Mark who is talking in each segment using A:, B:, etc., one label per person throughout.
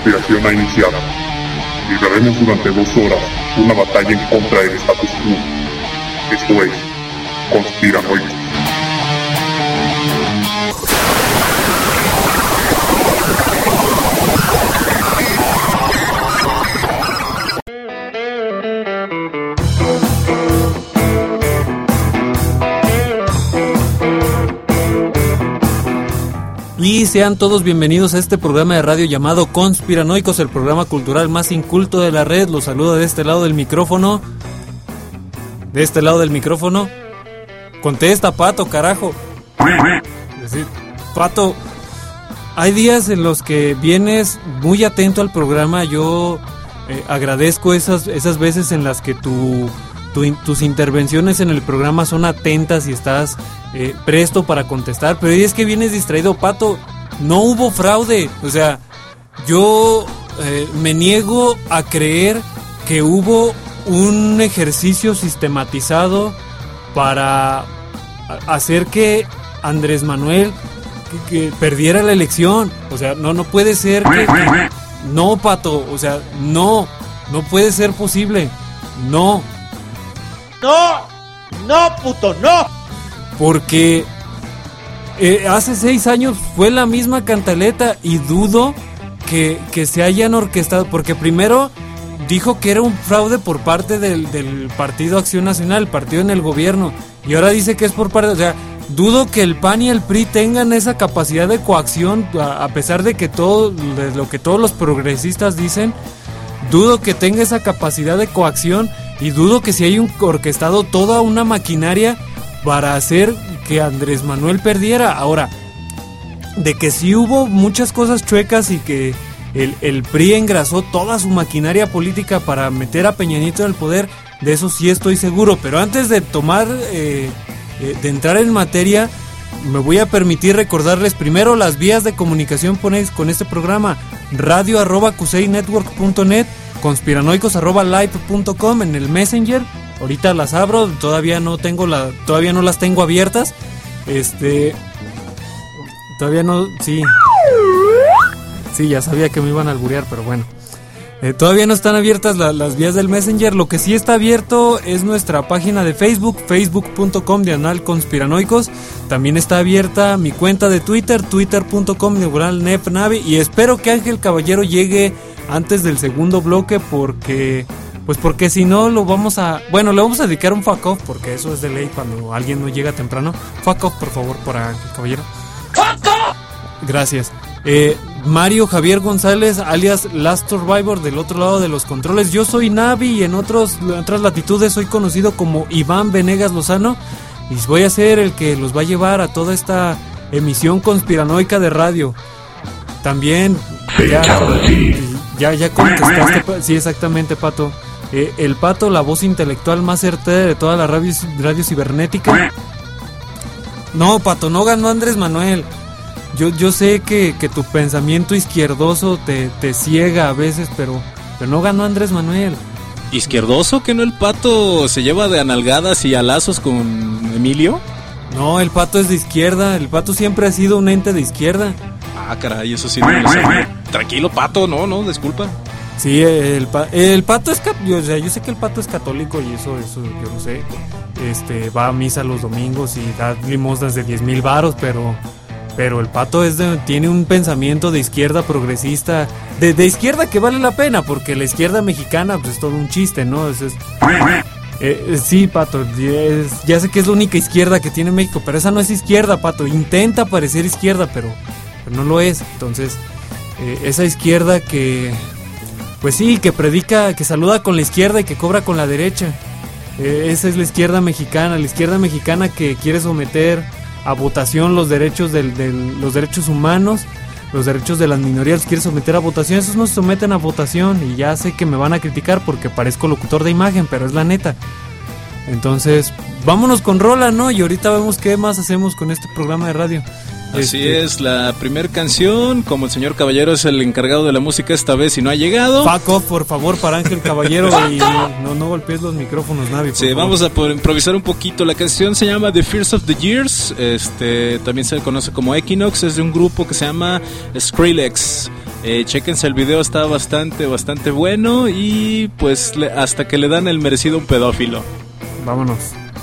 A: conspiración ha iniciado. Libraremos durante 2 horas una batalla en contra del status quo. Esto es Conspiranoicos.
B: Y sean todos bienvenidos a este programa de radio llamado Conspiranoicos, el programa cultural más inculto de la red. Los saludo de este lado del micrófono. De este lado del micrófono. Contesta, Pato, carajo. Sí, Pato, hay días en los que vienes muy atento al programa. Yo agradezco esas veces en las que tus intervenciones en el programa son atentas y estás presto para contestar, pero es que vienes distraído, Pato. No hubo fraude, o sea, yo me niego a creer que hubo un ejercicio sistematizado para hacer que Andrés Manuel que perdiera la elección. O sea, no puede ser que no, Pato, o sea, no puede ser posible. No, puto, no. Porque hace 6 años fue la misma cantaleta y dudo que se hayan orquestado, porque primero dijo que era un fraude por parte del Partido Acción Nacional, el partido en el gobierno, y ahora dice que es por parte, o sea, dudo que el PAN y el PRI tengan esa capacidad de coacción, a pesar de que de lo que todos los progresistas dicen. Dudo que tenga esa capacidad de coacción y dudo que si hay orquestado toda una maquinaria para hacer que Andrés Manuel perdiera. Ahora, de que sí hubo muchas cosas chuecas y que el PRI engrasó toda su maquinaria política para meter a Peña Nieto en el poder, de eso sí estoy seguro. Pero antes de de entrar en materia, me voy a permitir recordarles primero las vías de comunicación con este programa: radio@cuseinetwork.net, conspiranoicos@live.com, en el Messenger. Ahorita las abro, todavía no las tengo abiertas. Todavía no, sí. Sí, ya sabía que me iban a alburear, pero bueno. Todavía no están abiertas las vías del Messenger. Lo que sí está abierto es nuestra página de Facebook, facebook.com/conspiranoicos. También está abierta mi cuenta de Twitter, twitter.com/nefnavi. Y espero que Ángel Caballero llegue antes del segundo bloque, porque si no le vamos a dedicar un fuck off, porque eso es de ley cuando alguien no llega temprano. Fuck off, por favor, para Ángel Caballero. ¡Fuck off! Gracias. Mario Javier González, alias Last Survivor, del otro lado de los controles. Yo soy Navi y en otras latitudes soy conocido como Iván Venegas Lozano, y voy a ser el que los va a llevar a toda esta emisión conspiranoica de radio. También ya contestaste. Sí, exactamente, Pato. El Pato, la voz intelectual más certera de toda la radio cibernética. No, Pato, no ganó Andrés Manuel. Yo sé que tu pensamiento izquierdoso te ciega a veces, pero no ganó Andrés Manuel.
C: ¿Izquierdoso? ¿Que no el Pato se lleva de analgadas y alazos con Emilio?
B: No, el Pato es de izquierda. El Pato siempre ha sido un ente de izquierda.
C: Ah, caray, eso sí no lo sé. Tranquilo, Pato, no, disculpa.
B: Sí, el Pato es yo sé que el Pato es católico y eso yo lo sé. Va a misa los domingos y da limosnas de 10,000 varos, pero el Pato tiene un pensamiento de izquierda progresista, de izquierda que vale la pena, porque la izquierda mexicana pues es todo un chiste, ¿no? Sí, Pato, ya sé que es la única izquierda que tiene México, pero esa no es izquierda, Pato. Intenta parecer izquierda, pero no lo es. Entonces, esa izquierda que, pues sí, que predica, que saluda con la izquierda y que cobra con la derecha. Esa es la izquierda mexicana que quiere someter a votación los derechos los derechos humanos, los derechos de las minorías, los quiere someter a votación. Esos no se someten a votación, y ya sé que me van a criticar porque parezco locutor de imagen, pero es la neta. Entonces, vámonos con rola, ¿no? Y ahorita vemos qué más hacemos con este programa de radio.
C: Así es, la primer canción, como el señor Caballero es el encargado de la música esta vez y no ha llegado.
B: Fuck off, por favor, para Ángel Caballero, y no golpees los micrófonos, Navi.
C: Sí, vamos a improvisar un poquito. La canción se llama The Fears of the Years, también se conoce como Equinox, es de un grupo que se llama Skrillex. Chéquense el video, está bastante bueno y pues hasta que le dan el merecido a un pedófilo.
B: Vámonos.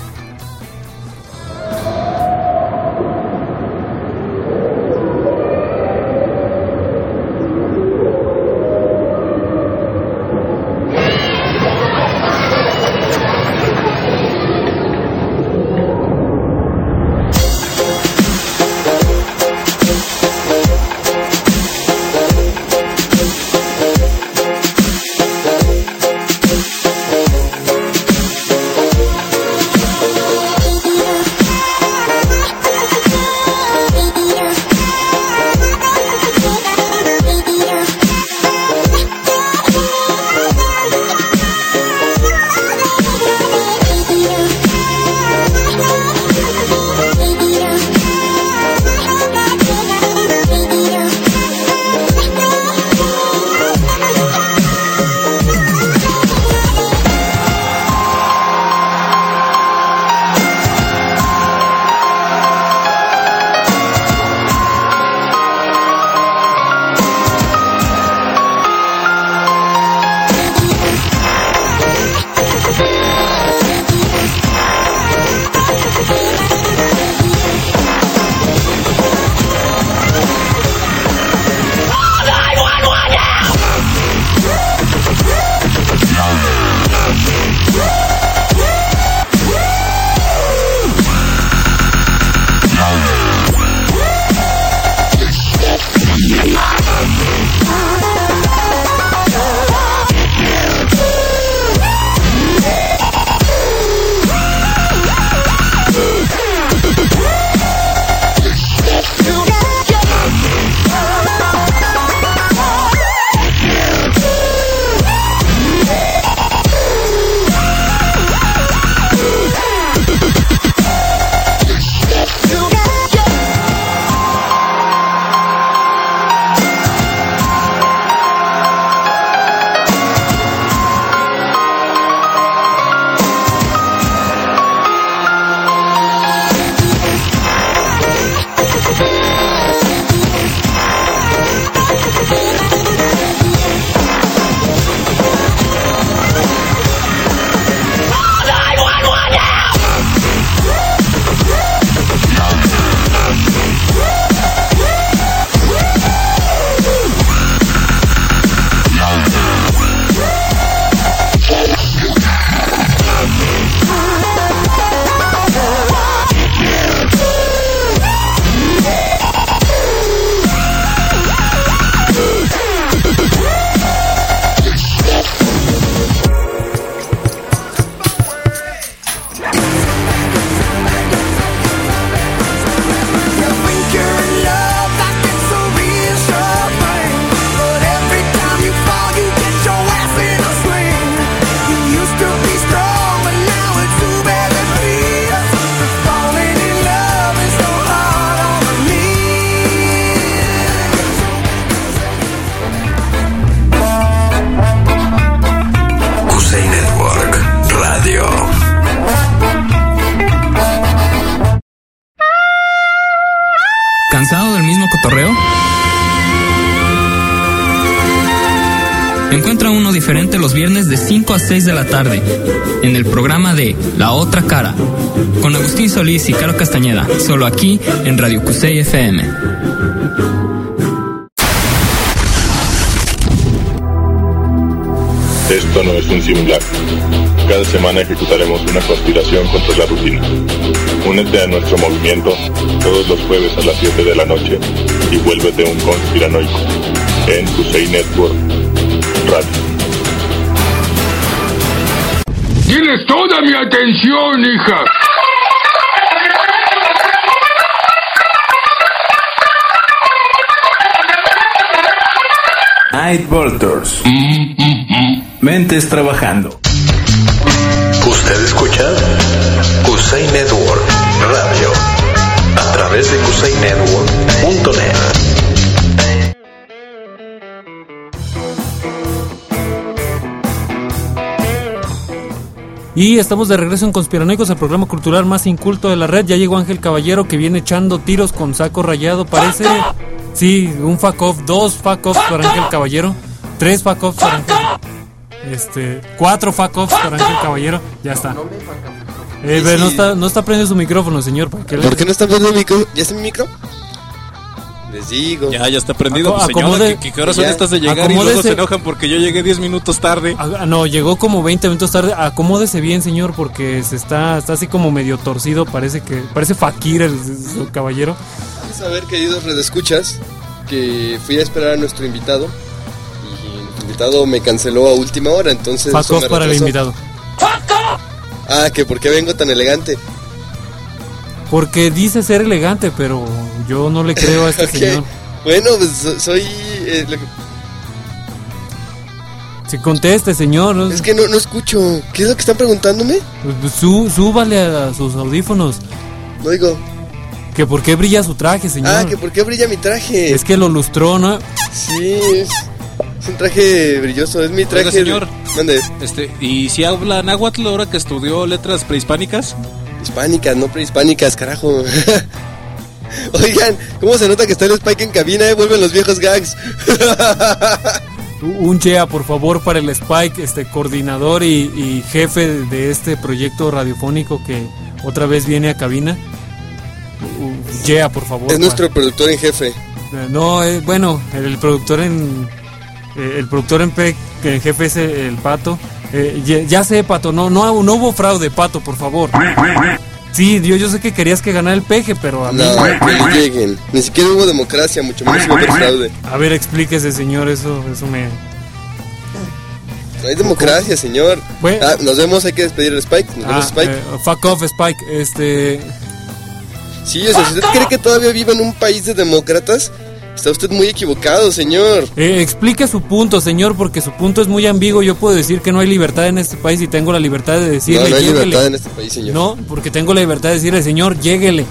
D: ¿Cansado del mismo cotorreo? Encuentra uno diferente los viernes de 5 a 6 de la tarde en el programa de La Otra Cara con Agustín Solís y Caro Castañeda, solo aquí en Radio Cusey FM.
A: Esto no es un simulacro. Cada semana ejecutaremos una conspiración contra la rutina. Únete a nuestro movimiento todos los jueves a las 7 de la noche y vuélvete un conspiranoico en Cusey Network Radio.
E: ¡Tienes toda mi atención, hija!
C: Night Voltors. Mentes trabajando.
F: Usted escucha Cusey Network Radio a través de CuseyNetwork.net.
B: Y estamos de regreso en Conspiranoicos, el programa cultural más inculto de la red. Ya llegó Ángel Caballero, que viene echando tiros con saco rayado. Sí, un fuck off, 2 fuck offs para Ángel Caballero, 3 fuck offs para Ángel, 4 fuck offs para Ángel Caballero, ya está. Pero no está prendiendo su micrófono, señor. ¿Por qué
G: no está prendiendo el micro? ¿Ya está mi micro? Les digo.
C: Ya está prendido, pues, señora. ¿Qué horas son estas de llegar y luego se enojan porque yo llegué 10 minutos tarde?
B: No, llegó como 20 minutos tarde. Acomódese bien, señor, porque está así como medio torcido. Parece fakir el caballero.
G: Vamos a ver, queridos redescuchas, que fui a esperar a nuestro invitado y nuestro invitado me canceló a última hora, entonces...
B: Fuck off para el invitado.
G: Que ¿por qué vengo tan elegante?
B: Porque dice ser elegante, pero yo no le creo a este señor.
G: Bueno, pues soy...
B: Si conteste, señor.
G: Es que no escucho. ¿Qué es lo que están preguntándome?
B: Pues, súbale a sus audífonos.
G: No digo.
B: Que por qué brilla su traje, señor.
G: Que por qué brilla mi traje.
B: Es que lo lustró, ¿no?
G: Sí, es un traje brilloso, es mi traje.
C: Oiga, señor.
G: ¿Dónde?
C: ¿Y si habla náhuatl ahora que estudió letras prehispánicas?
G: Hispánicas, no prehispánicas, carajo. Oigan, ¿cómo se nota que está el Spike en cabina? Vuelven los viejos gags.
B: Un chea, por favor, para el Spike, coordinador y jefe de este proyecto radiofónico que otra vez viene a cabina. Chea, por favor.
G: Es nuestro productor en jefe.
B: No, bueno, el productor en jefe es el Pato. Ya sé, Pato, no hubo fraude, Pato, por favor. Sí, yo sé que querías que ganara el peje, pero a mí...
G: No, que le lleguen. Ni siquiera hubo democracia, mucho menos hubo fraude.
B: A ver, explíquese, señor, eso me...
G: No hay democracia, señor. Bueno. Nos vemos, hay que despedir al Spike. Nos vemos, Spike.
B: Fuck off, Spike,
G: Sí, o sea, si usted cree que todavía vive en un país de demócratas, está usted muy equivocado, señor.
B: Explique su punto, señor, porque su punto es muy ambiguo. Yo puedo decir que no hay libertad en este país y tengo la libertad de decirle...
G: No hay libertad en este país, señor.
B: No, porque tengo la libertad de decirle, señor, lléguele.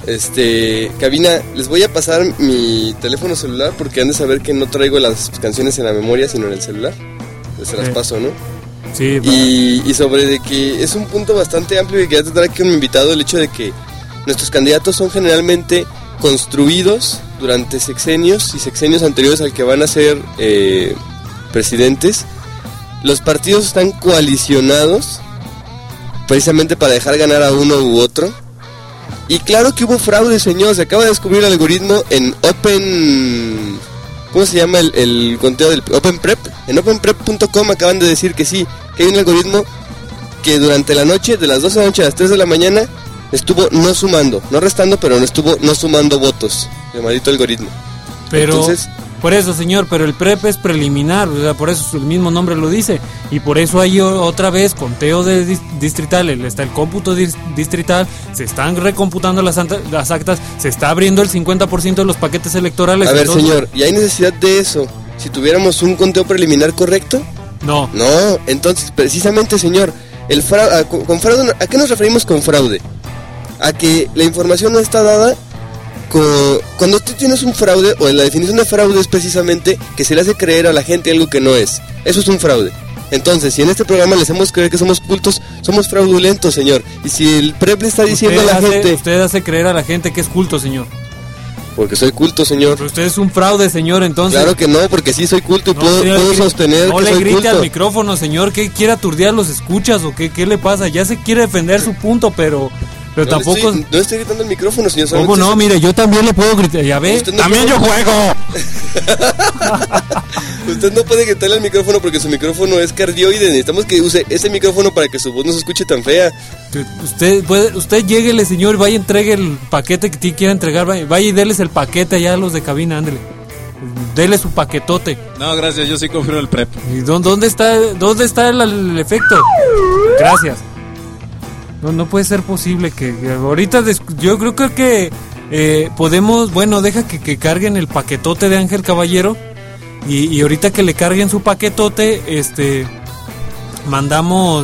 G: Cabina, les voy a pasar mi teléfono celular porque han de saber que no traigo las canciones en la memoria, sino en el celular. Pues se las paso, ¿no?
B: Sí.
G: Y sobre de que es un punto bastante amplio y que ya tendrá aquí un invitado, el hecho de que nuestros candidatos son generalmente construidos durante sexenios y sexenios anteriores al que van a ser presidentes. Los partidos están coalicionados precisamente para dejar ganar a uno u otro. Y claro que hubo fraude, señor. Se acaba de descubrir el algoritmo en Open... ¿Cómo se llama el conteo del OpenPrep? En openprep.com acaban de decir que sí, que hay un algoritmo que durante la noche, de las 12 de la noche a las 3 de la mañana, estuvo no sumando, no restando, pero no sumando votos. El maldito algoritmo.
B: Pero,
G: entonces,
B: por eso, señor, pero el PREP es preliminar, o sea, por eso el mismo nombre lo dice. Y por eso hay otra vez conteo de distrital, está el cómputo distrital, se están recomputando las actas, se está abriendo el 50% de los paquetes electorales.
G: A ver, señor, ¿y hay necesidad de eso? Si tuviéramos un conteo preliminar correcto.
B: No,
G: entonces, precisamente, señor, con fraude, ¿a qué nos referimos con fraude? A que la información no está dada. Cuando tú tienes un fraude, o la definición de fraude es precisamente que se le hace creer a la gente algo que no es. Eso es un fraude. Entonces, si en este programa les hacemos creer que somos cultos, somos fraudulentos, señor. Y si el PREP le está diciendo a la gente...
B: Usted hace creer a la gente que es culto, señor.
G: Porque soy culto, señor.
B: Pero usted es un fraude, señor, entonces...
G: Claro que no, porque sí soy culto y puedo sostener que soy culto.
B: No le grite al micrófono, señor. ¿Qué quiere aturdir los escuchas o qué le pasa? Ya se quiere defender su punto, pero tampoco...
G: No estoy gritando el micrófono, señor.
B: ¿Cómo no? Mire, yo también le puedo gritar. ¿Ya ve?
C: ¡También yo juego!
G: Usted no puede gritarle al micrófono porque su micrófono es cardioide. Necesitamos que use ese micrófono para que su voz no se escuche tan fea.
B: Usted lléguele, señor, vaya y entregue el paquete que quiera entregar. Vaya y déles el paquete allá a los de cabina, ándele. Dele su paquetote.
C: No, gracias, yo sí confío en el PREP.
B: ¿Y dónde está el efecto? Gracias. No puede ser posible que ahorita yo creo que podemos, bueno, deja que carguen el paquetote de Ángel Caballero y ahorita que le carguen su paquetote, mandamos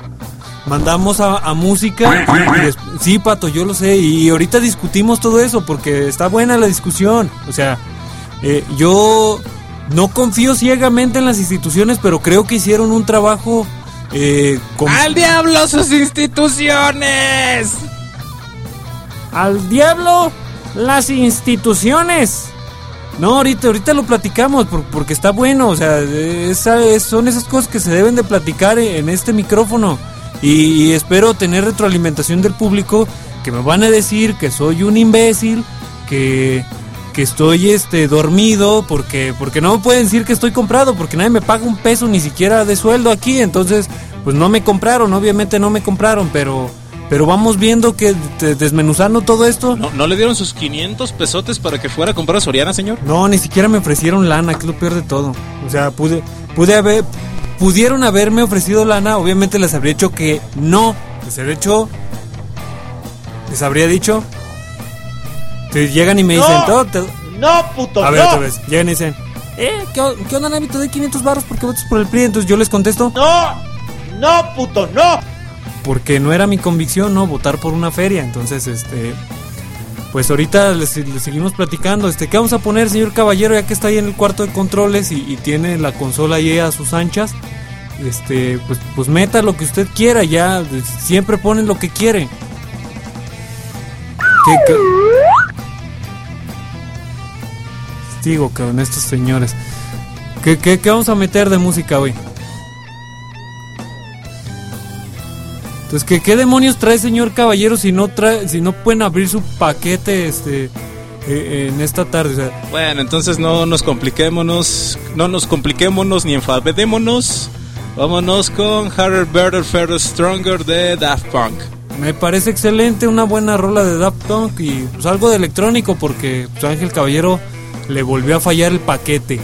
B: a música. Sí, Pato, yo lo sé, y ahorita discutimos todo eso porque está buena la discusión. O sea, yo no confío ciegamente en las instituciones, pero creo que hicieron un trabajo...
C: ¡Al diablo sus instituciones!
B: ¡Al diablo las instituciones! No, ahorita lo platicamos porque está bueno, o sea, son esas cosas que se deben de platicar en este micrófono y espero tener retroalimentación del público que me van a decir que soy un imbécil, que estoy dormido porque no me pueden decir que estoy comprado porque nadie me paga un peso ni siquiera de sueldo aquí, entonces pues no me compraron, obviamente no me compraron, pero vamos viendo que desmenuzando todo esto.
C: ¿No le dieron sus 500 pesotes para que fuera a comprar a Soriana, señor?
B: No, ni siquiera me ofrecieron lana, que es lo peor de todo. O sea, pudieron haberme ofrecido lana, obviamente les habría dicho que no. Les habría dicho. Llegan y me dicen todo.
H: No, puto,
B: a ver,
H: no.
B: otra vez. Llegan y dicen, ¿qué onda, Navi? Te doy 500 baros porque votas por el PRI. Entonces yo les contesto,
H: no, puto, no.
B: Porque no era mi convicción, ¿no? Votar por una feria. Entonces, pues ahorita les seguimos platicando. ¿Qué vamos a poner, señor caballero? Ya que está ahí en el cuarto de controles y tiene la consola ahí a sus anchas. Pues meta lo que usted quiera. Ya siempre ponen lo que quiere. ¿Qué? Digo, con estos señores. ¿Qué vamos a meter de música hoy? Entonces, ¿qué demonios trae, señor caballero, si no pueden abrir su paquete en esta tarde? O sea,
C: bueno, entonces no nos compliquémonos ni enfadémonos. Vámonos con Harder, Better, Fairer, Stronger de Daft Punk.
B: Me parece excelente, una buena rola de Daft Punk y pues algo de electrónico porque pues, Ángel Caballero le volvió a fallar el paquete.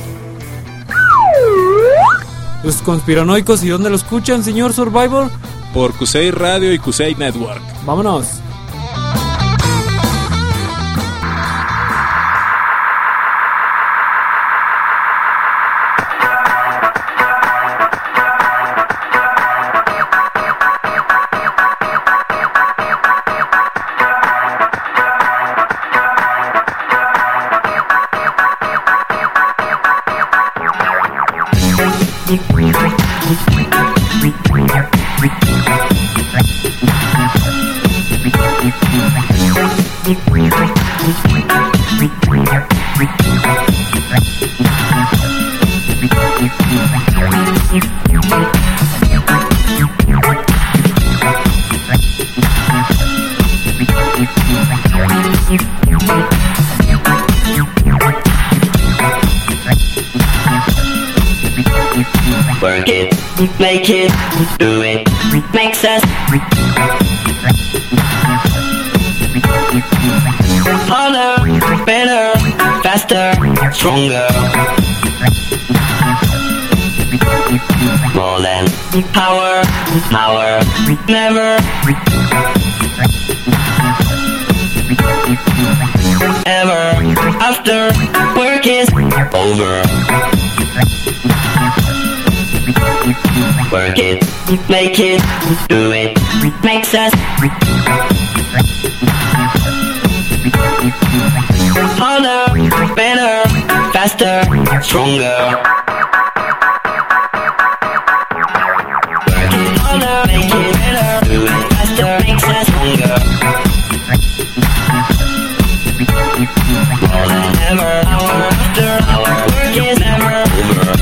B: Los conspiranoicos, ¿y dónde lo escuchan, señor Survivor?
C: Por Kusei Radio y Kusei Network.
B: Vámonos.
I: Work it, make it, do it, makes us harder, better, faster, stronger. More than power, never, ever, after work is over. Work it, make it, do it, makes us harder, better, faster, stronger. Work it harder, make it better, do it faster, makes us stronger. More than ever, hour after hour, work is never over.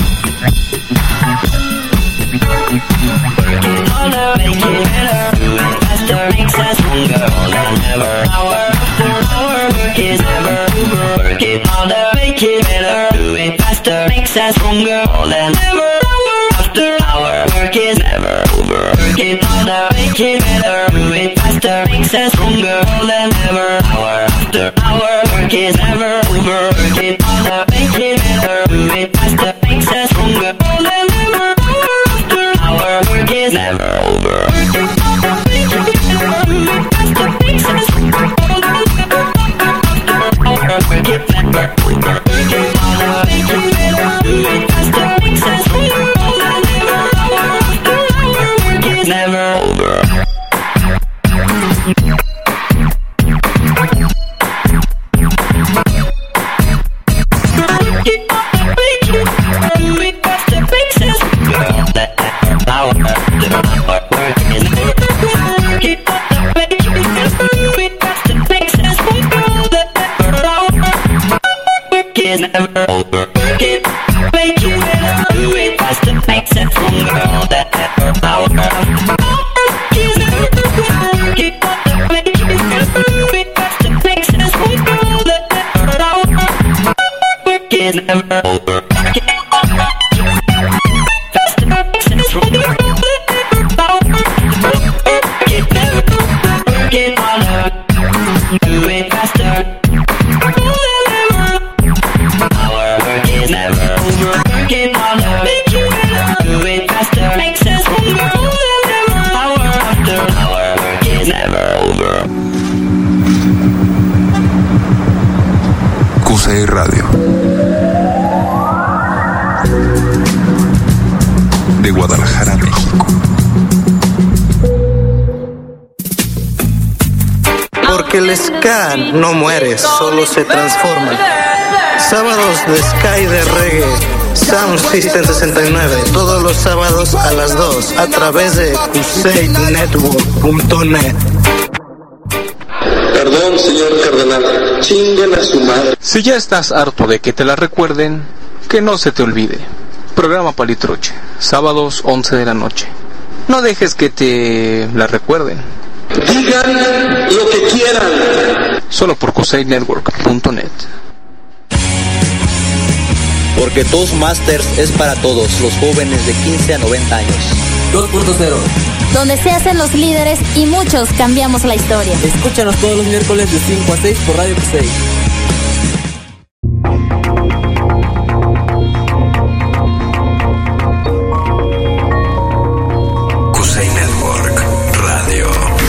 I: Work it harder, make it better, do it faster, makes us stronger. More than ever, hour after hour, work is never over. Work it harder, make it better, do it faster, makes us stronger. More than ever, hour after hour, work is never over. Work it harder, make it better, do it faster, makes us stronger. More than ever, hour after hour, work is never over. Work it harder, make it better, do it faster, makes us stronger. More than ever, hour work is never over. Work it never over. Never over. Power,
F: QCI Radio de Guadalajara, México.
J: Porque el ska no muere, solo se transforma. Sábados de ska y de reggae, Sound System 69, todos los sábados a las 2 a través de QCNetwork.net.
K: Perdón, señor cardenal, chinguen a su madre.
L: Si ya estás harto de que te la recuerden, que no se te olvide. Programa Palitruche, sábados 11 de la noche. No dejes que te la recuerden.
K: Digan lo que quieran.
L: Solo por QCNetwork.net.
M: Porque Toastmasters es para todos los jóvenes de 15 a 90 años.
N: 2.0,
O: donde se hacen los líderes y muchos cambiamos la historia.
N: Escúchanos todos los miércoles de 5 a 6 por Radio QCI.
F: QCI Network Radio.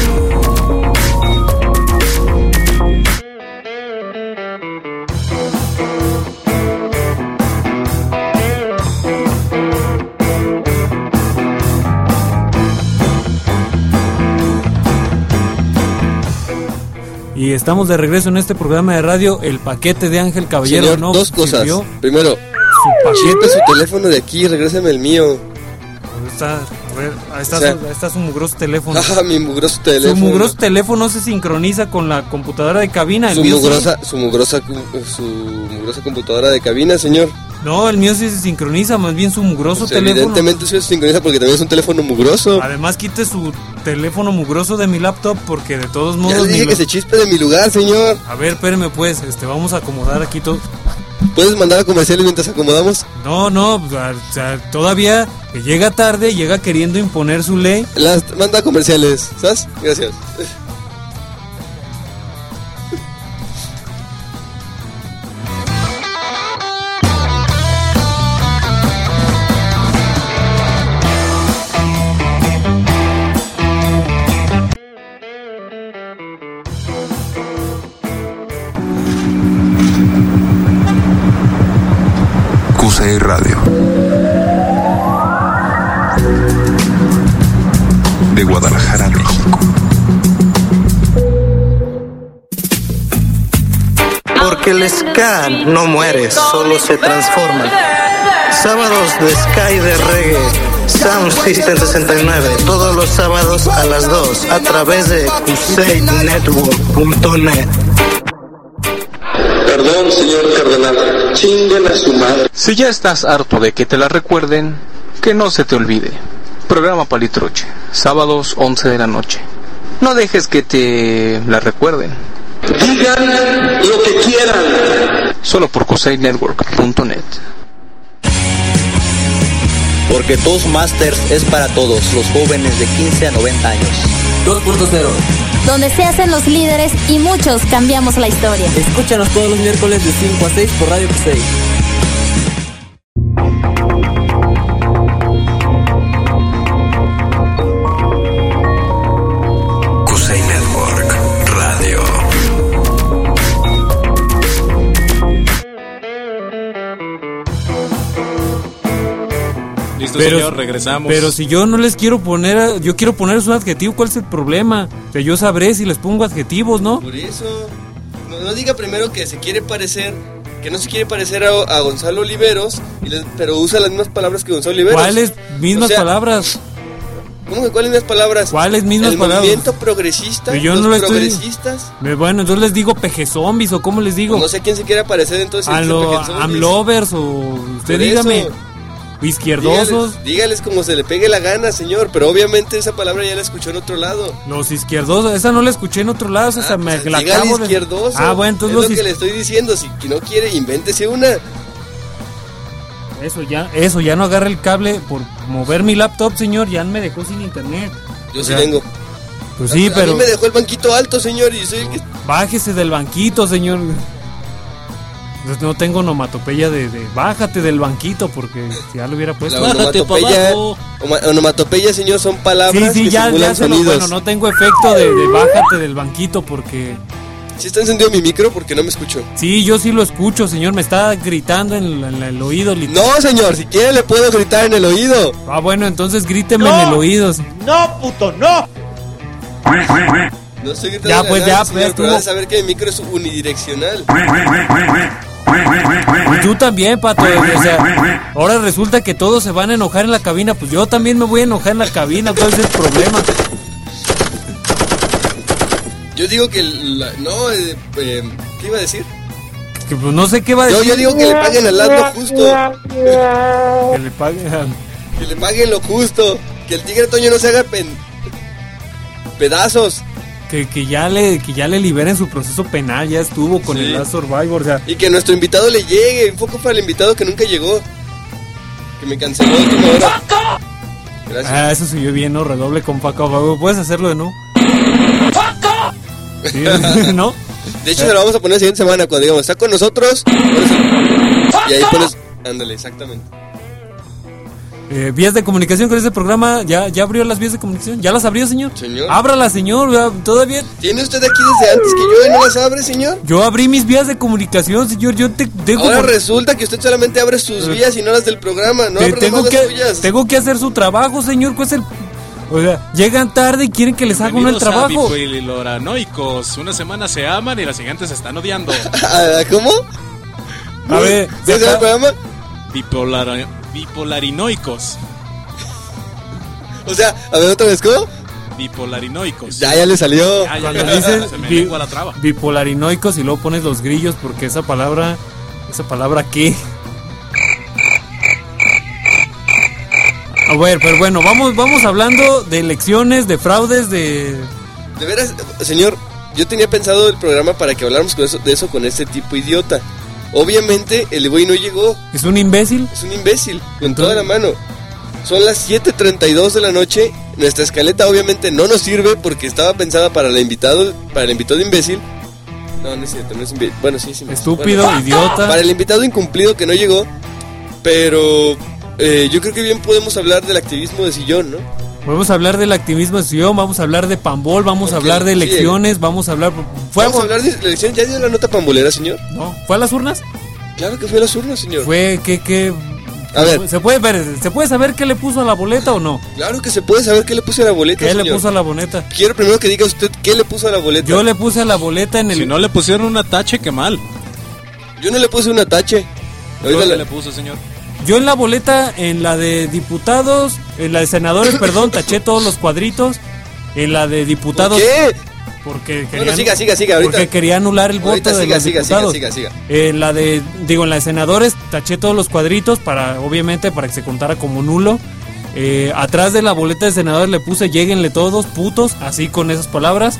B: Y estamos de regreso en este programa de radio, El Paquete de Ángel Caballero.
G: Señor,
B: ¿no?
G: dos cosas.
B: Sirvió
G: Primero, siempre su teléfono de aquí, regrésame el mío.
B: Ahí está su mugroso teléfono.
G: Mi mugroso teléfono.
B: Su mugroso teléfono se sincroniza con la computadora de cabina.
G: Su mugrosa computadora de cabina, señor.
B: No, el mío sí se sincroniza, más bien su mugroso teléfono.
G: Evidentemente sí se sincroniza porque también es un teléfono mugroso.
B: Además quite su teléfono mugroso de mi laptop porque de todos modos...
G: Ya le dije que se chispe de mi lugar, señor.
B: A ver, espéreme pues, vamos a acomodar aquí todo.
G: ¿Puedes mandar a comerciales mientras acomodamos?
B: No, o sea, todavía llega tarde, llega queriendo imponer su ley.
G: Manda a comerciales, ¿sabes? Gracias.
F: QCI Radio de Guadalajara, México.
J: Porque el ska no muere, solo se transforma. Sábados de ska y de reggae, Sound System 69, todos los sábados a las 2 a través de QCNetwork.net.
K: Perdón, señor cardenal, chinguen a su madre.
L: Si ya estás harto de que te la recuerden, que no se te olvide. Programa Palitruche, sábados 11 de la noche. No dejes que te la recuerden.
K: Digan lo que quieran.
L: Solo por QCNetwork.net.
M: Porque Toastmasters es para todos los jóvenes de 15 a 90 años.
N: 2.0,
O: donde se hacen los líderes y muchos cambiamos la historia.
N: Escúchanos todos los miércoles de 5 a 6 por Radio QCI.
F: QCI Network Radio.
C: Listo, señor, regresamos.
B: Pero si yo no les quiero poner, yo quiero ponerles un adjetivo, ¿cuál es el problema? O sea, yo sabré si les pongo adjetivos, ¿no?
G: Por eso, no diga primero que se quiere parecer, que no se quiere parecer a Gonzalo Oliveros, pero usa las mismas palabras que Gonzalo Oliveros.
B: ¿Cuáles mismas palabras?
G: ¿Cómo que cuáles mismas palabras?
B: ¿Cuáles mismas palabras?
G: El movimiento progresista,
B: pero yo
G: los
B: no
G: progresistas.
B: Bueno, entonces les digo pejezombies o ¿cómo les digo?
G: Pues no sé a quién se quiere parecer entonces.
B: Amlovers o usted dígame. izquierdosos.
G: Dígales como se le pegue la gana, señor, pero obviamente esa palabra ya la escuchó en otro lado.
B: Los izquierdosos, esa no la escuché en otro lado, esa me la acabo de...
G: izquierdoso.
B: Bueno, entonces
G: es lo que le estoy diciendo, si no quiere, invéntese una.
B: Eso ya no agarra el cable por mover mi laptop, señor, ya me dejó sin internet.
G: Yo sí tengo.
B: Pues sí, pero...
G: A mí me dejó el banquito alto, señor, y soy el que...
B: Bájese del banquito, señor. No tengo onomatopeya de bájate del banquito, porque si ya lo hubiera puesto.
G: Onomatopeya, señor, son palabras que simulan sonidos.
B: Bueno, no tengo efecto de bájate del banquito porque...
G: ¿Sí está encendido mi micro? Porque no me escucho.
B: Sí, yo sí lo escucho, señor, me está gritando en el oído.
G: No, señor, si quiere le puedo gritar en el oído.
B: Bueno, entonces gríteme en el oído.
H: No, puto, no.
G: No estoy gritando
B: ya, pues
G: nada,
B: ya,
G: señor,
B: pues
G: pero vas a saber que mi micro es unidireccional.
B: Y tú también, Pato, o sea, ahora resulta que todos se van a enojar en la cabina, pues yo también me voy a enojar en la cabina, ¿cuál es el problema?
G: Yo digo que ¿qué iba a decir?
B: Que pues no sé qué va a decir.
G: Yo digo que le paguen al lado justo.
B: Que le paguen.
G: Que le paguen lo justo. Que el Tigre Toño no se haga pedazos.
B: Que ya le liberen su proceso penal, ya estuvo con el Last Survivor, o sea.
G: Y que nuestro invitado le llegue, un poco para el invitado que nunca llegó. Que me canceló de última hora. Gracias.
B: Eso se oyó bien, ¿no? Redoble con Paco. ¿Puedes hacerlo de nuevo? Sí, ¿no?
G: De hecho, se lo vamos a poner la siguiente semana cuando digamos, está con nosotros. Y ahí pones, ándale, exactamente.
B: Vías de comunicación con este programa. ¿Ya abrió las vías de comunicación? ¿Ya las abrió, señor?
G: Señor.
B: Ábrala, señor. ¿Todavía?
G: ¿Tiene usted aquí desde antes que yo y no las abre, señor?
B: Yo abrí mis vías de comunicación, señor. Yo te dejo.
G: Ahora resulta que usted solamente abre sus vías y no las del programa. No abre las suyas.
B: Tengo que hacer su trabajo, señor. ¿Cuál es el...? O sea, llegan tarde y quieren que les haga uno el trabajo.
C: Bipolarinoicos. Una semana se aman y la siguiente se están odiando.
G: ¿Cómo?
B: A ver,
G: ¿se llama el programa?
C: Bipolarinoicos.
G: O sea, a ver otra vez, ¿cómo?
C: Bipolarinoicos.
G: Ya le salió.
B: Cuando dices
C: se me lengua la traba.
B: Bipolarinoicos y luego pones los grillos, porque esa palabra ¿qué? A ver, pero bueno, vamos hablando de elecciones, de fraudes, de
G: veras, señor, yo tenía pensado el programa para que habláramos de eso con este tipo idiota. Obviamente, el güey no llegó.
B: ¿Es un imbécil?
G: Es un imbécil, con toda la mano. Son las 7:32 de la noche. Nuestra escaleta obviamente no nos sirve porque estaba pensada para el invitado imbécil. No es cierto, no es imbécil. Bueno, sí es imbécil.
B: Estúpido, idiota.
G: Para el invitado incumplido que no llegó. Pero yo creo que bien podemos hablar del activismo de sillón, ¿no?
B: Vamos a hablar del activismo de sillón, vamos a hablar de Pambol, vamos a hablar de elecciones, vamos a hablar...
G: ¿Vamos a hablar de elecciones? ¿Ya dio la nota pambolera, señor?
B: No, ¿fue a las urnas?
G: Claro que fue a las urnas, señor.
B: Fue que...
G: A ver.
B: ¿Se puede saber qué le puso a la boleta o no?
G: Claro que se puede saber qué le puso a la boleta,
B: ¿Qué
G: señor?
B: le puso a la boleta?
G: Quiero primero que diga usted qué le puso a la boleta.
B: Yo le puse a la boleta en el...
C: Si no le pusieron un atache, qué mal.
G: Yo no le puse un atache.
C: ¿Qué le puso, señor?
B: Yo en la boleta, en la de diputados, en la de senadores, perdón, taché todos los cuadritos. En la de diputados...
G: ¿Por qué?
B: Porque quería,
G: bueno, siga, ahorita.
B: Porque quería anular el voto de los diputados.
G: Siga.
B: En la de senadores taché todos los cuadritos obviamente para que se contara como nulo. Atrás de la boleta de senadores le puse lléguenle todos, putos, así con esas palabras.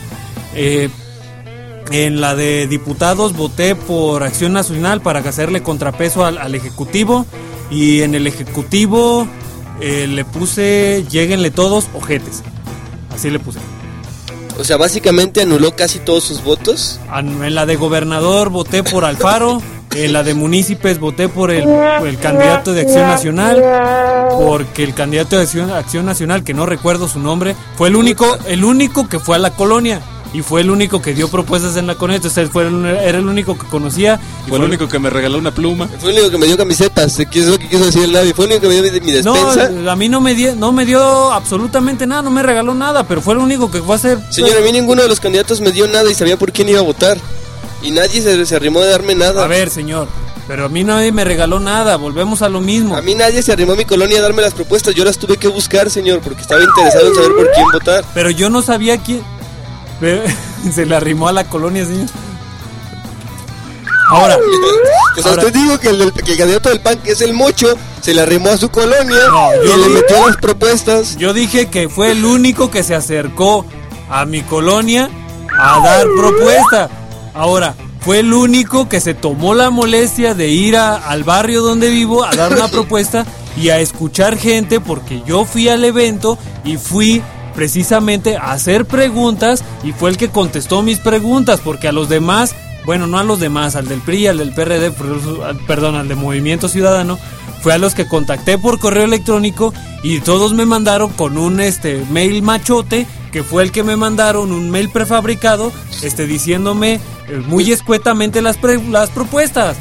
B: En la de diputados voté por Acción Nacional para hacerle contrapeso al Ejecutivo. Y en el Ejecutivo le puse lléguenle todos, ojetes. Así le puse.
G: O sea, básicamente anuló casi todos sus votos.
B: En la de gobernador voté por Alfaro. En la de municipios voté por el candidato de Acción Nacional. Porque el candidato de Acción Nacional, que no recuerdo su nombre, fue el único que fue a la colonia. Y fue el único que dio propuestas en la colonia. Entonces era el único que conocía.
C: Fue el único que me regaló una pluma.
G: Fue el único que me dio camisetas. ¿Qué es lo que quiso decir el nadie? Fue el único que me dio mi despensa.
B: No, a mí no me dio absolutamente nada. No me regaló nada. Pero fue el único que fue a hacer.
G: Señor, a mí ninguno de los candidatos me dio nada y sabía por quién iba a votar. Y nadie se arrimó de darme nada.
B: A ver, señor, pero a mí nadie me regaló nada. Volvemos a lo mismo.
G: A mí nadie se arrimó a mi colonia a darme las propuestas. Yo las tuve que buscar, señor, porque estaba interesado en saber por quién votar.
B: Pero yo no sabía quién. Se le arrimó a la colonia, señor. Ahora,
G: pues ahora, usted dijo que el candidato del PAN, que es el Mocho, se le arrimó a su colonia y le metió las propuestas.
B: Yo dije que fue el único que se acercó a mi colonia a dar propuesta. Ahora, fue el único que se tomó la molestia de ir al barrio donde vivo a dar una propuesta y a escuchar gente, porque yo fui al evento y fui precisamente a hacer preguntas y fue el que contestó mis preguntas, porque a los demás, bueno, no a los demás, al del PRI, al del PRD, perdón, al de Movimiento Ciudadano, fue a los que contacté por correo electrónico y todos me mandaron con un mail machote, que fue el que me mandaron un mail prefabricado diciéndome muy escuetamente las propuestas.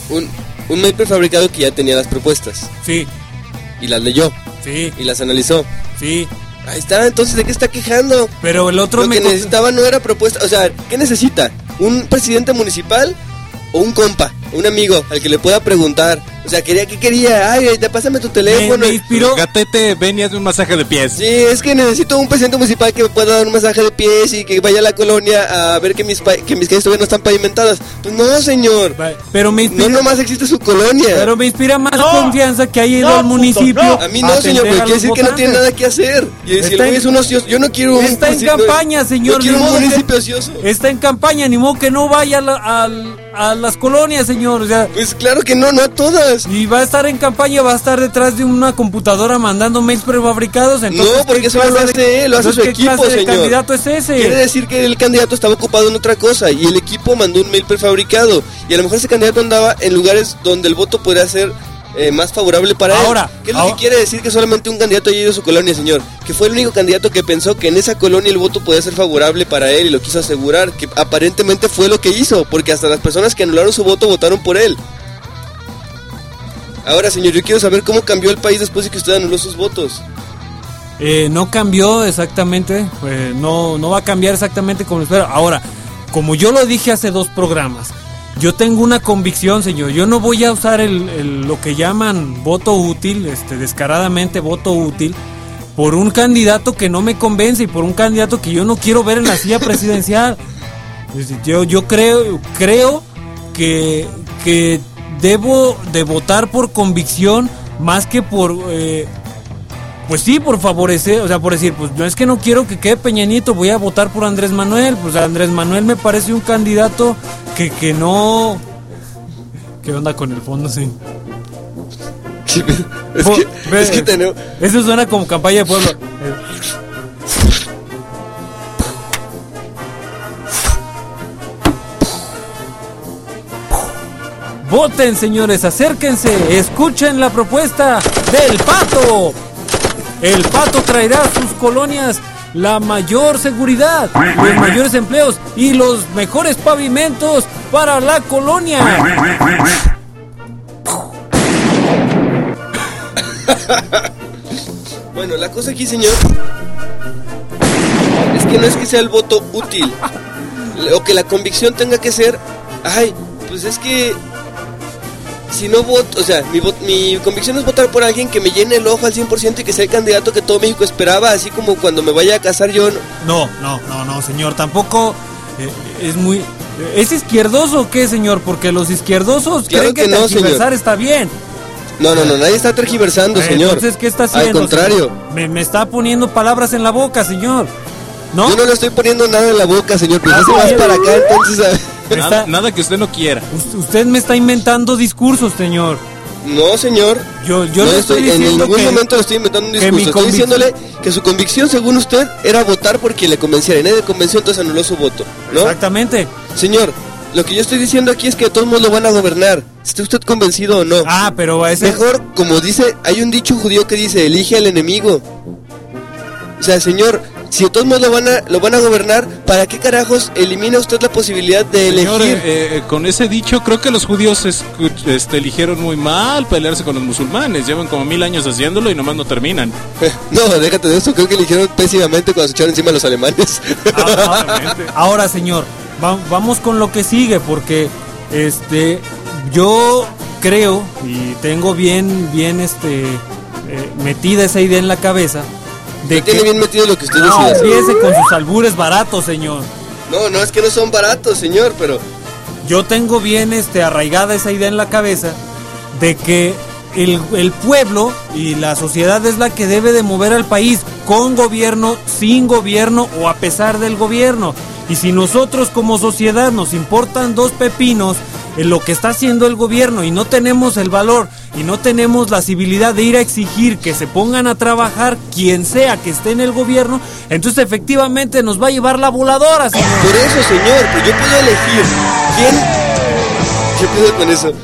G: Un mail prefabricado que ya tenía las propuestas.
B: Sí.
G: Y las leyó.
B: Sí.
G: Y las analizó.
B: Sí.
G: Ahí está, entonces ¿de qué está quejando?
B: Pero el otro
G: Lo que necesitaba no era propuesta, o sea, ¿qué necesita? ¿Un presidente municipal o un compa, un amigo al que le pueda preguntar? O sea, ¿qué quería? Ay, pásame tu teléfono.
C: Me inspiró. Gatete, ven y hazme un masaje de pies.
G: Sí, es que necesito un presidente municipal que me pueda dar un masaje de pies y que vaya a la colonia a ver que mis calles todavía no están pavimentadas. Pues no, señor.
B: Pero me inspira.
G: No nomás existe su colonia.
B: Pero me inspira más confianza que haya ido al municipio.
G: A mí no, señor, porque quiere decir que no tiene nada que hacer. Y si el güey es un ocioso, yo no quiero un...
B: Está en campaña, señor.
G: Yo quiero un municipio ocioso.
B: Está en campaña, ni modo que no vaya a las colonias, señor. O sea,
G: pues claro que no a todas.
B: Y va a estar en campaña, va a estar detrás de una computadora mandando mails prefabricados. Entonces,
G: no, porque eso no lo hace él, lo hace su equipo, señor. ¿Qué
B: candidato es ese?
G: Quiere decir que el candidato estaba ocupado en otra cosa y el equipo mandó un mail prefabricado. Y a lo mejor ese candidato andaba en lugares donde el voto podría ser más favorable para él. ¿Qué es lo que quiere decir que solamente un candidato haya ido a su colonia, señor? Que fue el único candidato que pensó que en esa colonia el voto podía ser favorable para él y lo quiso asegurar, que aparentemente fue lo que hizo, porque hasta las personas que anularon su voto votaron por él. Ahora, señor, yo quiero saber cómo cambió el país después de que usted anuló sus votos.
B: No cambió exactamente, no va a cambiar exactamente como lo espero. Ahora, como yo lo dije hace 2 programas, yo tengo una convicción, señor. Yo no voy a usar lo que llaman voto útil, descaradamente voto útil, por un candidato que no me convence y por un candidato que yo no quiero ver en la silla presidencial. Yo creo que debo de votar por convicción más que por... pues sí, por favorecer, o sea, por decir, pues no es que no quiero que quede Peña Nieto, voy a votar por Andrés Manuel. Pues Andrés Manuel me parece un candidato que no... ¿Qué onda con el fondo, sí?
G: Es que tenemos...
B: Eso suena como campaña de pueblo. Voten, señores, acérquense, escuchen la propuesta del Pato. El Pato traerá a sus colonias la mayor seguridad, los mayores empleos y los mejores pavimentos para la colonia.
G: Bueno, la cosa aquí, señor, es que no es que sea el voto útil o que la convicción tenga que ser, ay, pues es que si no voto, o sea, mi convicción es votar por alguien que me llene el ojo al 100% y que sea el candidato que todo México esperaba, así como cuando me vaya a casar yo.
B: No, señor, tampoco es muy... ¿Es izquierdoso o qué, señor? Porque los izquierdosos
G: claro
B: creen que tergiversar está bien.
G: No, nadie está tergiversando, señor.
B: Entonces, ¿qué está haciendo?
G: Al contrario.
B: Me está poniendo palabras en la boca, señor. ¿No?
G: Yo no le estoy poniendo nada en la boca, señor, pero no se va para acá, entonces...
C: Nada que usted no quiera.
B: Usted me está inventando discursos, señor.
G: No, señor.
B: Yo
G: no
B: le estoy diciendo
G: en ningún momento le estoy inventando un discurso. Estoy diciéndole que su convicción, según usted, era votar por quien le convenciera. Y nadie le convenció, entonces anuló su voto, ¿no?
B: Exactamente.
G: Señor, lo que yo estoy diciendo aquí es que de todos modos lo van a gobernar. ¿Está usted convencido o no?
B: Ah, pero a ese...
G: Mejor, como dice, hay un dicho judío que dice, elige al enemigo. O sea, señor, si de todos modos lo van a gobernar, ¿para qué carajos elimina usted la posibilidad de elegir?
C: Señor, con ese dicho, creo que los judíos eligieron muy mal pelearse con los musulmanes. Llevan como 1000 años haciéndolo y nomás no terminan.
G: No, déjate de eso, creo que eligieron pésimamente cuando se echaron encima a los alemanes.
B: Ahora, señor, vamos con lo que sigue, porque yo creo y tengo bien metida esa idea en la cabeza.
G: Tiene bien metido lo que usted decía.
B: Empiece con sus albures baratos, señor.
G: No, es que no son baratos, señor, pero
B: yo tengo bien arraigada esa idea en la cabeza de que el pueblo y la sociedad es la que debe de mover al país, con gobierno, sin gobierno o a pesar del gobierno. Y si nosotros como sociedad nos importan dos pepinos en lo que está haciendo el gobierno y no tenemos el valor y no tenemos la civilidad de ir a exigir que se pongan a trabajar quien sea que esté en el gobierno, entonces efectivamente nos va a llevar la voladora, señor.
G: Por eso, señor, pues yo puedo elegir ¿qué puedo con eso?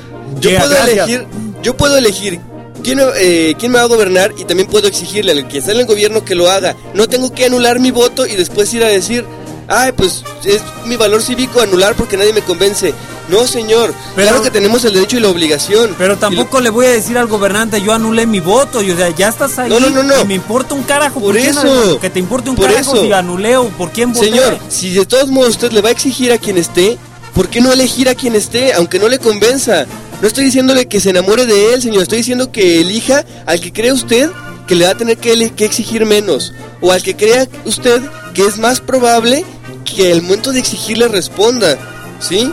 G: Yo puedo elegir quién me va a gobernar y también puedo exigirle al que está en el gobierno que lo haga. No tengo que anular mi voto y después ir a decir, pues es mi valor cívico anular porque nadie me convence. No, señor, claro que tenemos el derecho y la obligación.
B: Pero tampoco le voy a decir al gobernante, yo anulé mi voto, y, o sea, ya estás ahí.
G: No.
B: Y me importa un carajo.
G: Por eso.
B: Que te importe un carajo si anulé o por quién voté.
G: Señor, si de todos modos usted le va a exigir a quien esté, ¿por qué no elegir a quien esté, aunque no le convenza? No estoy diciéndole que se enamore de él, señor. Estoy diciendo que elija al que cree usted que le va a tener que exigir menos. O al que crea usted que es más probable que al momento de exigirle responda. ¿Sí?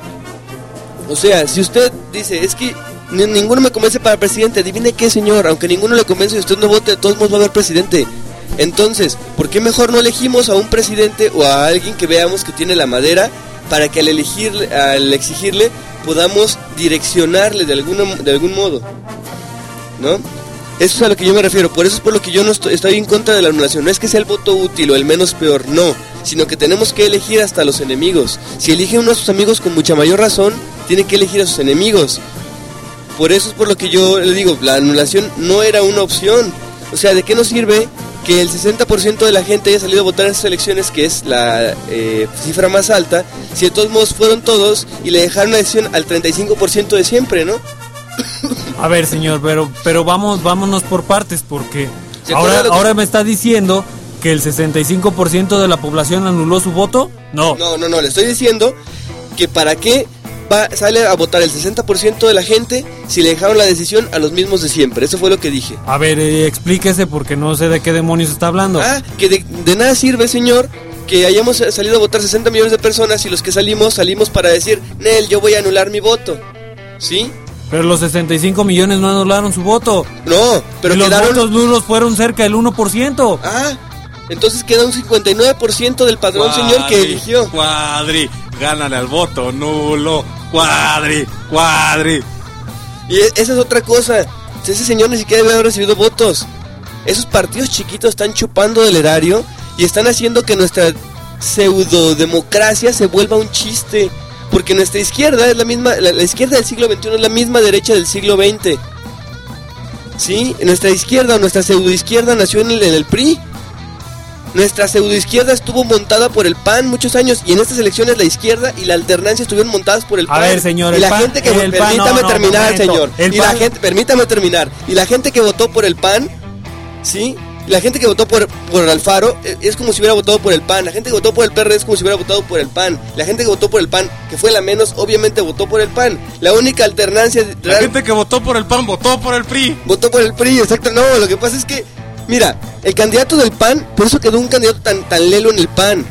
G: O sea, si usted dice, es que ninguno me convence para presidente, adivine qué, señor. Aunque ninguno le convence y usted no vote, de todos modos va a haber presidente. Entonces, ¿por qué mejor no elegimos a un presidente o a alguien que veamos que tiene la madera para que al exigirle podamos direccionarle de algún modo? ¿No? Eso es a lo que yo me refiero. Por eso es por lo que yo no estoy en contra de la anulación. No es que sea el voto útil o el menos peor, no, sino que tenemos que elegir hasta los enemigos. Si elige uno a sus amigos con mucha mayor razón, tiene que elegir a sus enemigos. Por eso es por lo que yo le digo, la anulación no era una opción. O sea, ¿de qué nos sirve que el 60% de la gente haya salido a votar en esas elecciones, que es la cifra más alta, si de todos modos fueron todos y le dejaron la decisión al 35% de siempre, ¿no?
B: A ver, señor, pero vámonos por partes, porque ahora me está diciendo que el 65% de la población anuló su voto. No,
G: le estoy diciendo que para qué sale a votar el 60% de la gente si le dejaron la decisión a los mismos de siempre. Eso fue lo que dije.
B: A ver, explíquese, porque no sé de qué demonios está hablando.
G: Que de nada sirve, señor, que hayamos salido a votar 60 millones de personas y los que salimos para decir, Nel, yo voy a anular mi voto. ¿Sí?
B: Pero los 65 millones no anularon su voto.
G: No, pero
B: y los votos nulos fueron cerca del 1%.
G: Entonces queda un 59% del padrón, señor, que eligió.
C: Cuadri, gánale al voto nulo. Cuadri.
G: Y esa es otra cosa. Ese señor ni siquiera debe haber recibido votos. Esos partidos chiquitos están chupando del erario y están haciendo que nuestra pseudodemocracia se vuelva un chiste. Porque nuestra izquierda es la misma, la izquierda del siglo XXI es la misma derecha del siglo XX. ¿Sí? Nuestra izquierda o nuestra pseudoizquierda nació en el PRI. Nuestra pseudoizquierda estuvo montada por el PAN muchos años, y en estas elecciones la izquierda y la alternancia estuvieron montadas por el PAN.
B: A ver, señor,
G: y la gente que permítame terminar. Y la gente que votó por el PAN, ¿sí? La gente que votó por Alfaro es como si hubiera votado por el PAN. La gente que votó por el PRD es como si hubiera votado por el PAN. La gente que votó por el PAN, que fue la menos, obviamente votó por el PAN. La única alternancia...
C: La gente que votó por el PAN votó por el PRI.
G: Votó por el PRI, exacto. No, lo que pasa es que, mira, el candidato del PAN, por eso quedó un candidato tan lelo en el PAN.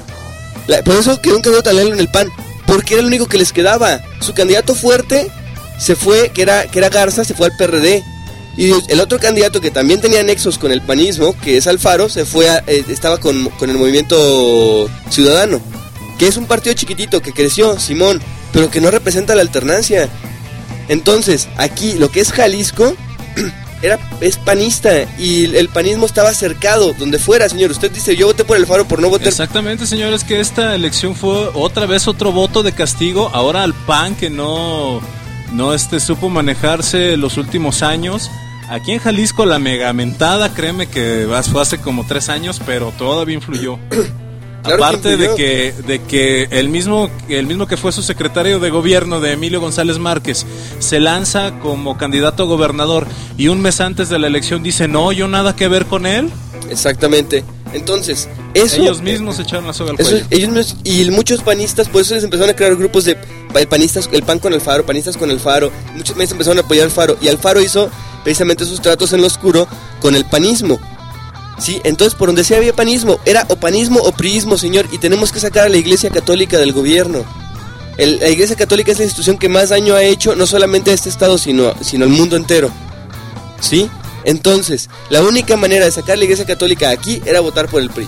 G: Porque era el único que les quedaba. Su candidato fuerte se fue, que era Garza, se fue al PRD. Y el otro candidato que también tenía nexos con el panismo, que es Alfaro, se fue estaba con el Movimiento Ciudadano, que es un partido chiquitito que creció, Simón, pero que no representa la alternancia. Entonces, aquí, lo que es Jalisco, es panista, y el panismo estaba cercado, donde fuera, señor. Usted dice, yo voté por Alfaro por no votar.
C: Exactamente, señor, es que esta elección fue otra vez otro voto de castigo, ahora al PAN, que no supo manejarse los últimos años. Aquí en Jalisco la megamentada, créeme que fue hace como 3 años, pero todavía influyó. Claro, aparte de que el mismo que fue su secretario de gobierno, de Emilio González Márquez, se lanza como candidato a gobernador y un mes antes de la elección dice, no, yo nada que ver con él.
G: Exactamente. Entonces, ellos
C: mismos echaron la soga al cuello.
G: Y muchos panistas, por eso les empezaron a crear grupos de panistas, el PAN con Alfaro, panistas con Alfaro. Muchos panistas empezaron a apoyar a Alfaro, y Alfaro hizo precisamente sus tratos en lo oscuro con el panismo. Sí, entonces por donde sí había panismo, era o panismo o priismo, señor, y tenemos que sacar a la Iglesia Católica del gobierno. La Iglesia Católica es la institución que más daño ha hecho, no solamente a este estado, sino al mundo entero. ¿Sí? Entonces, la única manera de sacar la Iglesia Católica aquí era votar por el PRI.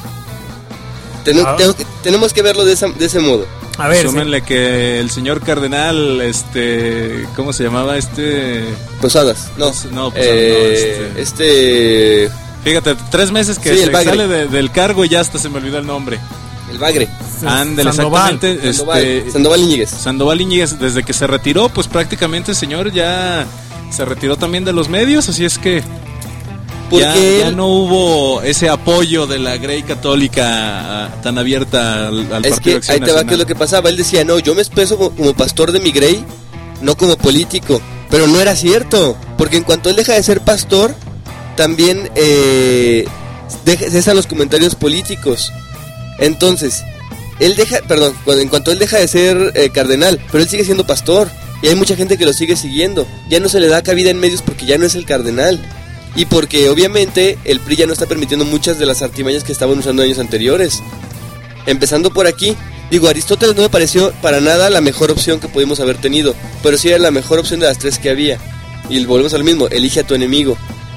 G: Tenemos que verlo de ese modo.
C: A ver, súmenle que el señor cardenal, ¿cómo se llamaba?
G: Posadas,
C: Fíjate, 3 meses que se sale del cargo y ya hasta se me olvidó el nombre.
G: El Bagre.
C: Ándale, exactamente.
G: Sandoval
C: Iñiguez, desde que se retiró, pues prácticamente el señor ya se retiró también de los medios, así es que ya no hubo ese apoyo de la Grey Católica tan abierta al Partido Acción
G: Nacional. Ahí te va, ¿qué es lo que pasaba? Él decía, no, yo me expreso como pastor de mi Grey, no como político. Pero no era cierto, porque en cuanto él deja de ser pastor, también cesan los comentarios políticos. Entonces, en cuanto él deja de ser cardenal, pero él sigue siendo pastor, y hay mucha gente que lo sigue siguiendo. Ya no se le da cabida en medios porque ya no es el cardenal. Y porque obviamente el PRI ya no está permitiendo muchas de las artimañas que estaban usando años anteriores. Empezando por aquí, digo, Aristóteles no me pareció para nada la mejor opción que pudimos haber tenido, pero sí era la mejor opción de las 3 que había. Y volvemos a lo mismo, elige a tu enemigo.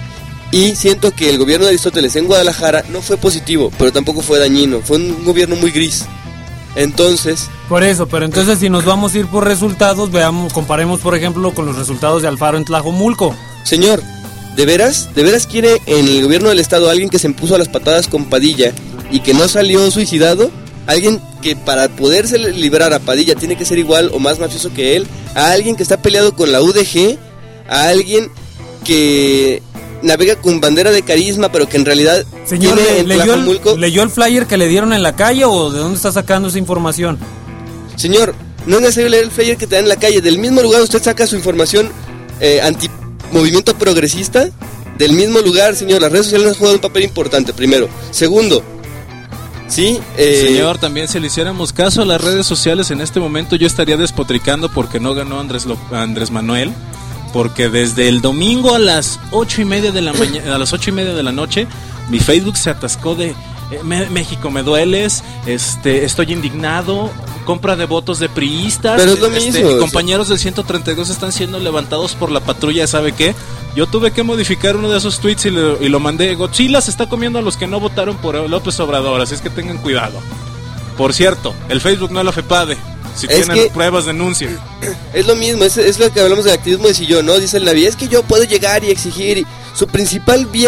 G: Y siento que el gobierno de Aristóteles en Guadalajara no fue positivo, pero tampoco fue dañino, fue un gobierno muy gris. Entonces...
B: Por eso, pero entonces si nos vamos a ir por resultados, comparemos por ejemplo con los resultados de Alfaro en Tlajomulco.
G: Señor, ¿de veras quiere en el gobierno del estado alguien que se impuso a las patadas con Padilla y que no salió suicidado? Alguien que para poderse liberar a Padilla tiene que ser igual o más mafioso que él, a alguien que está peleado con la UDG, a alguien que navega con bandera de carisma pero que en realidad...
B: Señor, ¿leyó el flyer que le dieron en la calle o de dónde está sacando esa información?
G: Señor, no es necesario leer el flyer que te dan en la calle, del mismo lugar usted saca su información anti-movimiento progresista, del mismo lugar, señor. Las redes sociales han jugado un papel importante, primero. Segundo, sí,
C: señor, también si le hiciéramos caso a las redes sociales en este momento, yo estaría despotricando porque no ganó Andrés Manuel, porque desde el domingo a las 8:30 de la mañana, a las 8:30 de la noche, mi Facebook se atascó de México me dueles, estoy indignado, compra de votos de priistas,
G: pero es lo mismo,
C: compañeros del 132 están siendo levantados por la patrulla, ¿sabe qué? Yo tuve que modificar uno de esos tweets y lo mandé. Godzilla se está comiendo a los que no votaron por López Obrador, así es que tengan cuidado. Por cierto, el Facebook no es la FEPADE. Si tienen pruebas, denuncien.
G: Es lo mismo, es lo que hablamos del activismo de sillón, ¿no? Dice el Navi, es que yo puedo llegar y exigir. Su principal vía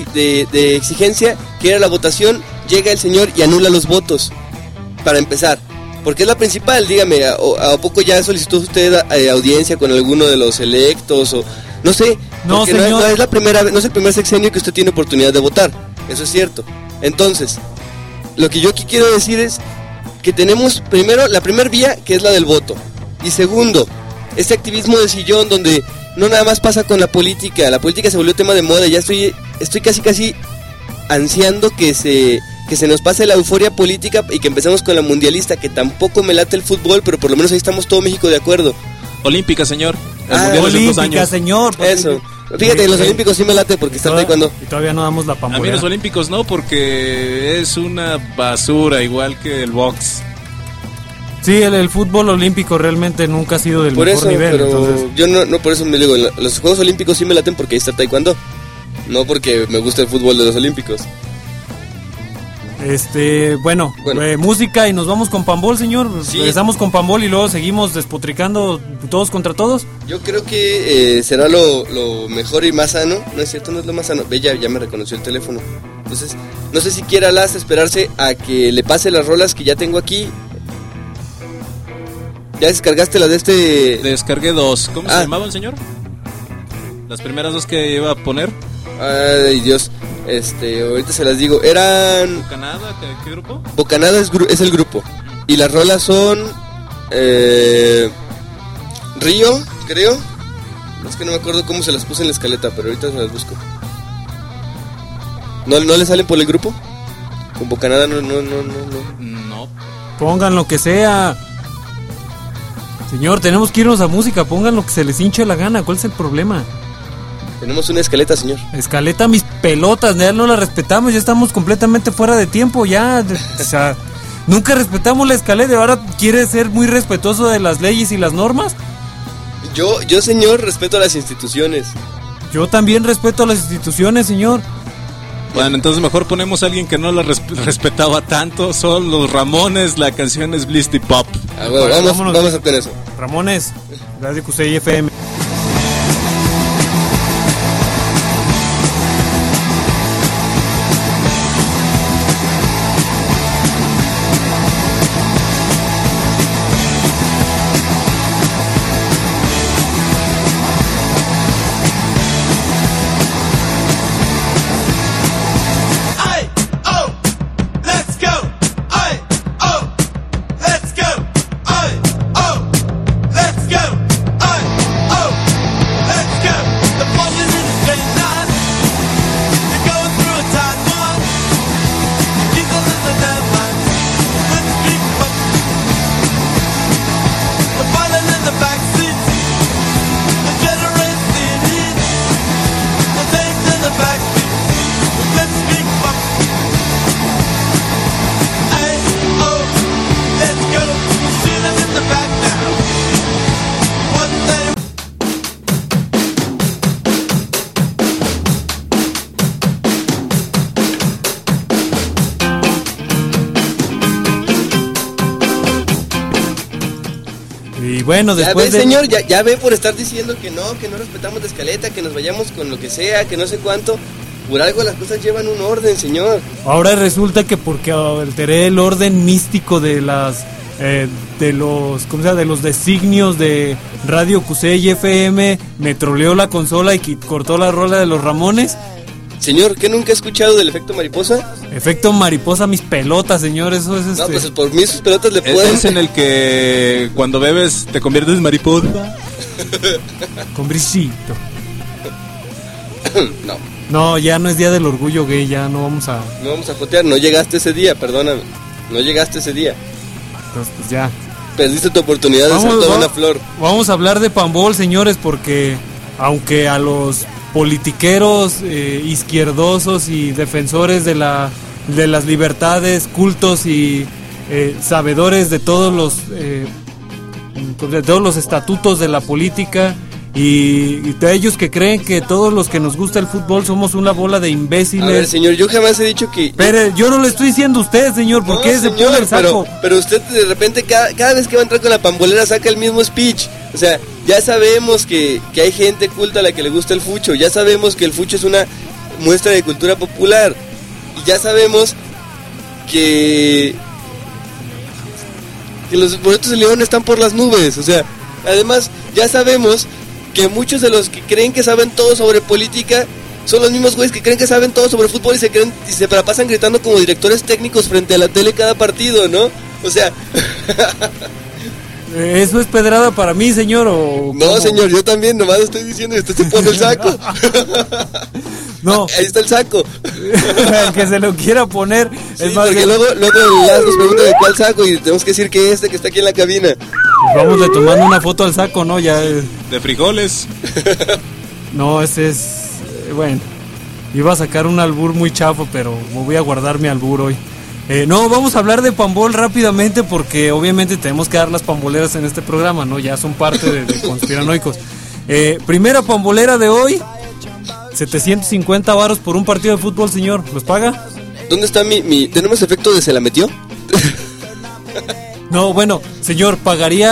G: de exigencia, que era la votación, llega el señor y anula los votos. Para empezar. Porque es la principal, dígame, ¿a poco ya solicitó usted audiencia con alguno de los electos? O no sé,
B: no, señor.
G: No es la primera vez, no es el primer sexenio que usted tiene oportunidad de votar. Eso es cierto. Entonces, lo que yo aquí quiero decir es que tenemos primero la primera vía, que es la del voto, y segundo, este activismo de sillón donde no nada más pasa con la política se volvió tema de moda. Ya estoy casi ansiando que se nos pase la euforia política y que empecemos con la mundialista, que tampoco me late el fútbol, pero por lo menos ahí estamos todo México de acuerdo.
C: Olímpica, señor.
B: Olímpica, señor.
G: Eso. Fíjate, en los olímpicos sí me late porque está taekwondo.
B: Y todavía no damos la pambolera.
C: A mí los olímpicos no, porque es una basura, igual que el box.
B: Sí, el fútbol olímpico realmente nunca ha sido del mejor nivel.
G: Pero
B: entonces...
G: yo no por eso me digo, los Juegos Olímpicos sí me laten porque ahí está taekwondo. No porque me gusta el fútbol de los olímpicos.
B: Bueno. Música y nos vamos con Pambol, señor.
G: Sí.
B: Regresamos con Pambol y luego seguimos despotricando todos contra todos.
G: Yo creo que será lo mejor y más sano. No es cierto, no es lo más sano. Ve, ya me reconoció el teléfono. Entonces, no sé si quiera esperarse a que le pase las rolas que ya tengo aquí. ¿Ya descargaste la de
C: Descargué 2. ¿Cómo se llamaban, señor? Las primeras 2 que iba a poner.
G: Ay, Dios. Ahorita se las digo. Eran...
C: ¿Bocanada? ¿Qué grupo?
G: Bocanada es el grupo. Y las rolas son... Río, creo. Es que no me acuerdo cómo se las puse en la escaleta, pero ahorita se las busco. ¿No le salen por el grupo? Con Bocanada no.
C: No.
B: Pongan lo que sea. Señor, tenemos que irnos a música. Pongan lo que se les hinche la gana. ¿Cuál es el problema?
G: Tenemos una escaleta, señor.
B: Escaleta, mis pelotas, ya no la respetamos, ya estamos completamente fuera de tiempo, ya. O sea, Nunca respetamos la escaleta, ahora quiere ser muy respetuoso de las leyes y las normas.
G: Yo, señor, respeto a las instituciones.
B: Yo también respeto a las instituciones, señor.
C: Bueno, entonces mejor ponemos a alguien que no la respetaba tanto. Son los Ramones, la canción es Blisty Pop.
G: Bueno, vamos a hacer eso.
B: Ramones, Radio QCI FM. Bueno, después
G: ya ve, señor, ya ve por estar diciendo que no respetamos la escaleta, que nos vayamos con lo que sea, que no sé cuánto. Por algo las cosas llevan un orden, señor.
B: Ahora resulta que porque alteré el orden místico de las de los designios de Radio QCI FM, me troleó la consola y cortó la rola de los Ramones.
G: Señor, ¿qué nunca ha escuchado del efecto mariposa?
B: Efecto mariposa, mis pelotas, señor, eso es
G: No, pues por mí sus pelotas le pueden...
C: ¿Es en el que cuando bebes te conviertes en mariposa?
B: Con brisito.
G: No.
B: No, ya no es día del orgullo gay, ya no vamos a...
G: No vamos a jotear, no llegaste ese día, perdóname. No llegaste ese día.
B: Entonces, pues ya.
G: Perdiste tu oportunidad de ser toda una flor.
B: Vamos a hablar de Pambol, señores, porque aunque a los politiqueros izquierdosos y defensores de las libertades, cultos y sabedores de todos los estatutos de la política y de ellos que creen que todos los que nos gusta el fútbol somos una bola de imbéciles.
G: A ver, señor, yo jamás he dicho que...
B: Pero yo no le estoy diciendo a usted, señor, ¿por qué se pone el saco?
G: Pero usted de repente cada vez que va a entrar con la pambolera saca el mismo speech. O sea, ya sabemos que hay gente culta a la que le gusta el fucho. Ya sabemos que el fucho es una muestra de cultura popular. Y ya sabemos que los boletos de León están por las nubes. O sea, además ya sabemos que muchos de los que creen que saben todo sobre política son los mismos güeyes que creen que saben todo sobre fútbol y se la pasan gritando como directores técnicos frente a la tele cada partido, ¿no? O sea...
B: ¿Eso es pedrada para mí, señor? ¿O
G: no, cómo? Señor, yo también, nomás estoy diciendo y usted se pone el saco.
B: No.
G: Ahí está el saco.
B: El que se lo quiera poner.
G: Sí, es más porque luego nos pregunta de cuál saco y tenemos que decir que que está aquí en la cabina.
B: Pues vamos a tomar una foto al saco, ¿no? Ya.
C: De frijoles.
B: No, ese es... bueno, iba a sacar un albur muy chafo, pero me voy a guardar mi albur hoy. No, vamos a hablar de Pambol rápidamente porque obviamente tenemos que dar las pamboleras en este programa, ¿no? Ya son parte de conspiranoicos. Primera pambolera de hoy, 750 varos por un partido de fútbol, señor. ¿Los paga?
G: ¿Dónde está tenemos efecto de se la metió?
B: No, bueno, señor, pagaría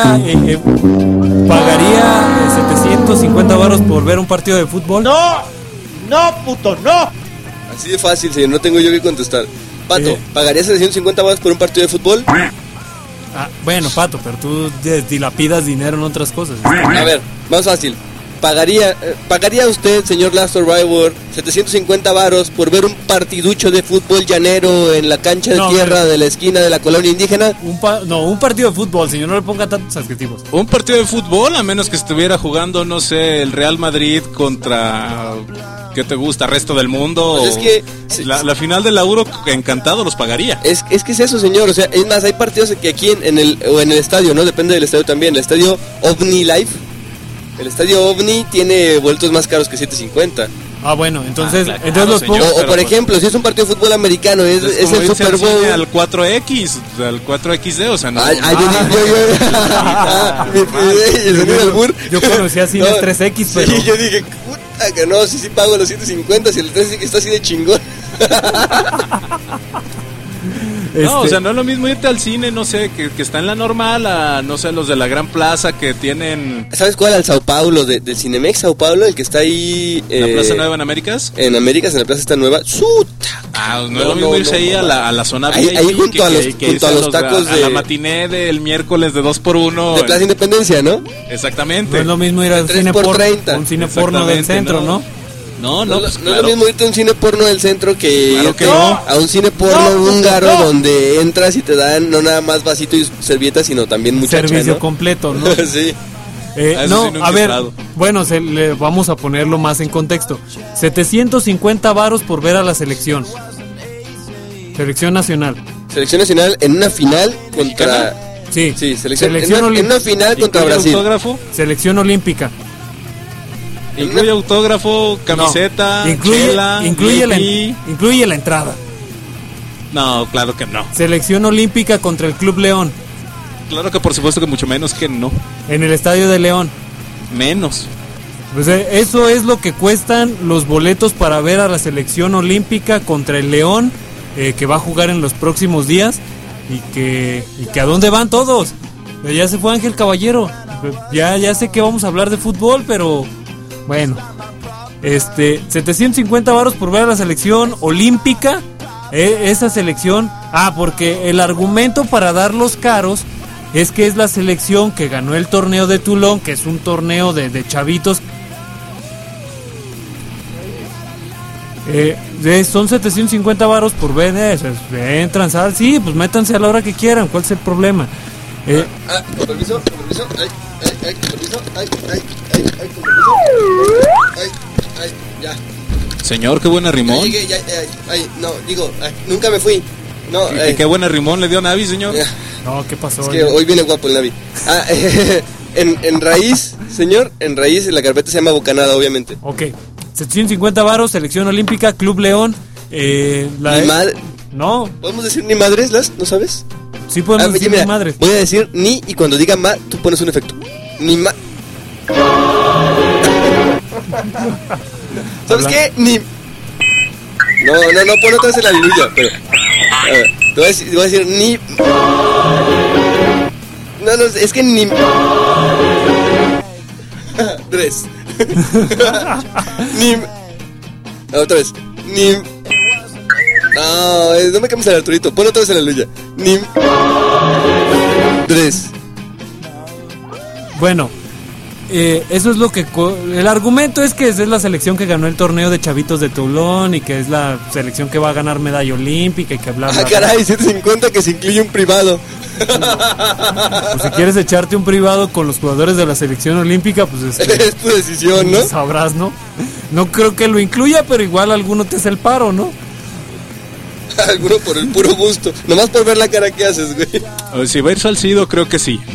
B: 750 varos por ver un partido de fútbol.
H: No, puto, no.
G: Así de fácil, señor, no tengo yo que contestar. Pato, ¿pagarías 750 varos por un partido de fútbol?
B: Bueno, Pato, pero tú dilapidas dinero en otras cosas.
G: A ver, más fácil. ¿Pagaría usted, señor Last Survivor, 750 varos por ver un partiducho de fútbol llanero en la cancha de tierra de la esquina de la colonia indígena?
B: Un partido de fútbol, señor, no le ponga tantos adjetivos.
C: Un partido de fútbol, a menos que estuviera jugando, no sé, el Real Madrid contra... ¿qué te gusta? ¿Resto del mundo?
G: Pues es que...
C: La final del Euro, encantado, los pagaría.
G: Es que es eso, señor. O sea, es más, hay partidos que aquí en el estadio, ¿no? Depende del estadio también. El estadio OVNI Live. El estadio OVNI tiene boletos más caros que 750.
B: Ah, bueno, entonces,
C: claro,
B: entonces los
C: señor,
B: pongo.
G: O por ejemplo, si es un partido de fútbol americano, es
C: como
G: el
C: irse
G: Super
C: al cine
G: Bowl.
C: al 4X, al 4XD, o sea, no.
B: Yo conocía cines 3X, pero.
G: Sí, yo dije, puta que no, sí pago los 150, si el 3X está así de chingón.
C: No, o sea, no es lo mismo irte al cine, no sé, que está en la normal, a, no sé, los de la Gran Plaza que tienen...
G: ¿Sabes cuál? Al Sao Paulo, del Cinemex Sao Paulo, el que está ahí...
C: ¿La Plaza Nueva en Américas?
G: En Américas, en la Plaza está nueva. ¡Suta!
C: Ah, no es lo mismo irse ahí a la zona VIP,
G: ahí junto a los tacos
C: a la matiné del miércoles de 2x1
G: de Plaza Independencia, ¿no?
C: Exactamente.
B: No es lo mismo ir al cine un cine porno del centro, ¿no?
C: No,
G: pues,
C: claro.
G: No es lo mismo irte a un cine porno del centro que
C: claro
G: irte
C: que no.
G: a un cine porno húngaro donde entras y te dan no nada más vasito y servilleta, sino también muchacha,
B: servicio
G: ¿no?
B: completo, ¿no?
G: Sí.
B: No, a ver, bueno, le vamos a ponerlo más en contexto. 750 varos por ver a la selección. Selección nacional.
G: Selección nacional en una final contra...
B: Sí,
G: selección en una final contra Brasil.
C: Autógrafo?
B: Selección olímpica.
C: Incluye autógrafo, camiseta,
B: no, incluye la entrada.
C: No, claro que no.
B: Selección olímpica contra el Club León.
C: Claro que por supuesto que mucho menos que no.
B: En el Estadio de León.
C: Menos.
B: Pues eso es lo que cuestan los boletos para ver a la selección olímpica contra el León, que va a jugar en los próximos días. Y que a dónde van todos. Ya se fue Ángel Caballero. Ya sé que vamos a hablar de fútbol, pero bueno. 750 varos por ver a la selección olímpica. Esa selección. Porque el argumento para darlos caros es que es la selección que ganó el torneo de Toulon, que es un torneo de chavitos. Son 750 varos por ver eso. Entran, sí, pues métanse a la hora que quieran. ¿Cuál es el problema?
G: Con permiso. Permiso. Ya.
C: Señor, qué buena rimón.
G: Nunca me fui. No,
C: qué buena rimón le dio Navi, señor.
B: No, ¿qué pasó?
G: Es que hoy viene guapo el Navi. En raíz, señor, en raíz la carpeta se llama Bocanada, obviamente.
B: Ok. 750 varos, selección olímpica, Club León. No.
G: ¿Podemos decir ni madres, ¿no sabes?
B: Sí podemos decir ni madres.
G: Voy a decir ni y cuando diga ma, tú pones un efecto. Ni ma. ¿Sabes qué? Ni. No, pon otra vez el aleluya, pero. A ver, te voy a decir ni. No, es que ni. Tres. Ni. Otra vez. Ni. No me cambies el Arturito. Pon otra vez el aleluya. Ni. Tres.
B: Bueno, eso es lo que... El argumento es que es la selección que ganó el torneo de chavitos de Toulon y que es la selección que va a ganar medalla olímpica y que bla, bla, bla.
G: Caray, 750 que se incluye un privado.
B: Pues si quieres echarte un privado con los jugadores de la selección olímpica, pues
G: es tu decisión, ¿no?
B: Sabrás, ¿no? No creo que lo incluya, pero igual alguno te hace el paro, ¿no?
G: Alguno por el puro gusto. Nomás por ver la cara que haces, güey.
C: Si va a ir Salcido, creo que sí.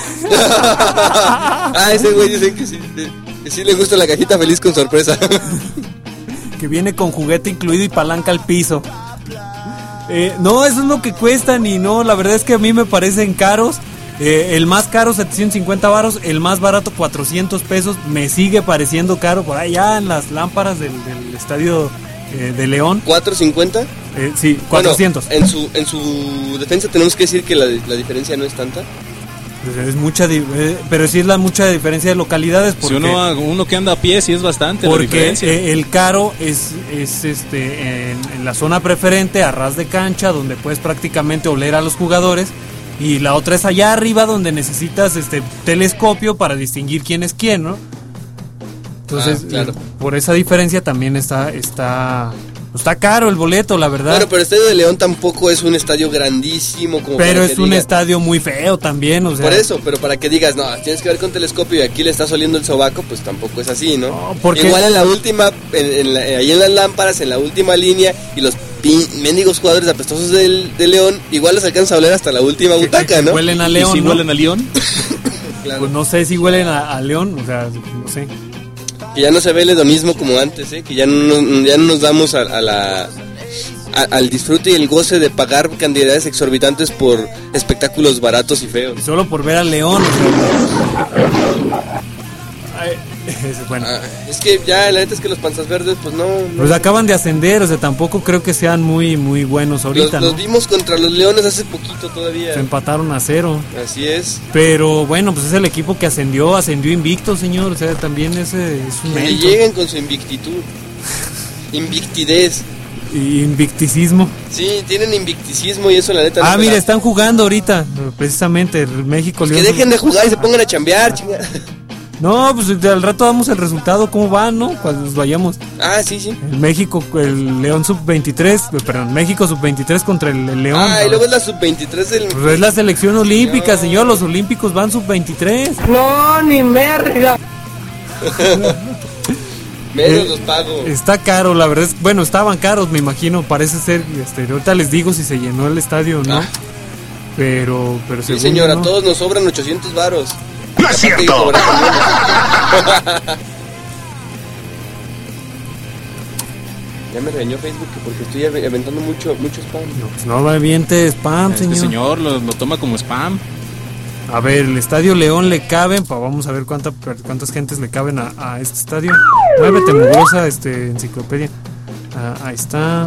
G: Ese güey dice que sí le gusta la cajita feliz con sorpresa.
B: Que viene con juguete incluido y palanca al piso. No, eso es lo que cuestan y no, la verdad es que a mí me parecen caros. El más caro 750 varos, el más barato 400 pesos, me sigue pareciendo caro por allá en las lámparas del estadio de León.
G: ¿450?
B: Sí, 400.
G: Bueno, en su defensa tenemos que decir que la diferencia no es tanta.
B: Pues es mucha, pero sí es mucha diferencia de localidades. Porque,
C: si uno que anda a pie, sí es bastante la diferencia.
B: Porque el caro es en la zona preferente, a ras de cancha, donde puedes prácticamente oler a los jugadores. Y la otra es allá arriba, donde necesitas telescopio para distinguir quién es quién, ¿no? Entonces, claro. Por esa diferencia también está caro el boleto, la verdad.
G: Bueno, pero el Estadio de León tampoco es un estadio grandísimo como
B: pero es un estadio muy feo también, o sea.
G: Por eso, pero para que digas, no, tienes que ver con telescopio y aquí le estás oliendo el sobaco, pues tampoco es así, ¿no?
B: No, porque...
G: Igual en la última, ahí en las lámparas, en la última línea, y los mendigos jugadores apestosos de León, igual les alcanza a oler hasta la última butaca, ¿no?
B: Huelen a León,
C: ¿Y si
B: ¿no?
C: huelen a León?
B: Claro. Pues no sé si huelen a León, o sea, no sé.
G: Que ya no se ve el hedonismo como antes, que ya no nos damos al disfrute y el goce de pagar cantidades exorbitantes por espectáculos baratos y feos.
B: Solo por ver al León. Bueno.
G: Es que ya la neta es que los panzas verdes pues no.
B: Pues acaban de ascender, o sea, tampoco creo que sean muy buenos ahorita.
G: Los vimos contra los Leones hace poquito todavía.
B: Se empataron a 0.
G: Así es.
B: Pero bueno, pues es el equipo que ascendió invicto, señor. O sea, también es un
G: mérito. Que lleguen con su invictitud. Invictidez.
B: Invicticismo.
G: Sí, tienen invicticismo y eso la neta.
B: Ah, mira, están jugando ahorita, precisamente, el México
G: pues
B: León.
G: Que dejen de jugar y se pongan a chambear, chingada.
B: No, pues al rato damos el resultado, cómo va, ¿no? Cuando nos vayamos.
G: Ah, sí.
B: El México, el León sub-23, perdón, México sub-23 contra el León.
G: Ah, y luego es la sub-23 del...
B: Pues es la selección olímpica, señor, los olímpicos van sub-23.
H: No, ni merda.
G: Menos los pago.
B: Está caro, la verdad es, bueno, estaban caros, me imagino, parece ser, ahorita les digo si se llenó el estadio o no. Pero
G: sí, señora, a todos nos sobran 800 varos.
E: ¡No es cierto!
G: Ya me regañó Facebook porque estoy aventando mucho spam.
B: No, pues no aviente spam, señor.
C: Este señor lo toma como spam.
B: A ver, el Estadio León le caben, vamos a ver cuántas gentes le caben a este estadio. Muévete, mugrosa, enciclopedia. Ahí está.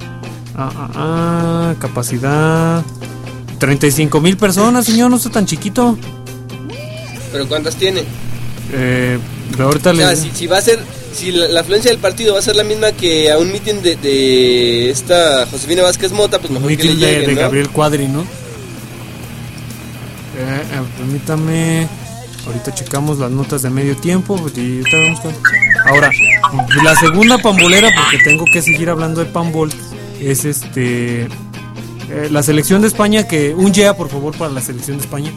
B: Capacidad 35,000 personas, señor, no está tan chiquito.
G: ¿Pero cuántas tiene?
B: Ahorita
G: o sea, si va a ser, si la afluencia del partido va a ser la misma que a un mitin de esta Josefina Vázquez Mota, pues mejor que le lleguen,
B: de
G: ¿no?
B: Gabriel Cuadri, ¿no? Permítame, ahorita checamos las notas de medio tiempo y ahorita vamos ahora, la segunda pambolera, porque tengo que seguir hablando de pambol, es la selección de España, que un yeah, por favor, para la selección de España.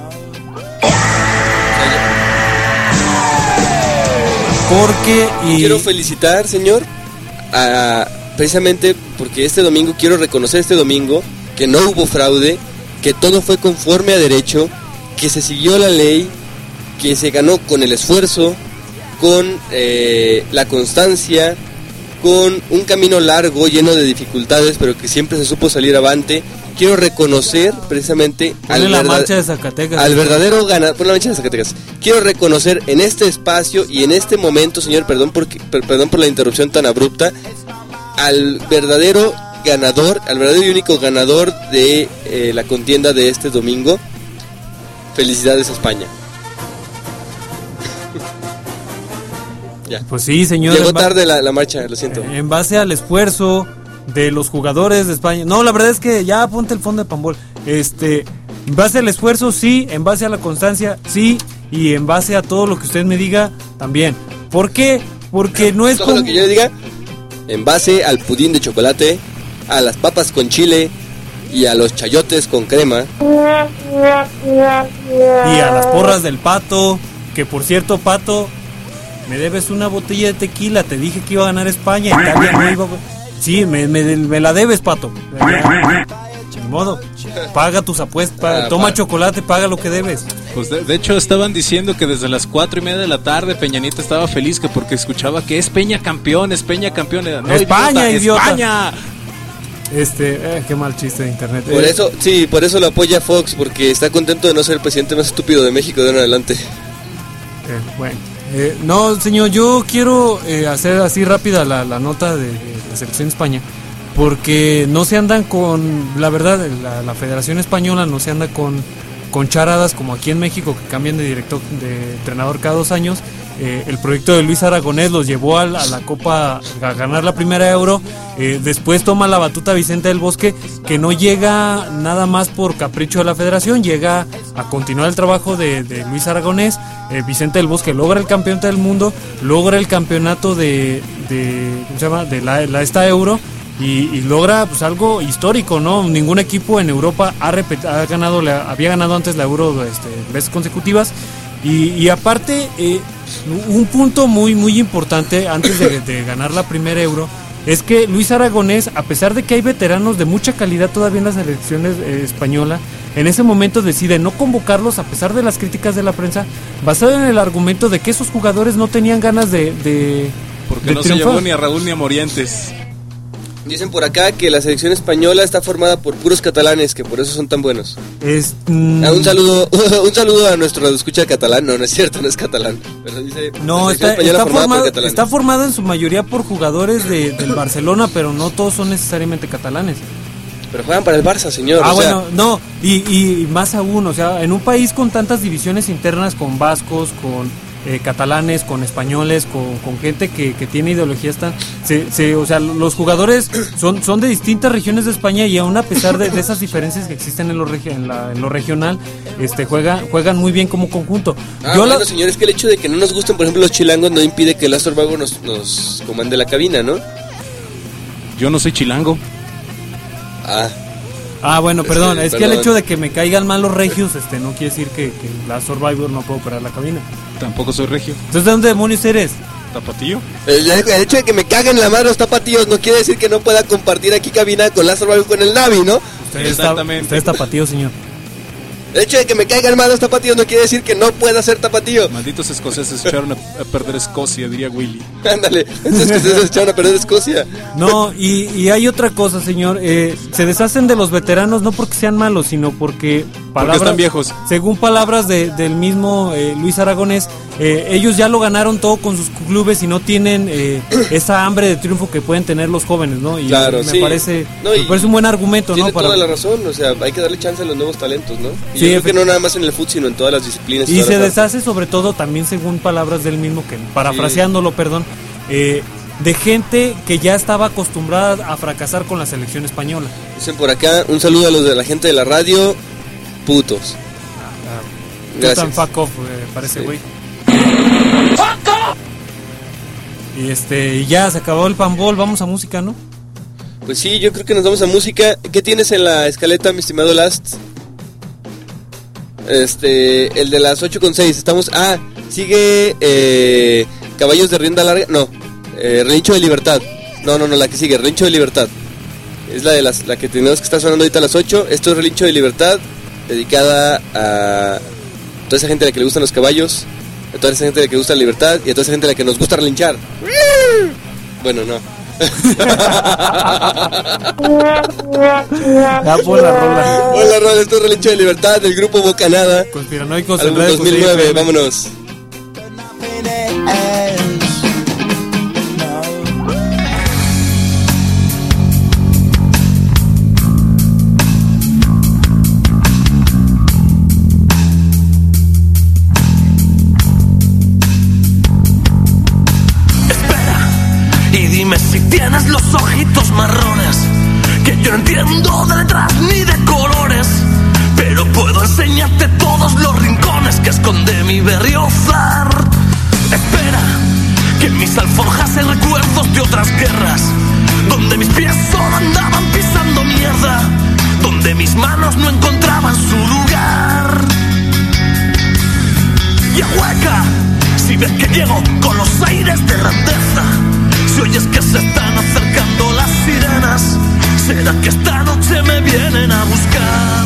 B: Porque
G: quiero felicitar, señor, precisamente porque quiero reconocer este domingo que no hubo fraude, que todo fue conforme a derecho, que se siguió la ley, que se ganó con el esfuerzo, con la constancia, con un camino largo lleno de dificultades, pero que siempre se supo salir avante. Quiero reconocer precisamente al verdadero ganador. Pon la marcha de Zacatecas. Quiero reconocer en este espacio y en este momento, señor, perdón por la interrupción tan abrupta, al verdadero ganador, al verdadero y único ganador de la contienda de este domingo. Felicidades a España. Ya.
B: Pues sí, señor.
G: Llegó tarde la marcha, lo siento.
B: En base al esfuerzo de los jugadores de España. No, la verdad es que ya ponte el fondo de pambol. En base al esfuerzo, sí. En base a la constancia, sí. Y en base a todo lo que usted me diga, también. ¿Por qué? Porque no es
G: todo lo que yo le diga. En base al pudín de chocolate, a las papas con chile y a los chayotes con crema.
B: Y a las porras del Pato. Que por cierto, Pato, me debes una botella de tequila. Te dije que iba a ganar España. Italia no iba. Sí, me la debes, Pato. Ni modo. Paga tus apuestas. Toma chocolate, paga lo que debes.
C: Pues de hecho estaban diciendo que desde las 4:30 de la tarde Peñanita estaba feliz porque escuchaba que es Peña campeón, es Peña campeón. No,
B: España, idiota.
C: España.
B: Qué mal chiste de internet.
G: Por eso lo apoya Fox, porque está contento de no ser el presidente más estúpido de México de ahora en adelante.
B: Bueno. No, señor, yo quiero hacer así rápida la nota de la selección de España, porque no se andan con, la verdad, la Federación Española no se anda con charadas como aquí en México, que cambian de entrenador cada 2 años. El proyecto de Luis Aragonés los llevó a la Copa a ganar la primera Euro. Después toma la batuta Vicente del Bosque, que no llega nada más por capricho de la Federación, llega a continuar el trabajo de Luis Aragonés. Vicente del Bosque logra el campeonato del mundo, logra el campeonato de ¿cómo se llama? De esta Euro. Y logra pues algo histórico, ¿no? Ningún equipo en Europa había ganado antes la Euro veces consecutivas. Y aparte, un punto muy muy importante antes de ganar la primera Euro es que Luis Aragonés, a pesar de que hay veteranos de mucha calidad todavía en la selección española, en ese momento decide no convocarlos a pesar de las críticas de la prensa, basado en el argumento de que esos jugadores no tenían ganas de
C: porque no
B: triunfar.
C: Se llevó ni a Raúl ni a Morientes.
G: Dicen por acá que la selección española está formada por puros catalanes, que por eso son tan buenos. Un saludo a nuestro escucha catalán. No es cierto, no es catalán. Pero dice,
B: no, está formada en su mayoría por jugadores del Barcelona, pero no todos son necesariamente catalanes.
G: Pero juegan para el Barça, señor.
B: Bueno, no, y más aún, o sea, en un país con tantas divisiones internas, con vascos, con catalanes, con españoles, con gente que tiene ideologías tan... o sea, los jugadores son de distintas regiones de España y aún a pesar de esas diferencias que existen en lo regional, juegan muy bien como conjunto.
G: Bueno, señor, es que el hecho de que no nos gusten, por ejemplo, los chilangos no impide que el Astor Vago nos comande la cabina, ¿no?
C: Yo no soy chilango.
B: Bueno, perdón, es que el hecho de que me caigan mal los regios, no quiere decir que la Survivor no puedo operar la cabina.
C: Tampoco soy regio.
B: Entonces, ¿de dónde demonios eres?
C: ¿Tapatío?
G: El hecho de que me caguen la madre los tapatíos no quiere decir que no pueda compartir aquí cabina con la Survivor con el Navi, ¿no?
B: Usted es tapatío, señor.
G: El hecho de que me caigan mal los tapatíos no quiere decir que no pueda ser tapatío.
C: Malditos escoceses echaron a perder Escocia, diría Willy.
G: Ándale, estos escoceses echaron a perder Escocia.
B: No, y hay otra cosa, señor. Se deshacen de los veteranos no porque sean malos, sino porque
C: están viejos.
B: Según palabras del mismo Luis Aragonés, ellos ya lo ganaron todo con sus clubes y no tienen esa hambre de triunfo que pueden tener los jóvenes, ¿no? Y
G: claro,
B: me parece un buen argumento,
G: tiene
B: ¿no?
G: Tiene toda la razón, o sea, hay que darle chance a los nuevos talentos, ¿no? Y
B: sí,
G: yo creo que no nada más en el fútbol, sino en todas las disciplinas.
B: Y se deshace sobre todo también según palabras del mismo, que parafraseándolo, perdón, de gente que ya estaba acostumbrada a fracasar con la selección española.
G: Dicen por acá, un saludo a los de la gente de la radio, putos.
B: Gracias. Fuck off, parece güey. Y ya se acabó el panball, vamos a música, ¿no?
G: Pues sí, yo creo que nos vamos a música. ¿Qué tienes en la escaleta, mi estimado Last? El de las 8:6. Estamos. Sigue Caballos de Rienda Larga. No, Relincho de Libertad. No, la que sigue, Relincho de Libertad. Es la que tenemos que estar sonando ahorita a las 8. Esto es Relincho de Libertad, dedicada a toda esa gente a la que le gustan los caballos, a toda esa gente a la que le gusta la libertad y a toda esa gente a la que nos gusta relinchar. Bueno, no.
B: Pon la rola.
G: Hola, rola, esto es Relincho de Libertad del grupo Bocanada.
B: Conspiranoicos
G: álbum 2009, vámonos.
P: Si tienes los ojitos marrones, que yo no entiendo de letras ni de colores, pero puedo enseñarte todos los rincones que esconde mi berriozar. Espera, que en mis alforjas hay recuerdos de otras guerras, donde mis pies solo andaban pisando mierda, donde mis manos no encontraban su lugar. Y ahueca, si ves que llego con los aires de grandeza, si oyes que se están acercando las sirenas, será que esta noche me vienen a buscar.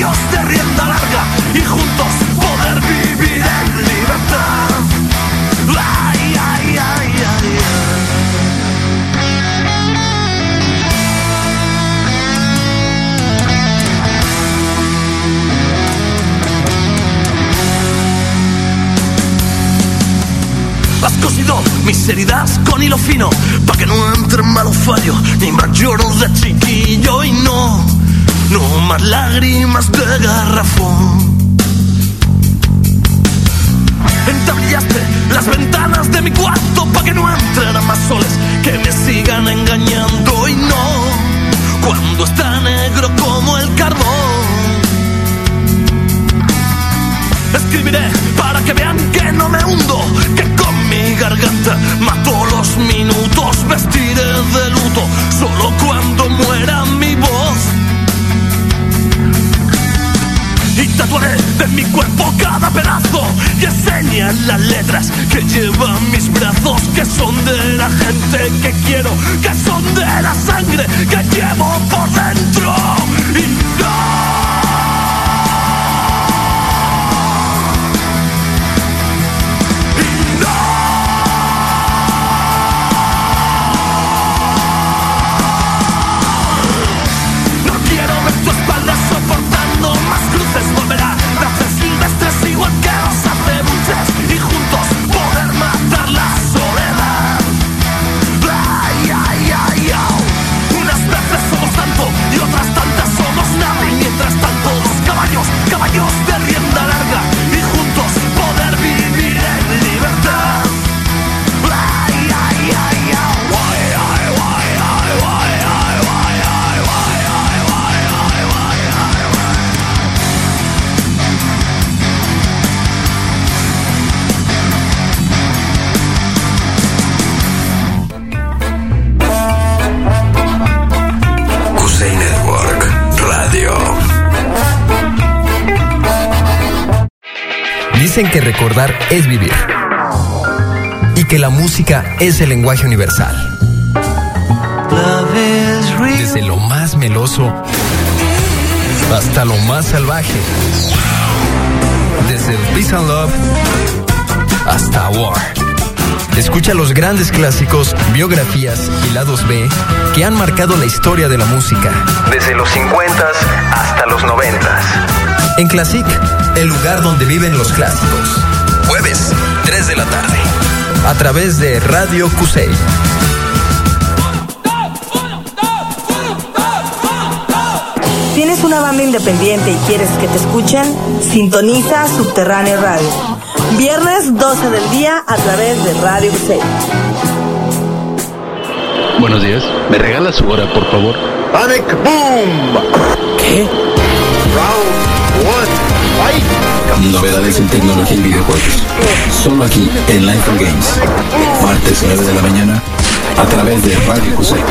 P: caballos de rienda larga y juntos poder vivir en libertad. Ay, ay, ay, ay, ay. Has cosido mis heridas con hilo fino pa' que no entre malo fallo ni más lloros de chiquillo y no más lágrimas de garrafón. Entablillaste las ventanas de mi cuarto pa' que no entren más soles que me sigan engañando y no cuando está negro como el carbón. Escribiré para que vean que no me hundo, que con mi garganta mato los minutos. Vestiré de luto solo cuando muera mi voz. Y tatuaré de mi cuerpo cada pedazo y enseñan las letras que llevan mis brazos, que son de la gente que quiero, que son de la sangre que llevo por dentro. Y no. Caballos de rienda larga y juntos poder vivir en libertad. Ay, ay, ay,
F: Cusey Network Radio.
Q: Dicen que recordar es vivir y que la música es el lenguaje universal. Desde lo más meloso hasta lo más salvaje. Desde el Peace and Love hasta War. Escucha los grandes clásicos, biografías y lados B que han marcado la historia de la música.
R: Desde los 50s hasta los 90s.
Q: En Classic, el lugar donde viven los clásicos. Jueves, 3 de la tarde. A través de Radio Cusey.
S: ¿Tienes una banda independiente y quieres que te escuchen? Sintoniza Subterráneo Radio. Viernes 12 del día a través de Radio Cusey.
T: Buenos días. ¿Me regala su hora, por favor?
U: Panic Boom.
T: ¿Qué?
U: Round 1. Fight.
T: Novedades en tecnología y videojuegos. Solo aquí en Life for Games. Martes 9 de la mañana a través de Radio Cusey.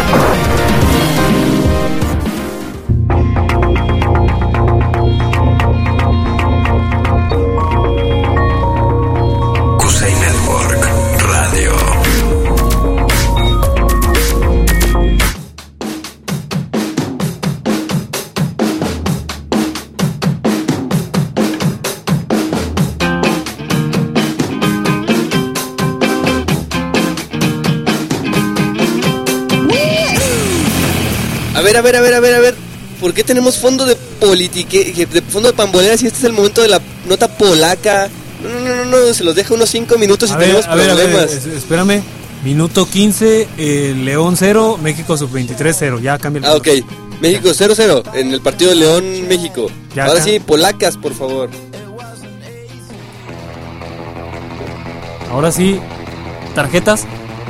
G: A ver, ¿por qué tenemos fondo de fondo de pambolera si este es el momento de la nota polaca? No, se los deja unos 5 minutos y tenemos problemas.
B: Espérame, minuto 15, León 0, México sub-23 0, ya cambia el
G: ok, México 0-0 en el partido de León-México. Ahora sí, polacas, por favor.
B: Ahora sí, tarjetas.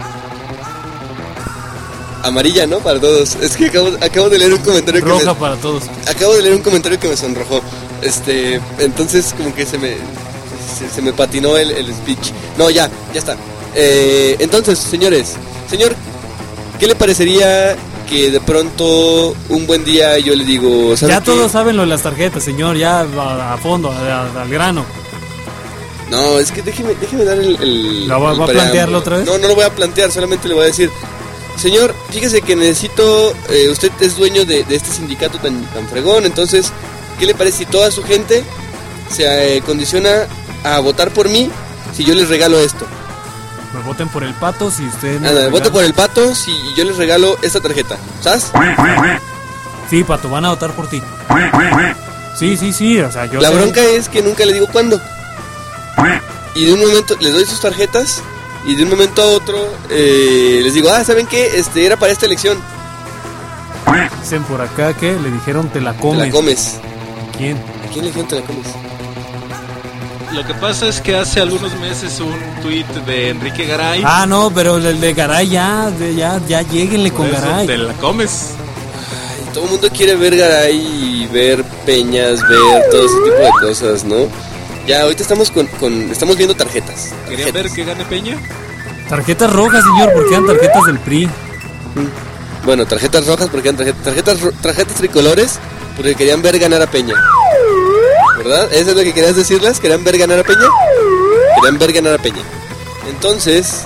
G: Amarilla, ¿no? Para todos. Es que acabo de leer un comentario
B: roja para todos.
G: Acabo de leer un comentario que me sonrojó. Entonces como que se me patinó el speech. No, ya está. Entonces, señores, señor, ¿qué le parecería que de pronto un buen día yo le digo,
B: ya todos saben lo de las tarjetas, señor, ya a fondo, al grano.
G: No, es que déjeme dar
B: ¿Va a plantearlo otra vez?
G: No lo voy a plantear, solamente le voy a decir, señor, fíjese que necesito, usted es dueño de este sindicato tan fregón, entonces ¿qué le parece si toda su gente se condiciona a votar por mí si yo les regalo esto?
B: Me voten por el Pato si ustedes...
G: voten por el Pato si yo les regalo esta tarjeta, ¿sabes?
B: Sí, Pato, van a votar por ti. Sí, o sea, yo...
G: La bronca es que nunca le digo cuándo. Y de un momento les doy sus tarjetas y de un momento a otro les digo, ¿saben qué? Era para esta elección.
B: Dicen por acá que le dijeron te la comes.
G: Te la comes.
B: ¿A quién?
G: ¿A quién le dijeron te la comes?
C: Lo que pasa es que hace algunos meses un tuit de Enrique Garay.
B: No, pero el de Garay ya lléguenle con Garay.
C: Te la comes.
G: Ay, todo el mundo quiere ver Garay y ver Peñas, ver todo ese tipo de cosas, ¿no? Ya, ahorita estamos estamos viendo tarjetas.
C: ¿Querían ver que gane Peña?
B: Tarjetas rojas, señor, porque eran tarjetas del PRI.
G: Bueno, tarjetas rojas porque eran tarjetas tricolores porque querían ver ganar a Peña. ¿Verdad? ¿Eso es lo que querías decirles? ¿Querían ver ganar a Peña? Querían ver ganar a Peña. Entonces,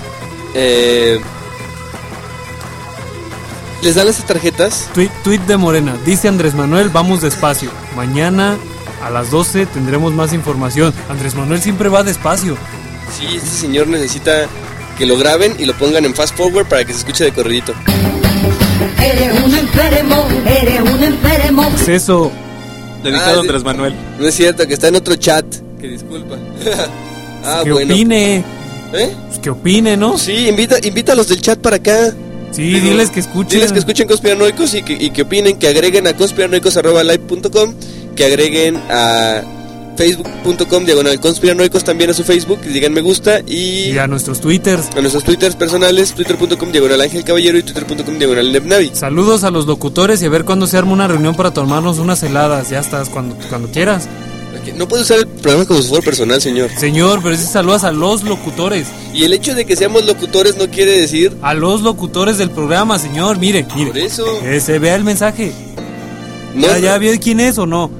G: les dan esas tarjetas.
B: Tweet de Morena. Dice Andrés Manuel, vamos despacio. Mañana a las 12 tendremos más información. Andrés Manuel siempre va despacio.
G: Sí, este señor necesita que lo graben y lo pongan en fast forward para que se escuche de corridito.
I: Eres un enfermo,
B: ¿Qué es eso?
C: Dedicado a Andrés Manuel.
G: No es cierto, que está en otro chat. Que disculpa.
B: Que opine. Pues que opine, ¿no?
G: Sí, invita a los del chat para acá.
B: Sí, diles que escuchen.
G: Diles que escuchen Conspiranoicos y que opinen, que agreguen a conspiranoicos@live.com, que agreguen a facebook.com/conspiranoicos también a su Facebook, y digan me gusta y
B: a nuestros twitters.
G: A nuestros twitters personales, twitter.com/Ángel Caballero y twitter.com/Lebnavi.
B: Saludos a los locutores y a ver cuándo se arma una reunión para tomarnos unas heladas. Ya estás, cuando quieras.
G: No puede usar el programa como si fuera personal, señor.
B: Señor, pero si saludas a los locutores.
G: Y el hecho de que seamos locutores no quiere decir...
B: A los locutores del programa, señor, mire.
G: Por eso...
B: Que se vea el mensaje.
G: No,
B: ¿Ya vio quién es o no?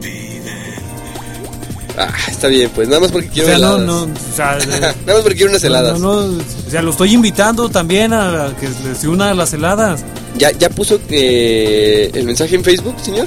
G: Está bien, pues nada más porque quiero heladas. Nada más porque quiero unas heladas.
B: O sea, lo estoy invitando también a que se una a las heladas.
G: ¿Ya puso el mensaje en Facebook, señor?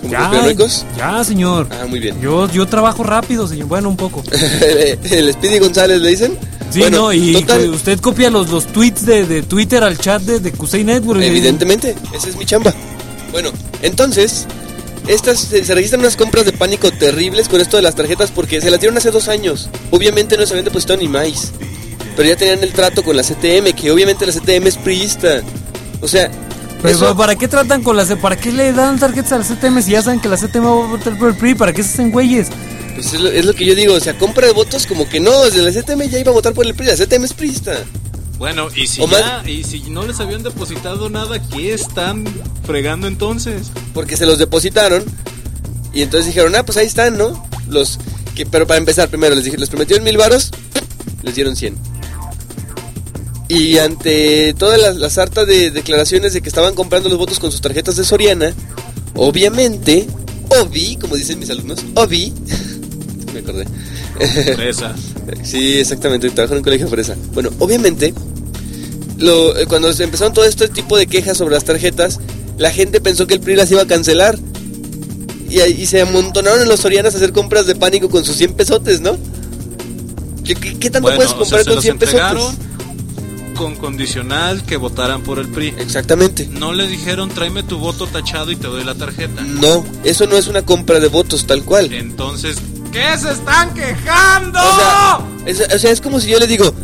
B: Ya, señor.
G: Muy bien.
B: Yo trabajo rápido, señor. Bueno, un poco.
G: ¿El Speedy González le dicen?
B: Sí, bueno, usted copia los tweets de Twitter al chat de Cusey Network.
G: Evidentemente, esa es mi chamba. Bueno, entonces, se registran unas compras de pánico terribles con esto de las tarjetas porque se las dieron hace 2 años. Obviamente no se habían depositado ni más, pero ya tenían el trato con la CTM, que obviamente la CTM es priista. O sea...
B: Pero ¿para qué tratan con ¿para qué le dan tarjetas a la CTM si ya saben que la CTM va a votar por el PRI? ¿Para qué se hacen güeyes?
G: Pues es lo que yo digo, o sea, compra de votos como que no, desde la CTM ya iba a votar por el PRI, la CTM es priista.
C: Bueno, y si no les habían depositado nada, ¿qué están fregando entonces?
G: Porque se los depositaron y entonces dijeron, pues ahí están, ¿no? Pero para empezar, primero les prometieron 1,000 varos, les dieron 100. Y ante todas las sartas de declaraciones de que estaban comprando los votos con sus tarjetas de Soriana, obviamente, como dicen mis alumnos, me acordé.
C: Fresa.
G: Sí, exactamente, trabajo en un colegio fresa. Bueno, obviamente, cuando empezaron todo este tipo de quejas sobre las tarjetas, la gente pensó que el PRI las iba a cancelar. Y se amontonaron en los Sorianas a hacer compras de pánico con sus 100 pesotes, ¿no? ¿Qué tanto puedes comprar con 100 pesotes?
C: Con condicional que votaran por el PRI.
G: Exactamente.
C: No le dijeron tráeme tu voto tachado y te doy la tarjeta.
G: No, eso no es una compra de votos tal cual.
C: Entonces, ¿qué se están quejando?
G: O sea, es como si yo le digo,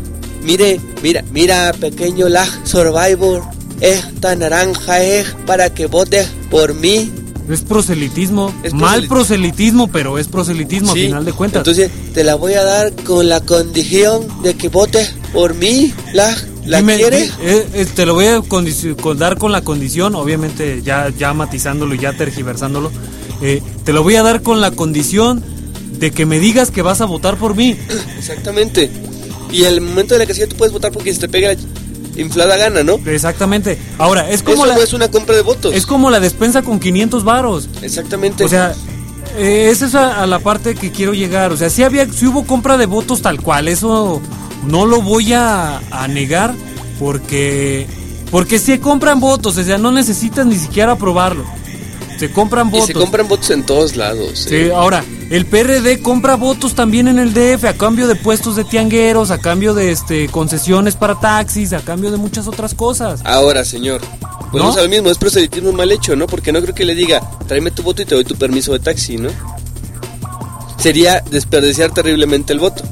G: mira, pequeño lag Survivor, esta naranja es para que votes por mí.
B: Es proselitismo. Mal proselitismo, pero es proselitismo, sí, a final de cuentas.
G: Entonces, te la voy a dar con la condición de que votes por mí, ¿La quieres?
B: Te lo voy a dar con la condición, obviamente ya matizándolo y ya tergiversándolo. Te lo voy a dar con la condición de que me digas que vas a votar por mí.
G: Exactamente. Y el momento de la casilla tú puedes votar porque se te pega la inflada gana, ¿no?
B: Exactamente. Ahora, es como
G: eso no es una compra de votos.
B: Es como la despensa con 500 varos.
G: Exactamente.
B: O sea, esa es a la parte que quiero llegar. O sea, sí hubo compra de votos tal cual, eso... No lo voy a negar porque si compran votos, o sea, no necesitas ni siquiera aprobarlo. compran votos.
G: Y se compran votos en todos lados.
B: Sí, ahora, el PRD compra votos también en el DF a cambio de puestos de tiangueros, a cambio de concesiones para taxis, a cambio de muchas otras cosas.
G: Ahora, señor, volvemos a lo mismo, es proselitismo mal hecho, ¿no? Porque no creo que le diga, tráeme tu voto y te doy tu permiso de taxi, ¿no? Sería desperdiciar terriblemente el voto.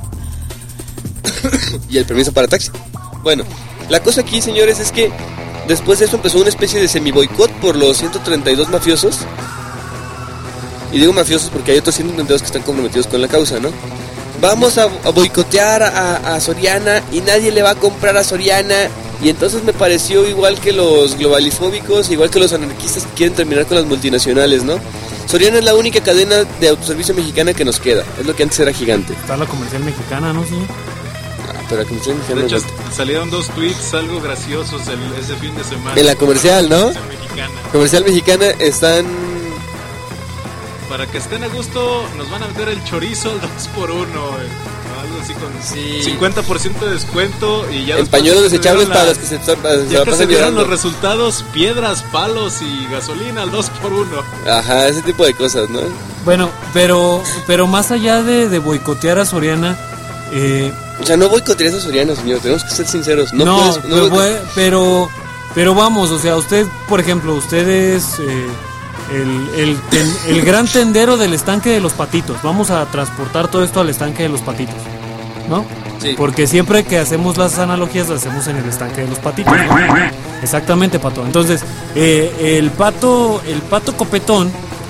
G: Y el permiso para taxi. Bueno, la cosa aquí, señores, es que después de eso empezó una especie de semi-boicot por los 132 mafiosos. Y digo mafiosos porque hay otros 132 que están comprometidos con la causa, ¿no? Vamos a boicotear a Soriana y nadie le va a comprar a Soriana. Y entonces me pareció igual que los globalifóbicos, igual que los anarquistas que quieren terminar con las multinacionales, ¿no? Soriana es la única cadena de autoservicio mexicana que nos queda. Es lo que antes era gigante.
B: Está la Comercial Mexicana, ¿no, señor?
G: Pero la Comercial Mexicana...
C: De hecho, salieron 2 tweets algo graciosos ese fin de semana.
G: En la Comercial, ¿no? Comercial Mexicana están...
C: Para que estén a gusto, nos van a meter el chorizo al 2x1, algo así con 50% de descuento y ya...
G: En pañuelos desechables para los que se
C: ya que se vieron los resultados, piedras, palos y gasolina al 2x1.
G: Ajá, ese tipo de cosas, ¿no?
B: Bueno, pero más allá de boicotear a Soriana...
G: O sea, no boicotearías a Soriana, señor, tenemos que ser sinceros.
B: Pero vamos, o sea, usted, por ejemplo, usted es el gran tendero del estanque de los Patitos. Vamos a transportar todo esto al estanque de los Patitos, ¿no?
G: Sí.
B: Porque siempre que hacemos las analogías las hacemos en el estanque de los Patitos, ¿no? Exactamente, Pato. Entonces, el pato copetón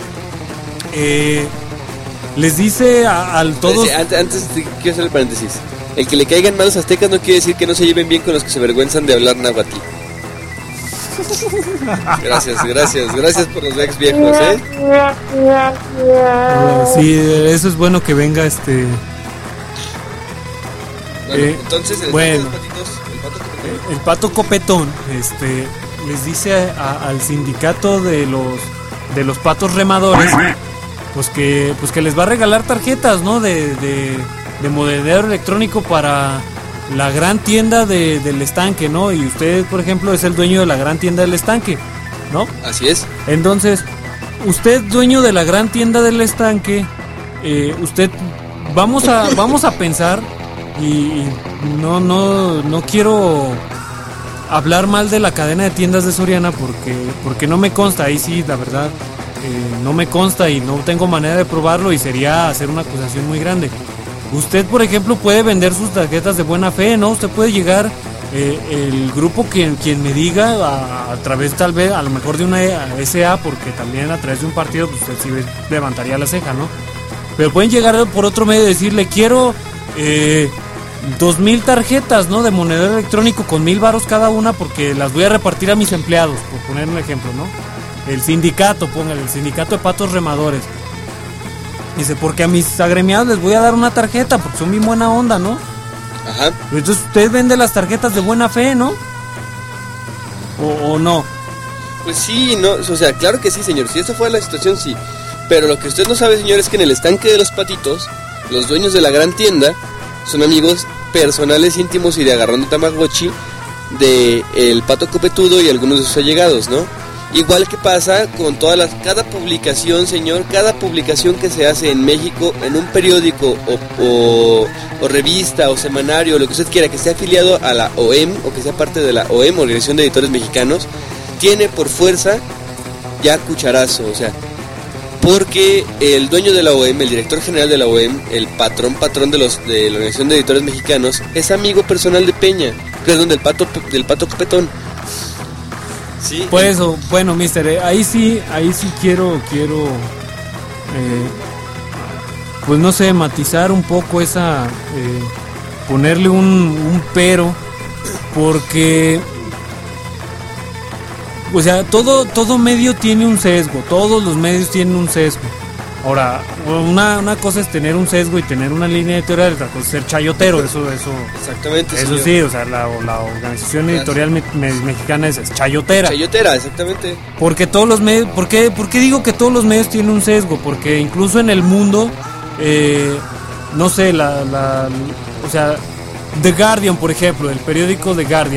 B: les dice al todos...
G: Antes quiero hacer el paréntesis. El que le caigan mal los aztecas no quiere decir que no se lleven bien con los que se avergüenzan de hablar náhuatl. Gracias por los ex viejos,
B: sí, eso es bueno que venga
G: entonces
B: el pato copetón les dice al sindicato de los patos remadores pues que les va a regalar tarjetas, ¿no? de monedero electrónico para la gran tienda del estanque, ¿no? Y usted, por ejemplo, es el dueño de la gran tienda del estanque, ¿no?
G: Así es.
B: Entonces, usted, dueño de la gran tienda del estanque, usted, vamos a pensar, y no quiero hablar mal de la cadena de tiendas de Soriana porque no me consta, ahí sí, la verdad, no me consta y no tengo manera de probarlo y sería hacer una acusación muy grande. Usted, por ejemplo, puede vender sus tarjetas de buena fe, ¿no? Usted puede llegar, el grupo quien me diga, a través tal vez, a lo mejor de una SA, porque también a través de un partido, pues usted sí levantaría la ceja, ¿no? Pero pueden llegar por otro medio y decirle, quiero 2,000 tarjetas, ¿no? De monedero electrónico con 1,000 varos cada una, porque las voy a repartir a mis empleados, por poner un ejemplo, ¿no? El sindicato, póngale, el sindicato de patos remadores. Dice, porque a mis agremiados les voy a dar una tarjeta, porque son bien buena onda, ¿no?
G: Ajá.
B: Entonces usted vende las tarjetas de buena fe, ¿no? ¿O no?
G: Pues sí, no, o sea, claro que sí, señor. Si esta fuera la situación, sí. Pero lo que usted no sabe, señor, es que en el estanque de los Patitos, los dueños de la gran tienda son amigos personales, íntimos y de agarrón de Tamagotchi de el Pato Copetudo y algunos de sus allegados, ¿no? Igual que pasa con cada publicación, señor, cada publicación que se hace en México, en un periódico o revista o semanario, lo que usted quiera, que esté afiliado a la OEM o que sea parte de la OEM, Organización de Editores Mexicanos, tiene por fuerza ya cucharazo, o sea, porque el dueño de la OEM, el director general de la OEM, el patrón de la Organización de Editores Mexicanos, es amigo personal de Peña, que es donde del pato Copetón. Sí.
B: Pues bueno, mister, ahí sí quiero pues no sé, matizar un poco esa, ponerle un pero, porque o sea, todo medio tiene un sesgo, todos los medios tienen un sesgo. Ahora, una cosa es tener un sesgo y tener una línea editorial, otra cosa es ser chayotero, eso
G: exactamente,
B: eso
G: señor.
B: Sí, o sea, la organización editorial mexicana es chayotera.
G: Chayotera, exactamente.
B: Porque todos los medios, ¿por qué digo que todos los medios tienen un sesgo? Porque incluso en el mundo, no sé, o sea, The Guardian, por ejemplo, el periódico The Guardian,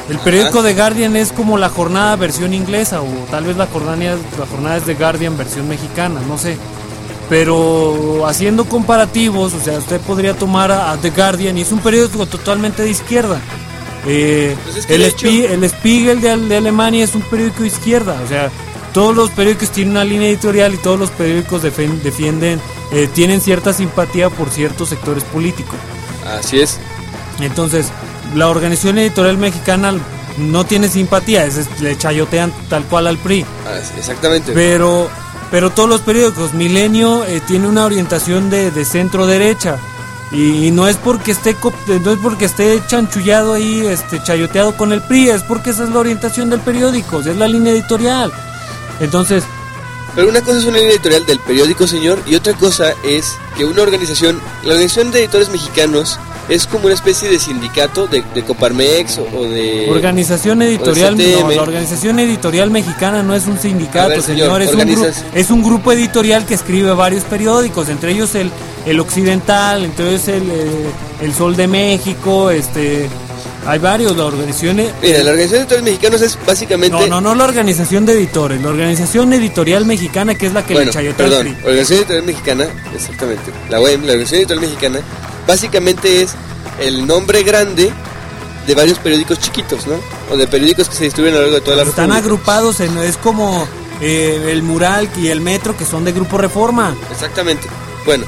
B: El periódico The Guardian es como la Jornada versión inglesa, o tal vez la jornada es The Guardian versión mexicana, no sé. Pero haciendo comparativos, o sea, usted podría tomar a The Guardian y es un periódico totalmente de izquierda.
G: Pues
B: el Spiegel de Alemania es un periódico de izquierda, o sea, todos los periódicos tienen una línea editorial y todos los periódicos defienden, tienen cierta simpatía por ciertos sectores políticos.
G: Así es.
B: Entonces, la organización editorial mexicana no tiene simpatía, le chayotean tal cual al PRI.
G: Exactamente.
B: Pero todos los periódicos, Milenio tiene una orientación de centro derecha y no es porque esté chanchullado ahí, chayoteado con el PRI, es porque esa es la orientación del periódico, es la línea editorial. Entonces,
G: pero una cosa es una línea editorial del periódico, señor, y otra cosa es que la Organización de Editores Mexicanos es como una especie de sindicato de Coparmex o de...
B: Organización editorial, no, la Organización Editorial Mexicana no es un sindicato, ver, señor, es un grupo editorial que escribe varios periódicos, entre ellos el Occidental, entre ellos el Sol de México, hay varios, la organización...
G: Mira, la Organización de Editores Mexicanos es básicamente...
B: No la Organización de Editores, la Organización Editorial Mexicana, que es la que le chayotea al PRI.
G: Organización Editorial Mexicana, exactamente, la OEM, la Organización Editorial Mexicana, básicamente es el nombre grande de varios periódicos chiquitos, ¿no? O de periódicos que se distribuyen a lo largo de toda la República.
B: Están agrupados, es como el Mural y el Metro, que son de Grupo Reforma.
G: Exactamente. Bueno,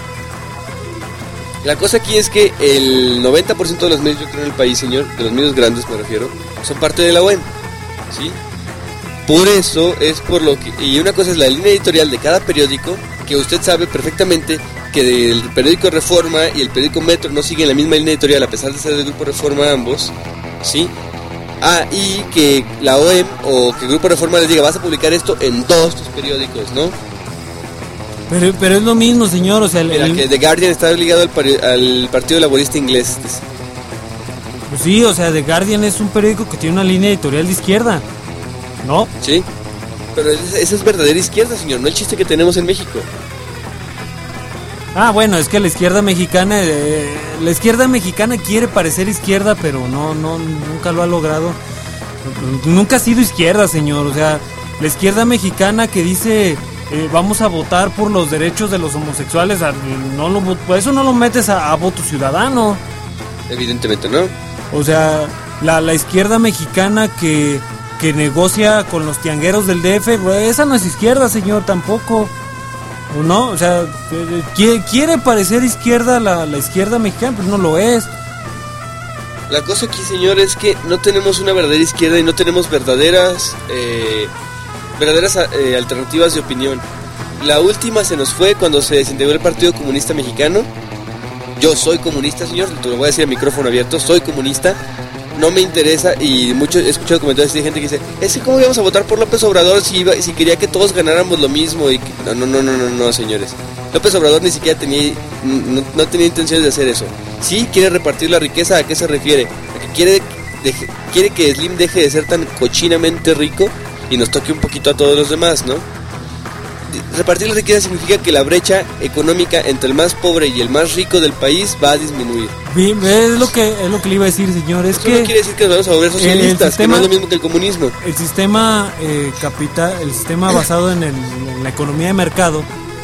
G: la cosa aquí es que el 90% de los medios, yo creo, en el país, señor, de los medios grandes me refiero, son parte de la OEM, ¿sí? Por eso es por lo que... Y una cosa es la línea editorial de cada periódico, que usted sabe perfectamente que el periódico Reforma y el periódico Metro no siguen la misma línea editorial, a pesar de ser del Grupo Reforma ambos, ¿sí? Y que la OEM o que el Grupo Reforma les diga, vas a publicar esto en 2 tus periódicos, ¿no?
B: Pero es lo mismo, señor, o sea...
G: que The Guardian está ligado al Partido Laborista Inglés.
B: Pues sí, o sea, The Guardian es un periódico que tiene una línea editorial de izquierda, ¿no?
G: Sí, pero esa es verdadera izquierda, señor, no el chiste que tenemos en México.
B: Bueno, es que la izquierda mexicana quiere parecer izquierda, pero nunca lo ha logrado. Nunca ha sido izquierda, señor. O sea, la izquierda mexicana que dice vamos a votar por los derechos de los homosexuales, por eso no lo metes a voto ciudadano.
G: Evidentemente no.
B: O sea, la izquierda mexicana que negocia con los tiangueros del DF, esa no es izquierda, señor, tampoco. ¿No? O sea, quiere parecer izquierda la izquierda mexicana, pero no lo es.
G: La cosa aquí, señor, es que no tenemos una verdadera izquierda y no tenemos verdaderas alternativas de opinión. La última se nos fue cuando se desintegró el Partido Comunista Mexicano. Yo soy comunista, señor, te lo voy a decir a micrófono abierto, soy comunista. No me interesa, y he escuchado comentarios de gente que dice, es que cómo íbamos a votar por López Obrador si quería que todos ganáramos lo mismo. Y no, señores. López Obrador ni siquiera no tenía intenciones de hacer eso. Sí quiere repartir la riqueza. ¿A qué se refiere? A que quiere que Slim deje de ser tan cochinamente rico y nos toque un poquito a todos los demás, ¿no? Repartir la riqueza significa que la brecha económica entre el más pobre y el más rico del país va a disminuir.
B: Bien, es lo que le iba a decir, señor. Eso
G: no quiere decir que nos vamos a volver socialistas, que no es lo mismo que el comunismo.
B: El sistema el sistema basado en la economía de mercado,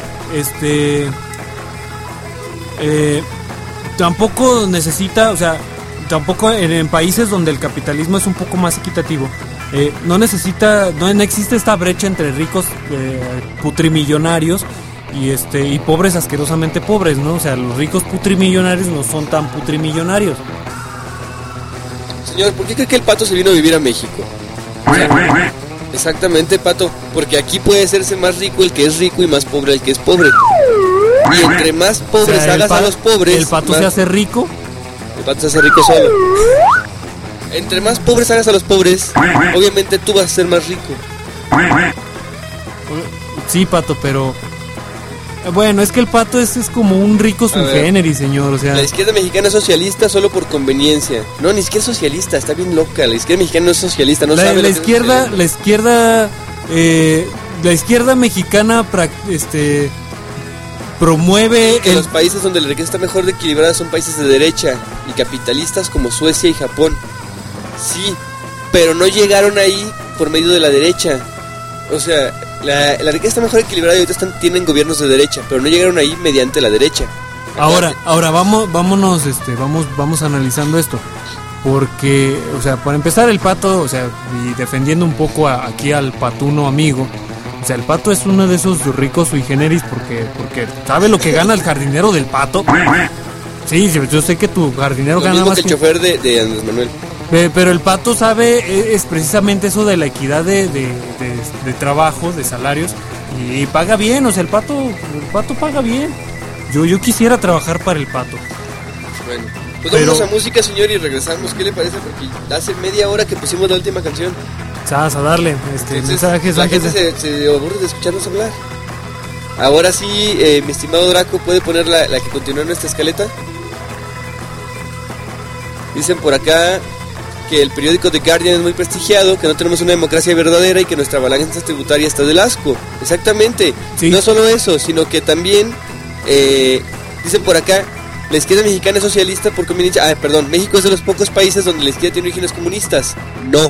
B: tampoco necesita, o sea, tampoco en países donde el capitalismo es un poco más equitativo. No existe esta brecha entre ricos putrimillonarios y pobres asquerosamente pobres, ¿no? O sea, los ricos putrimillonarios no son tan putrimillonarios.
G: Señor, ¿por qué cree que el Pato se vino a vivir a México? Exactamente, Pato, porque aquí puede hacerse más rico el que es rico y más pobre el que es pobre. Y entre más pobres hagas a los pobres...
B: ¿El Pato se hace rico?
G: El Pato se hace rico solo. Entre más pobres hagas a los pobres, obviamente tú vas a ser más rico.
B: Sí, Pato, pero... Bueno, es que el Pato es como un rico sui generis, señor, o sea...
G: La izquierda mexicana es socialista solo por conveniencia. No, ni siquiera es socialista, está bien loca. La izquierda mexicana no es socialista, no sabe...
B: La izquierda mexicana promueve...
G: Que los países donde la riqueza está mejor equilibrada son países de derecha y capitalistas como Suecia y Japón. Sí, pero no llegaron ahí por medio de la derecha. O sea, la riqueza está mejor equilibrada y ahorita tienen gobiernos de derecha, pero no llegaron ahí mediante la derecha.
B: Ahora vamos analizando esto. Porque, o sea, para empezar el Pato, o sea, y defendiendo un poco aquí al patuno amigo, o sea, el Pato es uno de esos ricos sui generis porque ¿sabe lo que gana el jardinero del Pato? Sí, yo sé que tu jardinero gana más
G: que el chofer de Andrés Manuel.
B: Pero el Pato sabe, es precisamente eso de la equidad de trabajo, de salarios, y paga bien, o sea, el Pato paga bien. Yo quisiera trabajar para el Pato.
G: Bueno, pues vamos a música, señor, y regresamos. ¿Qué le parece? Porque hace media hora que pusimos la última canción.
B: A darle mensajes.
G: La gente se aburre de escucharnos hablar. Ahora sí, mi estimado Draco, ¿puede poner la que continúa en nuestra escaleta? Dicen por acá que el periódico The Guardian es muy prestigiado, que no tenemos una democracia verdadera y que nuestra balanza tributaria está del asco. Exactamente. Sí. No solo eso, sino que también dicen por acá, la izquierda mexicana es socialista por conveniencia. México es de los pocos países donde la izquierda tiene orígenes comunistas. No.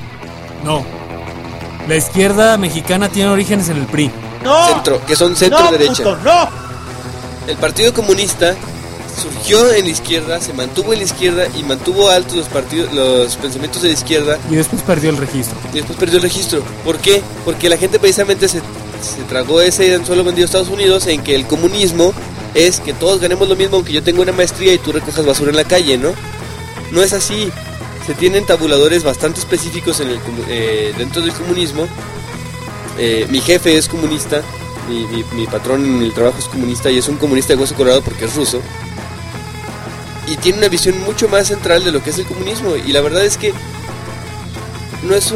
B: La izquierda mexicana tiene orígenes en el PRI.
G: Que son centro-derecha.
U: No.
G: El Partido Comunista surgió en la izquierda, se mantuvo en la izquierda y mantuvo altos los pensamientos de la izquierda.
B: Y después perdió el registro.
G: ¿Por qué? Porque la gente precisamente se tragó ese anzuelo vendido a Estados Unidos en que el comunismo es que todos ganemos lo mismo aunque yo tenga una maestría y tú recojas basura en la calle, ¿no? No es así. Se tienen tabuladores bastante específicos dentro del comunismo. Mi jefe es comunista, mi patrón en el trabajo es comunista y es un comunista de hueso colorado porque es ruso. Y tiene una visión mucho más central de lo que es el comunismo. Y la verdad es que no es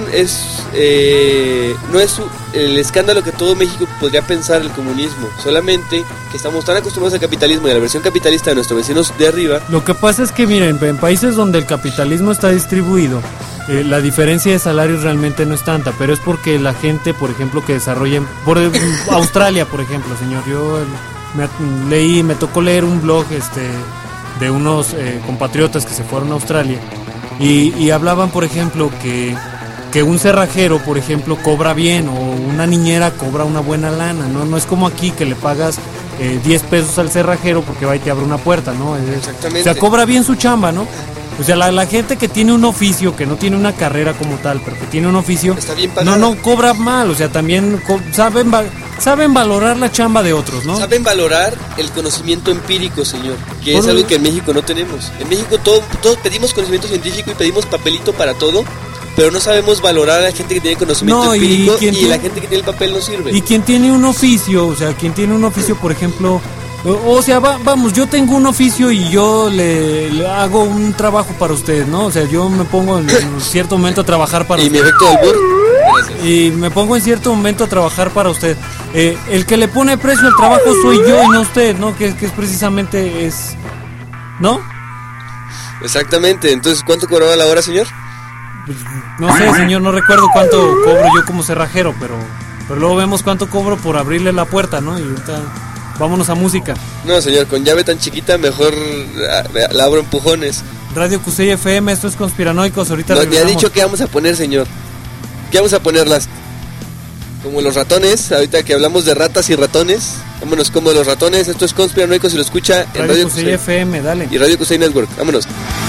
G: el escándalo que todo México podría pensar el comunismo. Solamente que estamos tan acostumbrados al capitalismo y a la versión capitalista de nuestros vecinos de arriba.
B: Lo que pasa es que, miren, en países donde el capitalismo está distribuido, la diferencia de salarios realmente no es tanta, pero es porque la gente, por ejemplo, que desarrolla... Australia, por ejemplo, señor, yo me tocó leer un blog de unos compatriotas que se fueron a Australia y hablaban, por ejemplo, que un cerrajero, por ejemplo, cobra bien, o una niñera cobra una buena lana, no es como aquí que le pagas 10 pesos al cerrajero porque va y te abre una puerta, ¿no?
G: Exactamente.
B: O sea, cobra bien su chamba, ¿no? O sea, la gente que tiene un oficio, que no tiene una carrera como tal, pero que tiene un oficio,
G: está bien pagada.
B: No cobra mal, o sea, también saben valorar la chamba de otros, ¿no?
G: Saben valorar el conocimiento empírico, señor, que es algo que en México no tenemos. En México todos pedimos conocimiento científico y pedimos papelito para todo, pero no sabemos valorar a la gente que tiene conocimiento empírico y la gente que tiene el papel no sirve.
B: Y quien tiene un oficio, por ejemplo... O sea, vamos, yo tengo un oficio y yo le hago un trabajo para usted, ¿no? O sea, yo me pongo en cierto momento a trabajar para usted.
G: Y mi efecto del burro.
B: Y me pongo en cierto momento a trabajar para usted. El que le pone precio al trabajo soy yo y no usted, ¿no? Que es precisamente ¿no?
G: Exactamente. Entonces, ¿cuánto cobraba la hora, señor?
B: Pues, no sé, señor, no recuerdo cuánto cobro yo como cerrajero, pero luego vemos cuánto cobro por abrirle la puerta, ¿no? Y ahorita... vámonos a música.
G: No, señor, con llave tan chiquita mejor la abro empujones.
B: Radio Cusey FM, esto es Conspiranoicos, ahorita
G: no, me ha dicho que vamos a poner, señor. ¿Qué vamos a ponerlas? Como los ratones, ahorita que hablamos de ratas y ratones. Vámonos como los ratones, esto es Conspiranoicos y lo escucha en Radio
B: Cusey FM, dale.
G: Y Radio Cusey Network, vámonos.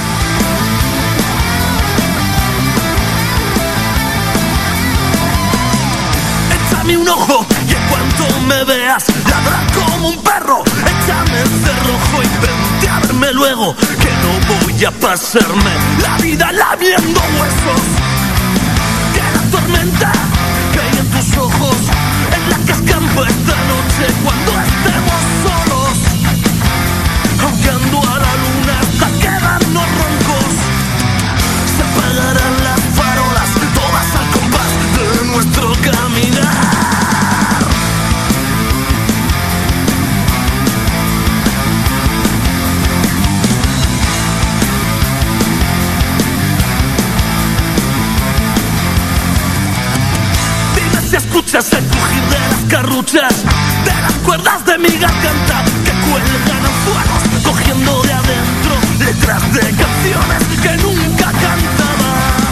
P: Échame un ojo y en cuanto me veas ladra como un perro. Échame el cerrojo y vente a verme luego, que no voy a pasarme la vida lamiendo huesos. Que la tormenta que hay en tus ojos en la que escampo esta noche cuando estemos solos. Ahogando a la luna hasta quedarnos roncos. Se apagarán las farolas, todas al compás de nuestro caminar. Si escuchas el crujir de las carruchas, de las cuerdas de mi garganta que cuelgan anzuelos, cogiendo de adentro letras de canciones que nunca cantaba.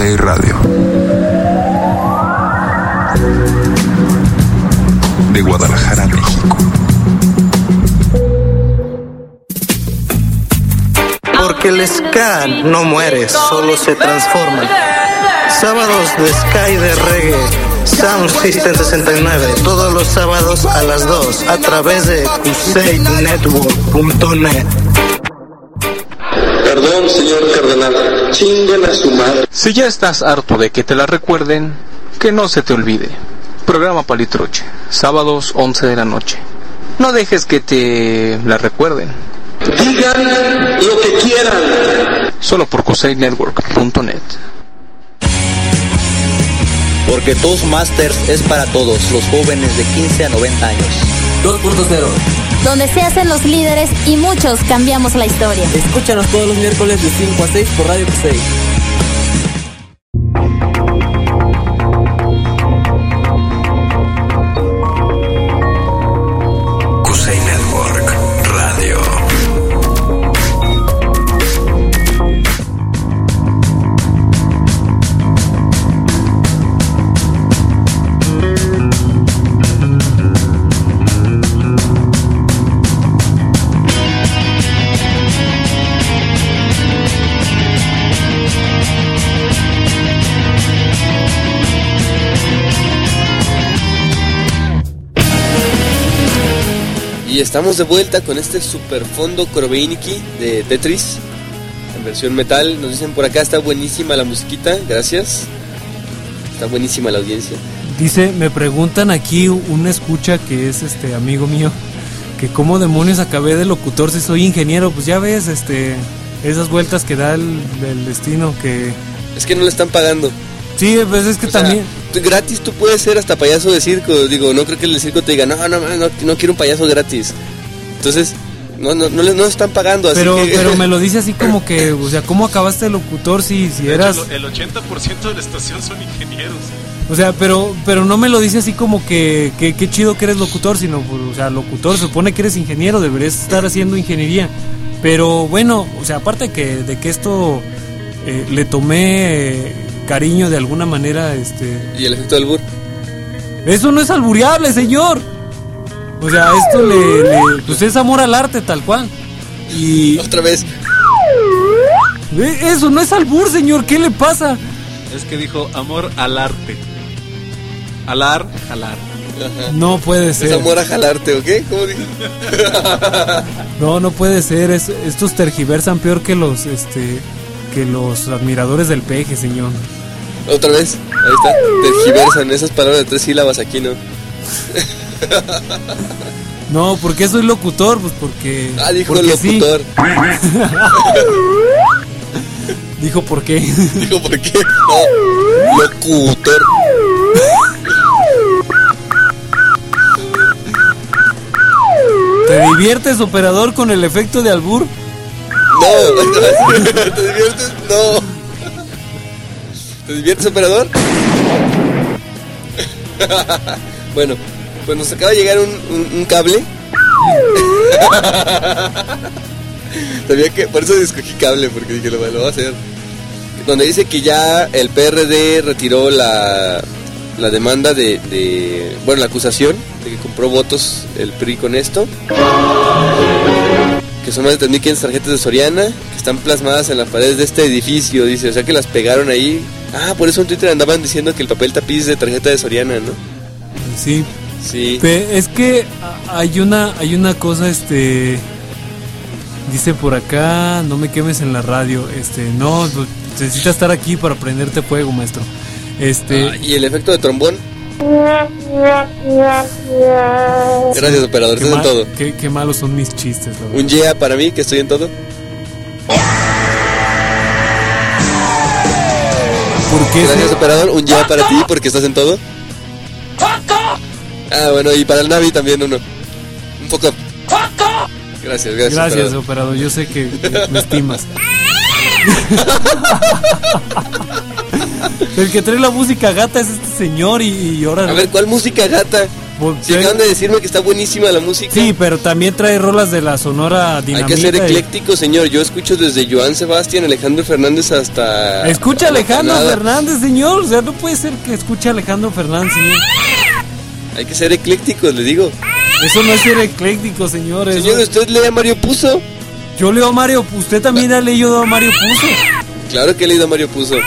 F: Radio. De Guadalajara, México.
J: Porque el ska no muere, solo se transforma. Sábados de ska y de reggae, Sound System 69, todos los sábados a las 2, a través de CrusadeNetwork.net.
K: Perdón, señor cardenal, chinguen a su madre.
L: Si ya estás harto de que te la recuerden, que no se te olvide. Programa Palitroche, sábados 11 de la noche. No dejes que te la recuerden.
K: Digan lo que quieran.
L: Solo por CrusadeNetwork.net.
M: Porque Toastmasters es para todos, los jóvenes de 15 a 90 años.
N: 2.0.
O: Donde se hacen los líderes y muchos cambiamos la historia.
N: Escúchanos todos los miércoles de 5 a 6 por Radio Crusade.
F: Crusade Network Radio.
G: Y estamos de vuelta con este super fondo Korobeiniki de Tetris en versión metal. Nos dicen por acá, está buenísima la musiquita, gracias. Está buenísima la audiencia.
B: Dice, me preguntan aquí un escucha que es amigo mío, que cómo demonios acabé de locutor si soy ingeniero. Pues ya ves, esas vueltas que da el destino, que
G: es que no le están pagando.
B: Sí, pues es que o también
G: sea, gratis tú puedes ser hasta payaso de circo. Digo, no creo que el circo te diga, no quiero un payaso gratis. Entonces, no están pagando. Así
B: pero me lo dice así como que, o sea, ¿cómo acabaste de locutor si eras...?
C: El 80% de la estación son ingenieros.
B: O sea, pero no me lo dice así como que qué chido que eres locutor, sino, o sea, locutor, se supone que eres ingeniero, deberías estar haciendo ingeniería. Pero bueno, o sea, aparte de que esto le tomé cariño de alguna manera,
G: ¿Y el efecto del albur?
B: Eso no es alburiable, señor. O sea, esto pues es amor al arte, tal cual. Y
G: otra vez.
B: Eso no es albur, señor, ¿qué le pasa?
C: Es que dijo amor al arte. Jalar.
G: Ajá.
B: No puede ser.
G: Es amor a jalarte, ¿o qué? ¿Cómo dijo?
B: No puede ser. Estos tergiversan peor que los admiradores del peje, señor.
G: Otra vez, ahí está. Tergiversan esas palabras de 3 sílabas aquí, ¿no?
B: No, ¿por qué soy locutor? Pues porque...
G: dijo
B: porque
G: locutor.
B: Sí. Dijo por qué.
G: Dijo por qué. No, locutor.
B: ¿Te diviertes, operador, con el efecto de albur?
G: No. ¿Te diviertes? No. ¿Te diviertes, operador? Bueno, pues nos acaba de llegar un cable. Sabía que por eso escogí cable, porque dije lo voy a hacer. Donde dice que ya el PRD retiró la demanda la acusación de que compró votos el PRI con esto. Que son más de 3.500 tarjetas de Soriana que están plasmadas en las paredes de este edificio, dice, o sea que las pegaron ahí. Por eso en Twitter andaban diciendo que el papel tapiz de tarjeta de Soriana, ¿no?
B: Sí.
G: Sí.
B: Es que hay una cosa, dice por acá, no me quemes en la radio, no, necesitas estar aquí para prenderte fuego, maestro.
G: ¿Y el efecto de trombón? Gracias, operador, estás en todo.
B: Qué malos son mis chistes, la verdad.
G: Un yeah para mí, que estoy en todo.
B: ¿Por qué?
G: Gracias, operador, un yeah para ti, porque estás en todo. Bueno, y para el Navi también uno. Un poco.
B: Gracias, operador. Yo sé que me estimas. El que trae la música gata es este señor y ahora...
G: A ver, ¿cuál música gata? Si acaban de decirme que está buenísima la música.
B: Sí, pero también trae rolas de la Sonora Dinamita.
G: Hay que ser ecléctico, señor. Yo escucho desde Joan Sebastián, Alejandro Fernández hasta...
B: Escucha Alejandro Fernández, señor. O sea, no puede ser que escuche Alejandro Fernández, señor.
G: Hay que ser eclécticos, le digo.
B: Eso no es ser ecléctico, señor.
G: Señor, ¿usted lee a Mario Puzo?
B: Yo leo a Mario Puzo. ¿Usted también ha leído a Mario Puzo?
G: Claro que he leído a Mario Puzo.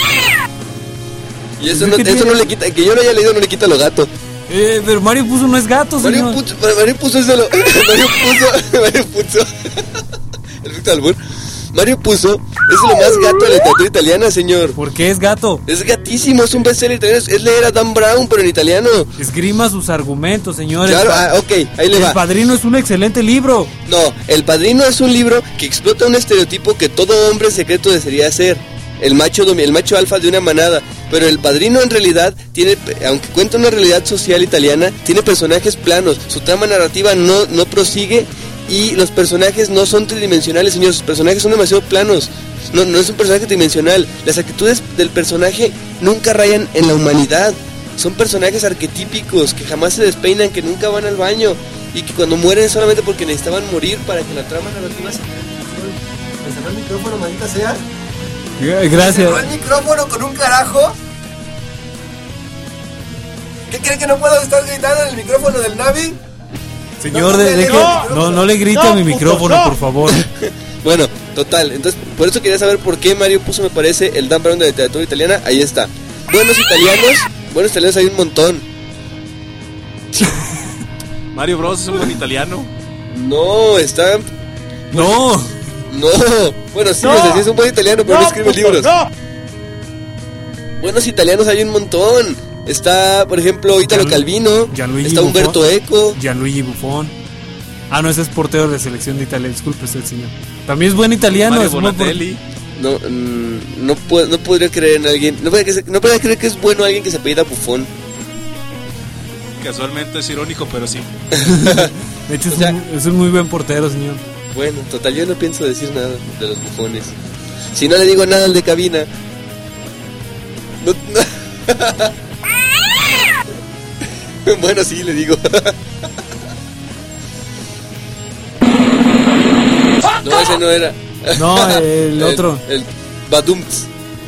G: Y eso no le quita, que yo lo haya leído no le quita lo gato.
B: Pero Mario Puzo no es gato, señor.
G: Mario Puzo es solo... Mario Puzo. Efecto albur. Mario Puzo es lo más gato de la literatura italiana, señor.
B: ¿Por qué es gato?
G: Es gatísimo, es un bestseller italiano. Es leer a Dan Brown, pero en italiano.
B: Esgrima sus argumentos, señor.
G: Claro, ok, ahí le va.
B: El Padrino es un excelente libro.
G: No, El Padrino es un libro que explota un estereotipo que todo hombre secreto desearía ser. El macho alfa de una manada. Pero El Padrino en realidad tiene, aunque cuenta una realidad social italiana, tiene personajes planos. Su trama narrativa no prosigue y los personajes no son tridimensionales, señor. Sus personajes son demasiado planos. No es un personaje tridimensional. Las actitudes del personaje nunca rayan en la humanidad. Son personajes arquetípicos que jamás se despeinan, que nunca van al baño y que cuando mueren es solamente porque necesitaban morir para que la trama narrativa se... ¿Me cerró el micrófono, maldita sea?
B: Gracias.
G: ¿Me cerró el micrófono con un carajo? ¿Qué cree que no puedo estar gritando en el micrófono del Navi?
B: Señor, no le grite a mi micrófono, por favor.
G: Bueno, total, entonces por eso quería saber por qué Mario Puzo me parece el Dan Brown de la literatura italiana. Ahí está. Buenos italianos hay un montón.
C: Mario Bros es un buen italiano.
G: No, está...
B: No.
G: Bueno, sí, sí es un buen italiano, pero no escribe libros. Buenos italianos hay un montón. Está, por ejemplo, Italo Calvino. Está Umberto Eco.
B: Gianluigi Buffon. No, ese es portero de selección de Italia. Disculpe, el señor. También es buen italiano.
C: Mario Bonatelli.
G: No podría creer en alguien. No podría creer que es bueno alguien que se apellida Buffon.
C: Casualmente es irónico, pero sí.
B: De hecho, es un muy buen portero, señor.
G: Bueno, total, yo no pienso decir nada de los bufones. Si no le digo nada al de cabina. Bueno, sí, le digo. No, ese no era.
B: No, el otro.
G: El Badumts.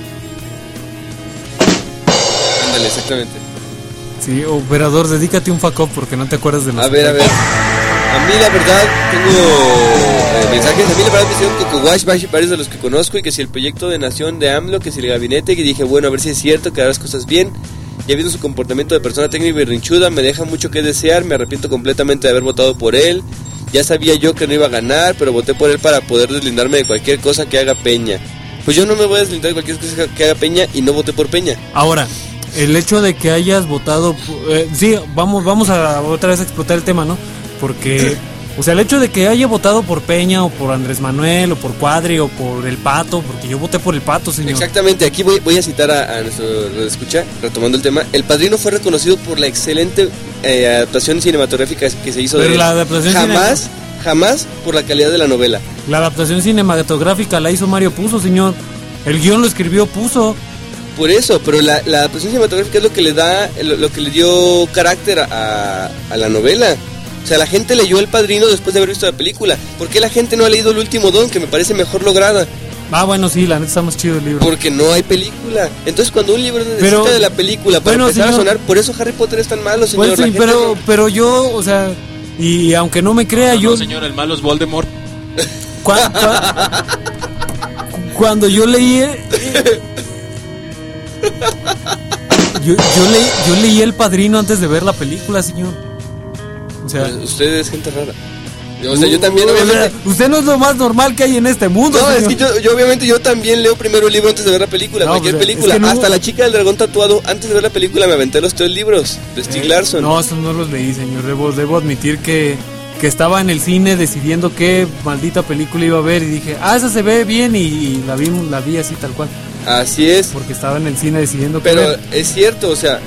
G: Ándale, exactamente.
B: Sí, operador, dedícate un fuck up porque no te acuerdas de los...
G: A ver. A mí la verdad tengo mensajes. A mí la verdad me hicieron Cocowash varios de los que conozco. Y que si el proyecto de nación de AMLO, que si el gabinete. Que dije, bueno, a ver si es cierto, que hará las cosas bien. Ya viendo su comportamiento de persona técnica y berrinchuda, me deja mucho que desear. Me arrepiento completamente de haber votado por él. Ya sabía yo que no iba a ganar, pero voté por él para poder deslindarme de cualquier cosa que haga Peña. Pues yo no me voy a deslindar de cualquier cosa que haga Peña y no voté por Peña.
B: Ahora, el hecho de que hayas votado... sí, vamos a otra vez a explotar el tema, ¿no? Porque, o sea, el hecho de que haya votado por Peña o por Andrés Manuel o por Cuadri o por el Pato, porque yo voté por el Pato, señor.
G: Exactamente, aquí voy a citar a nuestro escucha, retomando el tema. El Padrino fue reconocido por la excelente adaptación cinematográfica que se hizo. Pero de él.
B: La adaptación
G: jamás por la calidad de la novela.
B: La adaptación cinematográfica la hizo Mario Puzo, señor. El guión lo escribió Puzo.
G: Por eso, pero la adaptación cinematográfica es lo que le da, lo que le dio carácter a la novela. O sea, la gente leyó El Padrino después de haber visto la película. ¿Por qué la gente no ha leído El Último Don, que me parece mejor lograda?
B: Bueno, sí, la neta está más chido el libro.
G: Porque no hay película. Entonces, cuando un libro necesita de la película para empezar a sonar, por eso Harry Potter es tan malo, señor.
B: Pues sí, pero yo, o sea, y aunque no me crea,
C: no, señor, el malo es Voldemort.
B: Cuando yo leí... yo leí El Padrino antes de ver la película, señor. O sea,
G: usted es gente rara. O sea, yo también, obviamente.
B: Usted no es lo más normal que hay en este mundo.
G: No, señor. Es que yo obviamente también leo primero el libro antes de ver la película. Cualquier película. Es que hasta La chica del dragón tatuado, antes de ver la película me aventé los 3 libros de Stieg Larsson.
B: No, esos no los leí, señor. Debo admitir que estaba en el cine decidiendo qué maldita película iba a ver y dije, esa se ve bien y la vi así tal cual.
G: Así es.
B: Porque estaba en el cine decidiendo qué
G: ver.
B: Pero
G: es cierto, o sea,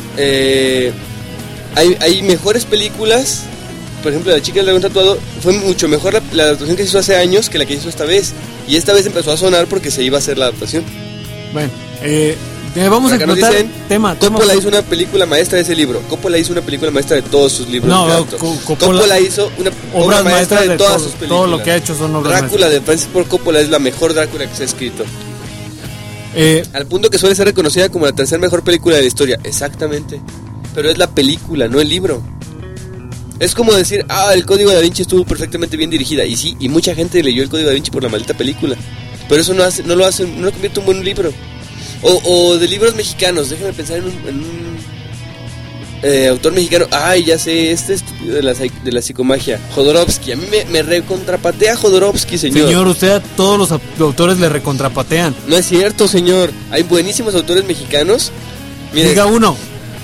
G: hay mejores películas. Por ejemplo, La chica del dragón tatuado fue mucho mejor la adaptación que se hizo hace años que la que hizo esta vez. Y esta vez empezó a sonar porque se iba a hacer la adaptación.
B: Bueno, Vamos a
G: Acá nos
B: explotar
G: dicen, Coppola hizo una película maestra de ese libro. Coppola hizo una película maestra de todos sus libros.
B: No,
G: Coppola hizo una obra maestra de todas sus películas.
B: Todo lo que ha hecho son obras
G: Drácula de Francis Ford Coppola es la mejor Drácula que se ha escrito. Al punto que suele ser reconocida como la tercera mejor película de la historia. Exactamente. Pero es la película, no el libro. Es como decir, el Código Da Vinci estuvo perfectamente bien dirigida. Y sí, y mucha gente leyó el Código Da Vinci por la maldita película. Pero eso no lo convierte en un buen libro. O de libros mexicanos, déjame pensar en un autor mexicano. Ya sé, estúpido de la psicomagia, Jodorowsky. A mí me recontrapatea Jodorowsky, señor.
B: Señor, usted a todos los autores le recontrapatean.
G: No es cierto, señor. Hay buenísimos autores mexicanos. Mire,
B: diga uno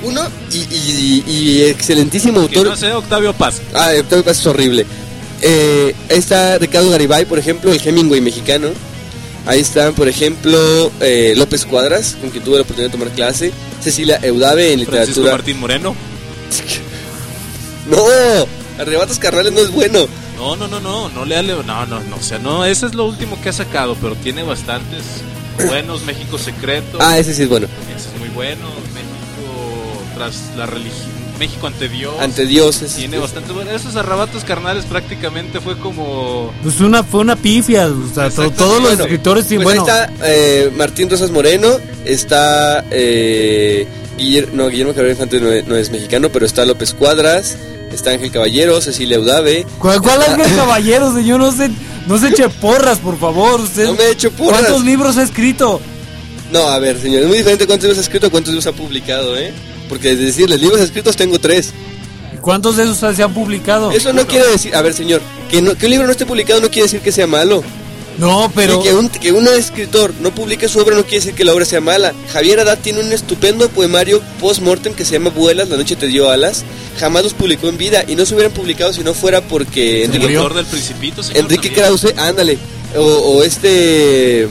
G: y excelentísimo autor.
C: Que no sé, Octavio Paz.
G: Octavio Paz es horrible. Está Ricardo Garibay, por ejemplo, el Hemingway mexicano. Ahí están, por ejemplo, López Cuadras, con quien tuve la oportunidad de tomar clase. Cecilia Eudave en literatura.
C: Francisco Martín Moreno.
G: No, Arrebatos Carnales no es bueno.
C: No léale. No, o sea, no, ese es lo último que ha sacado, pero tiene bastantes buenos. México Secreto.
G: Ese sí es bueno.
C: Ese es muy bueno. México tras la religión. México ante Dios.
G: Ante Dios.
C: Tiene bastante bueno. Esos Arrebatos Carnales prácticamente fue como...
B: Pues fue una pifia. O sea, todos los escritores...
G: Pues
B: bueno.
G: Ahí está Martín Rosas Moreno. Está... Guillermo Cabrera Infante no es mexicano, pero está López Cuadras. Está Ángel Caballero, Cecilia Eudave.
B: ¿Cuál Ángel Caballero, señor? No se eche porras, por favor. Usted,
G: no me he hecho porras.
B: ¿Cuántos libros ha escrito?
G: No, a ver, señor, es muy diferente cuántos libros ha escrito a cuántos libros ha publicado, Porque es decirles, libros escritos tengo 3.
B: ¿Y cuántos de esos se han publicado?
G: Eso no quiere decir, a ver, señor, que un libro no esté publicado no quiere decir que sea malo.
B: No, pero...
G: Y que un escritor no publique su obra no quiere decir que la obra sea mala. Javier Haddad tiene un estupendo poemario post-mortem que se llama Vuelas, la noche te dio alas. Jamás los publicó en vida y no se hubieran publicado si no fuera porque...
C: El autor del Principito, señor,
G: Enrique
C: también.
G: Krause, ándale. Se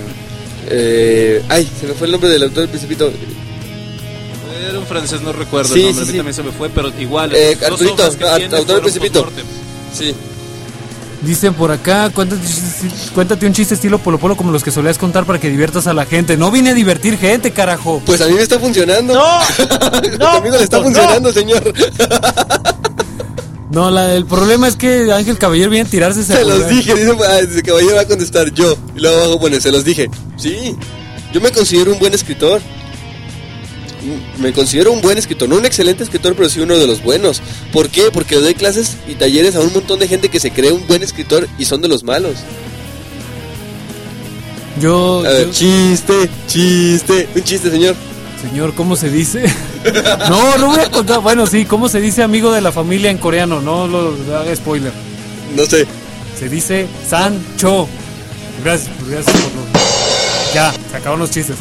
G: me fue el nombre del autor del Principito.
C: Era un francés, no recuerdo
G: el
C: nombre,
G: sí,
C: a mí también se me fue, pero igual.
G: Arturito, autor del Principito. Sí.
B: Dicen por acá, cuéntate un chiste estilo Polo Polo como los que solías contar para que diviertas a la gente. No vine a divertir gente, carajo.
G: Pues a mí me está funcionando.
B: No,
G: conmigo le está funcionando, señor.
B: No, el problema es que Ángel Caballero viene a tirarse.
G: Se los dije, dice Caballero va a contestar yo. Y luego abajo pone, se los dije. Sí, yo me considero un buen escritor. Me considero un buen escritor, no un excelente escritor, pero sí uno de los buenos. ¿Por qué? Porque le doy clases y talleres a un montón de gente que se cree un buen escritor y son de los malos. A ver, chiste, un chiste, señor.
B: Señor, ¿cómo se dice? No voy a contar. Bueno, sí, ¿cómo se dice amigo de la familia en coreano? No lo haga spoiler.
G: No sé.
B: Se dice Sancho. Gracias por Ya, se acabaron los chistes.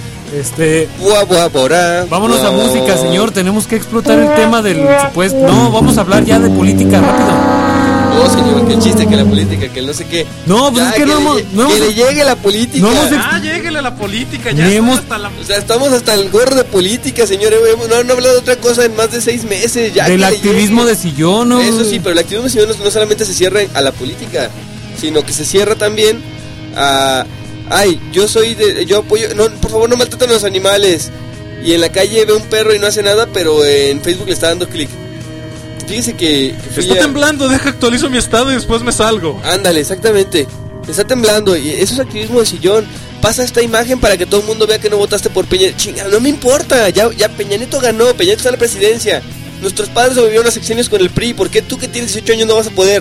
B: Vámonos a música, señor. Tenemos que explotar el tema del supuesto. No, vamos a hablar ya de política rápido.
G: No, señor, que el chiste, que la política, que el no sé qué.
B: No, pues ya, es que
G: que le llegue la política.
C: Lléguele la política, ya
G: O sea, estamos hasta el gorro de política, señor. No han hablado de otra cosa en más de 6 meses. Ya
B: del activismo de sillón, ¿no?
G: Eso sí, pero el activismo de sillón no solamente se cierra a la política, sino que se cierra también a... yo apoyo, no, por favor no maltraten a los animales. Y en la calle ve un perro y no hace nada, pero en Facebook le está dando clic. Fíjese que
C: está temblando, actualizo mi estado y después me salgo.
G: Ándale, exactamente. Está temblando y eso es activismo de sillón. Pasa esta imagen para que todo el mundo vea que no votaste por Peña. Chinga, no me importa, ya Peña Nieto ganó, Peña Nieto está en la presidencia. Nuestros padres sobrevivieron a sexenios con el PRI. ¿Por qué tú que tienes 18 años no vas a poder?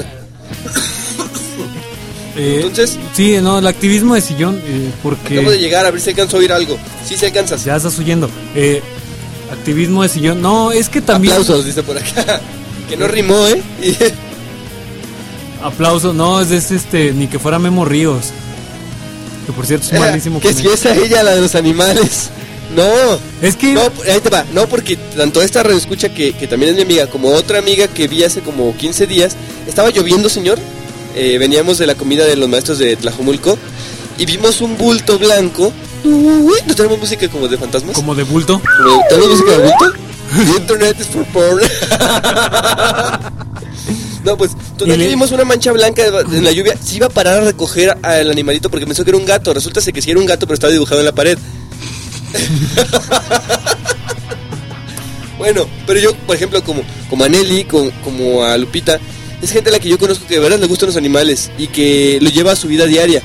G: Entonces,
B: sí, no, el activismo de sillón, porque...
G: Acabo de llegar, a ver si alcanzo a oír algo. Sí, si alcanzas.
B: Ya estás huyendo. Activismo de sillón, no, es que también...
G: Aplausos, dice por acá. Que no rimó,
B: Aplausos, no, es ni que fuera Memo Ríos. Que por cierto es malísimo.
G: Que si es a ella la de los animales. No,
B: es que...
G: No, ahí te va. No, porque tanto esta radioescucha que también es mi amiga, como otra amiga que vi hace como 15 días, estaba lloviendo, señor. Veníamos de la comida de los maestros de Tlajomulco y vimos un bulto blanco. ¿No tenemos música como de fantasmas?
B: ¿Como de bulto?
G: ¿Tenemos música de bulto? The internet is for porn. No, pues total que vimos una mancha blanca en la lluvia. Se iba a parar a recoger al animalito porque pensó que era un gato. Resulta que sí era un gato, pero estaba dibujado en la pared. Bueno, pero yo, por ejemplo, como a Nelly, como a Lupita, es gente a la que yo conozco que de verdad le gustan los animales y que lo lleva a su vida diaria.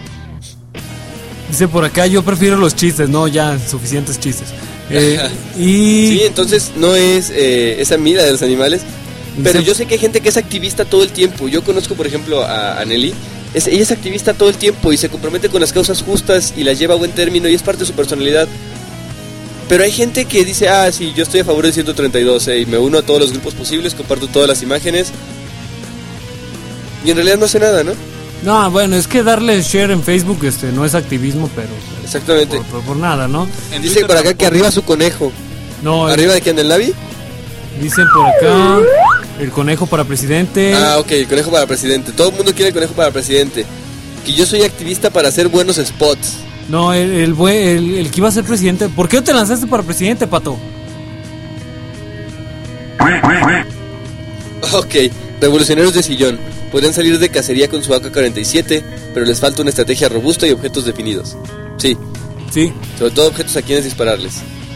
B: Dice por acá, yo prefiero los chistes, no, ya, suficientes chistes.
G: Sí, entonces no es esa mira de los animales, pero yo sé que hay gente que es activista todo el tiempo. Yo conozco, por ejemplo, a Nelly. Ella es activista todo el tiempo y se compromete con las causas justas y las lleva a buen término y es parte de su personalidad. Pero hay gente que dice, sí, yo estoy a favor de 132 y me uno a todos los grupos posibles, comparto todas las imágenes y en realidad no hace nada, ¿no?
B: No, bueno, es que darle share en Facebook no es activismo, pero...
G: Exactamente.
B: Por nada, ¿no?
G: Dice por acá que arriba su conejo.
B: No.
G: ¿Arriba de quién, del Navi?
B: Dicen por acá, el conejo para presidente.
G: Ok, el conejo para presidente. Todo el mundo quiere el conejo para presidente. Que yo soy activista para hacer buenos spots.
B: No, el que iba a ser presidente. ¿Por qué no te lanzaste para presidente, Pato?
G: Ok, revolucionarios de sillón. Podrían salir de cacería con su AK-47, pero les falta una estrategia robusta y objetos definidos. Sí. Sobre todo objetos a quienes dispararles.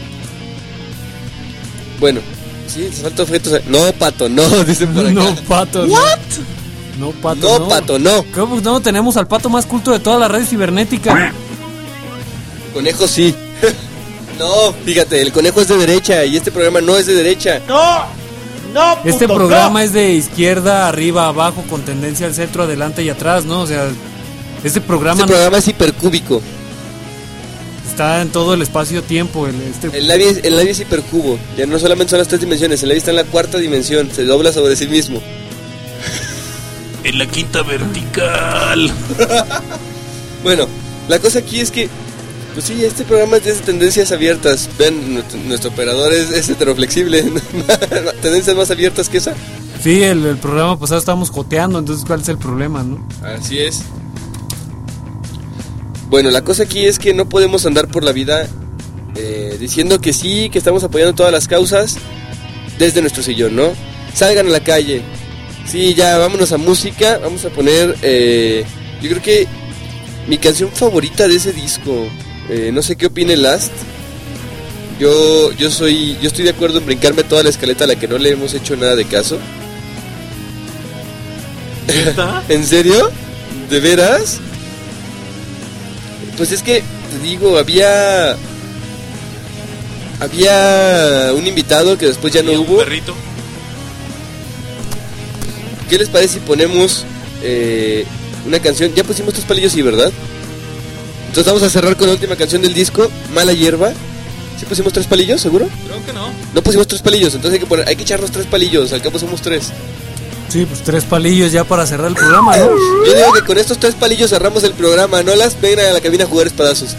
G: Bueno, sí, les falta objetos a... No, Pato, no, dicen por acá.
B: No, Pato,
G: ¿What?
B: No, Pato,
G: no. Pato, no.
B: ¿Cómo no? Tenemos al Pato más culto de toda la radio cibernética.
G: Conejo sí. No, fíjate, el conejo es de derecha y este programa no es de derecha.
H: No,
B: este programa es de izquierda, arriba, abajo, con tendencia al centro, adelante y atrás, ¿no? O sea, este programa
G: es hipercúbico.
B: Está en todo el espacio-tiempo.
G: El Navi es hipercubo. Ya no solamente son las 3 dimensiones, el Navi está en la 4ª dimensión. Se dobla sobre sí mismo.
C: En la 5ª vertical.
G: Bueno, la cosa aquí es que, pues sí, este programa es de tendencias abiertas. Vean, nuestro operador es heteroflexible. Tendencias más abiertas que esa.
B: Sí, el programa pasado estábamos joteando, entonces ¿cuál es el problema, no?
G: Así es. Bueno, la cosa aquí es que no podemos andar por la vida diciendo que sí, que estamos apoyando todas las causas desde nuestro sillón, ¿no? Salgan a la calle. Sí, ya, vámonos a música. Vamos a poner, yo creo que mi canción favorita de ese disco. No sé qué opine Last. Yo estoy de acuerdo en brincarme toda la escaleta a la que no le hemos hecho nada de caso. ¿En serio? ¿De veras? Pues es que, te digo, había un invitado que después ya no hubo.
C: ¿Un perrito?
G: ¿Qué les parece si ponemos una canción? Ya pusimos 3 palillos, sí, ¿verdad? Entonces vamos a cerrar con la última canción del disco, Mala Hierba. ¿Sí pusimos 3 palillos, seguro?
C: Creo que no.
G: No pusimos 3 palillos, entonces hay que echarnos 3 palillos, al cabo somos 3.
B: Sí, pues 3 palillos ya para cerrar el programa, ¿no?
G: Yo digo que con estos 3 palillos cerramos el programa, no las vengan a la cabina a jugar espadazos.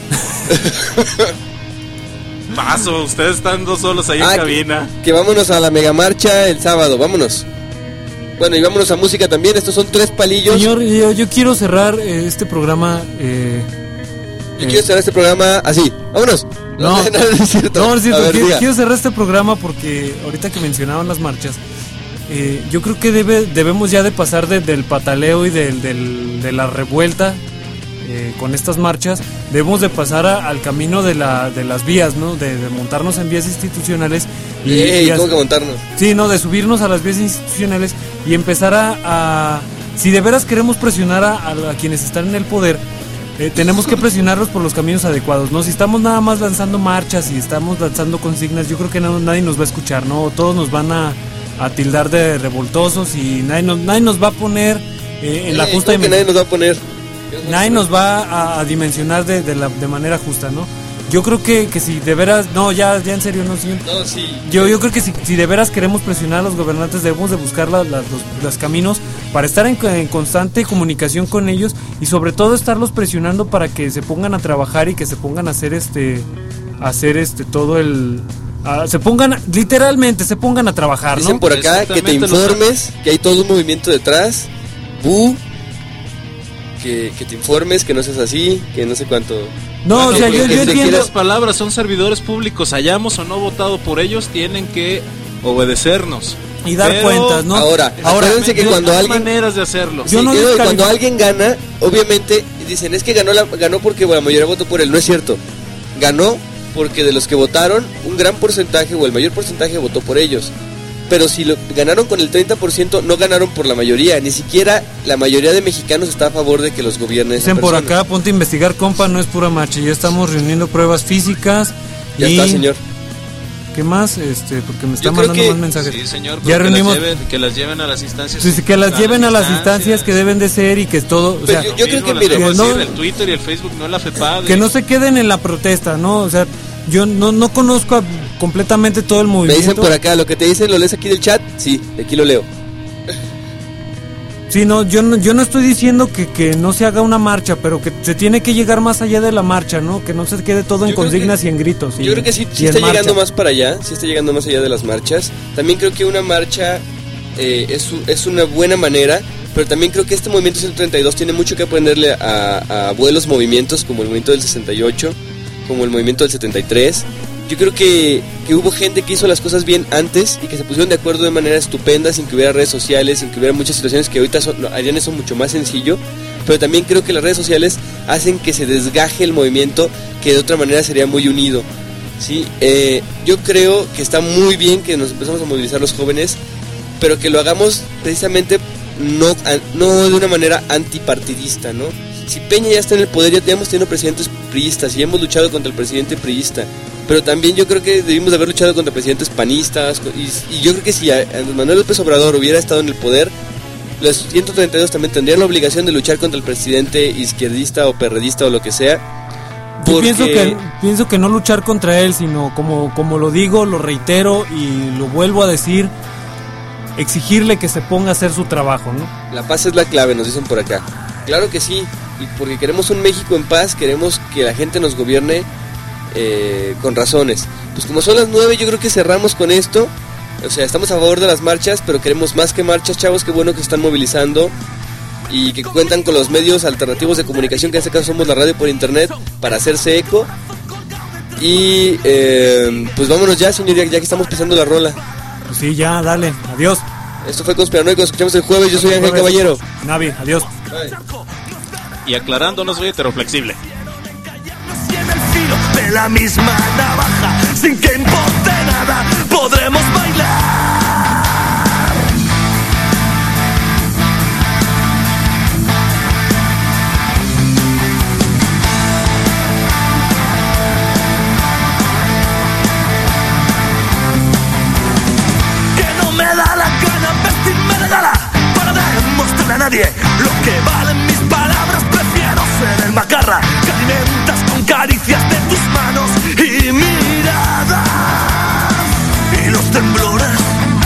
C: Paso, ustedes estando solos ahí en cabina.
G: Que vámonos a la mega marcha el sábado, vámonos. Bueno, y vámonos a música también, estos son 3 palillos.
B: Señor, yo quiero cerrar este programa.
G: Yo quiero cerrar este programa así, vámonos.
B: No,
G: no es cierto.
B: No, es cierto.
G: Ver,
B: quiero cerrar este programa porque ahorita que mencionaban las marchas, yo creo que debemos ya de pasar del pataleo y de la revuelta con estas marchas. Debemos de pasar al camino de las vías, ¿no? De montarnos en vías institucionales.
G: ¿Cómo que montarnos?
B: Sí, no, de subirnos a las vías institucionales y empezar a si de veras queremos presionar a quienes están en el poder, tenemos que presionarlos por los caminos adecuados, ¿no? Si estamos nada más lanzando marchas y estamos lanzando consignas, yo creo que nadie nos va a escuchar, ¿no? Todos nos van a tildar de revoltosos y nadie nos va a poner en la justa dimensión.
G: Nadie nos va a poner.
B: Nadie nos va a dimensionar de manera justa, ¿no? Yo creo que si de veras, no, ya en serio, no, señor.
G: No, sí.
B: Yo creo que si de veras queremos presionar a los gobernantes, debemos de buscar los caminos para estar en constante comunicación con ellos y sobre todo estarlos presionando para que se pongan a trabajar y que se pongan a hacer todo el... literalmente se pongan a trabajar, ¿no?
G: Dicen por acá que te informes, que hay todo un movimiento detrás. Que te informes, que no seas así, que no sé cuánto.
B: No, o sea, yo entiendo.
C: Las palabras son servidores públicos, hayamos o no votado por ellos, tienen que obedecernos
B: y dar cuentas, ¿no?
G: Ahora acuérdense que cuando alguien
C: maneras de hacerlo.
G: Sí, cuando alguien gana, obviamente dicen es que ganó porque la mayoría votó por él. No es cierto. ganó porque de los que votaron, un gran porcentaje o el mayor porcentaje votó por ellos. Pero si ganaron con el 30%, no ganaron por la mayoría. Ni siquiera la mayoría de mexicanos está a favor de que los gobierne esa
B: Dicen por
G: persona.
B: acá, ponte a investigar, compa, no es pura marcha. Ya estamos reuniendo pruebas físicas.
G: Ya está, señor.
B: ¿Qué más? Porque me están mandando más mensajes.
C: Sí, señor,
B: ya reunimos.
C: Que las lleven a las instancias.
B: Sí, que las lleven a las instancias que deben de ser y que todo. O sea,
G: yo creo que, mire,
C: no, el Twitter y el Facebook, no la FEPADE.
B: Que no se queden en la protesta, ¿no? O sea, yo no conozco completamente todo el movimiento.
G: Me dicen por acá, lo que te dicen, ¿lo lees aquí del chat? Sí, de aquí lo leo.
B: Sí, no, yo no estoy diciendo que no se haga una marcha, pero que se tiene que llegar más allá de la marcha, ¿no? Que no se quede todo en consignas y en gritos.
G: Yo creo que sí está llegando más para allá, sí está llegando más allá de las marchas. También creo que una marcha es una buena manera, pero también creo que este movimiento 132 tiene mucho que aprenderle a buenos movimientos como el movimiento del 68, como el movimiento del 73. Yo creo que hubo gente que hizo las cosas bien antes y que se pusieron de acuerdo de manera estupenda, sin que hubiera redes sociales, sin que hubiera muchas situaciones que ahorita harían eso mucho más sencillo. Pero también creo que las redes sociales hacen que se desgaje el movimiento, que de otra manera sería muy unido, ¿sí? Yo creo que está muy bien que nos empezamos a movilizar los jóvenes, pero que lo hagamos precisamente no de una manera antipartidista, ¿no? Si Peña ya está en el poder, ya hemos tenido presidentes priistas y hemos luchado contra el presidente priista, pero también yo creo que debimos de haber luchado contra presidentes panistas, y yo creo que si Andrés Manuel López Obrador hubiera estado en el poder, los 132 también tendrían la obligación de luchar contra el presidente izquierdista o perredista o lo que sea.
B: Yo pienso que no luchar contra él, sino como lo digo, lo reitero y lo vuelvo a decir, exigirle que se ponga a hacer su trabajo, ¿no?
G: La paz es la clave, nos dicen por acá. Claro que sí, y porque queremos un México en paz, queremos que la gente nos gobierne con razones. Pues como son las 9, yo creo que cerramos con esto. O sea, estamos a favor de las marchas, pero queremos más que marchas, chavos. Qué bueno que se están movilizando y que cuentan con los medios alternativos de comunicación, que en este caso somos la radio por internet, para hacerse eco. Y pues vámonos ya, señor, ya que estamos pisando la rola.
B: Pues sí, ya, dale, adiós.
G: Esto fue Conspiranoicos, escuchamos el jueves. Yo soy Ángel Caballero.
B: Navi, adiós.
G: Bye.
C: Y aclarando, no soy heteroflexible.
P: De la misma navaja, sin que importe nada, podremos bailar. Que no me da la gana vestirme de gala para demostrarle a nadie lo que valen mis palabras. Prefiero ser el macarra que alimentas con caricias de tus manos y miradas y los temblores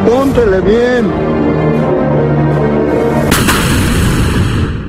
U: Póntele bien.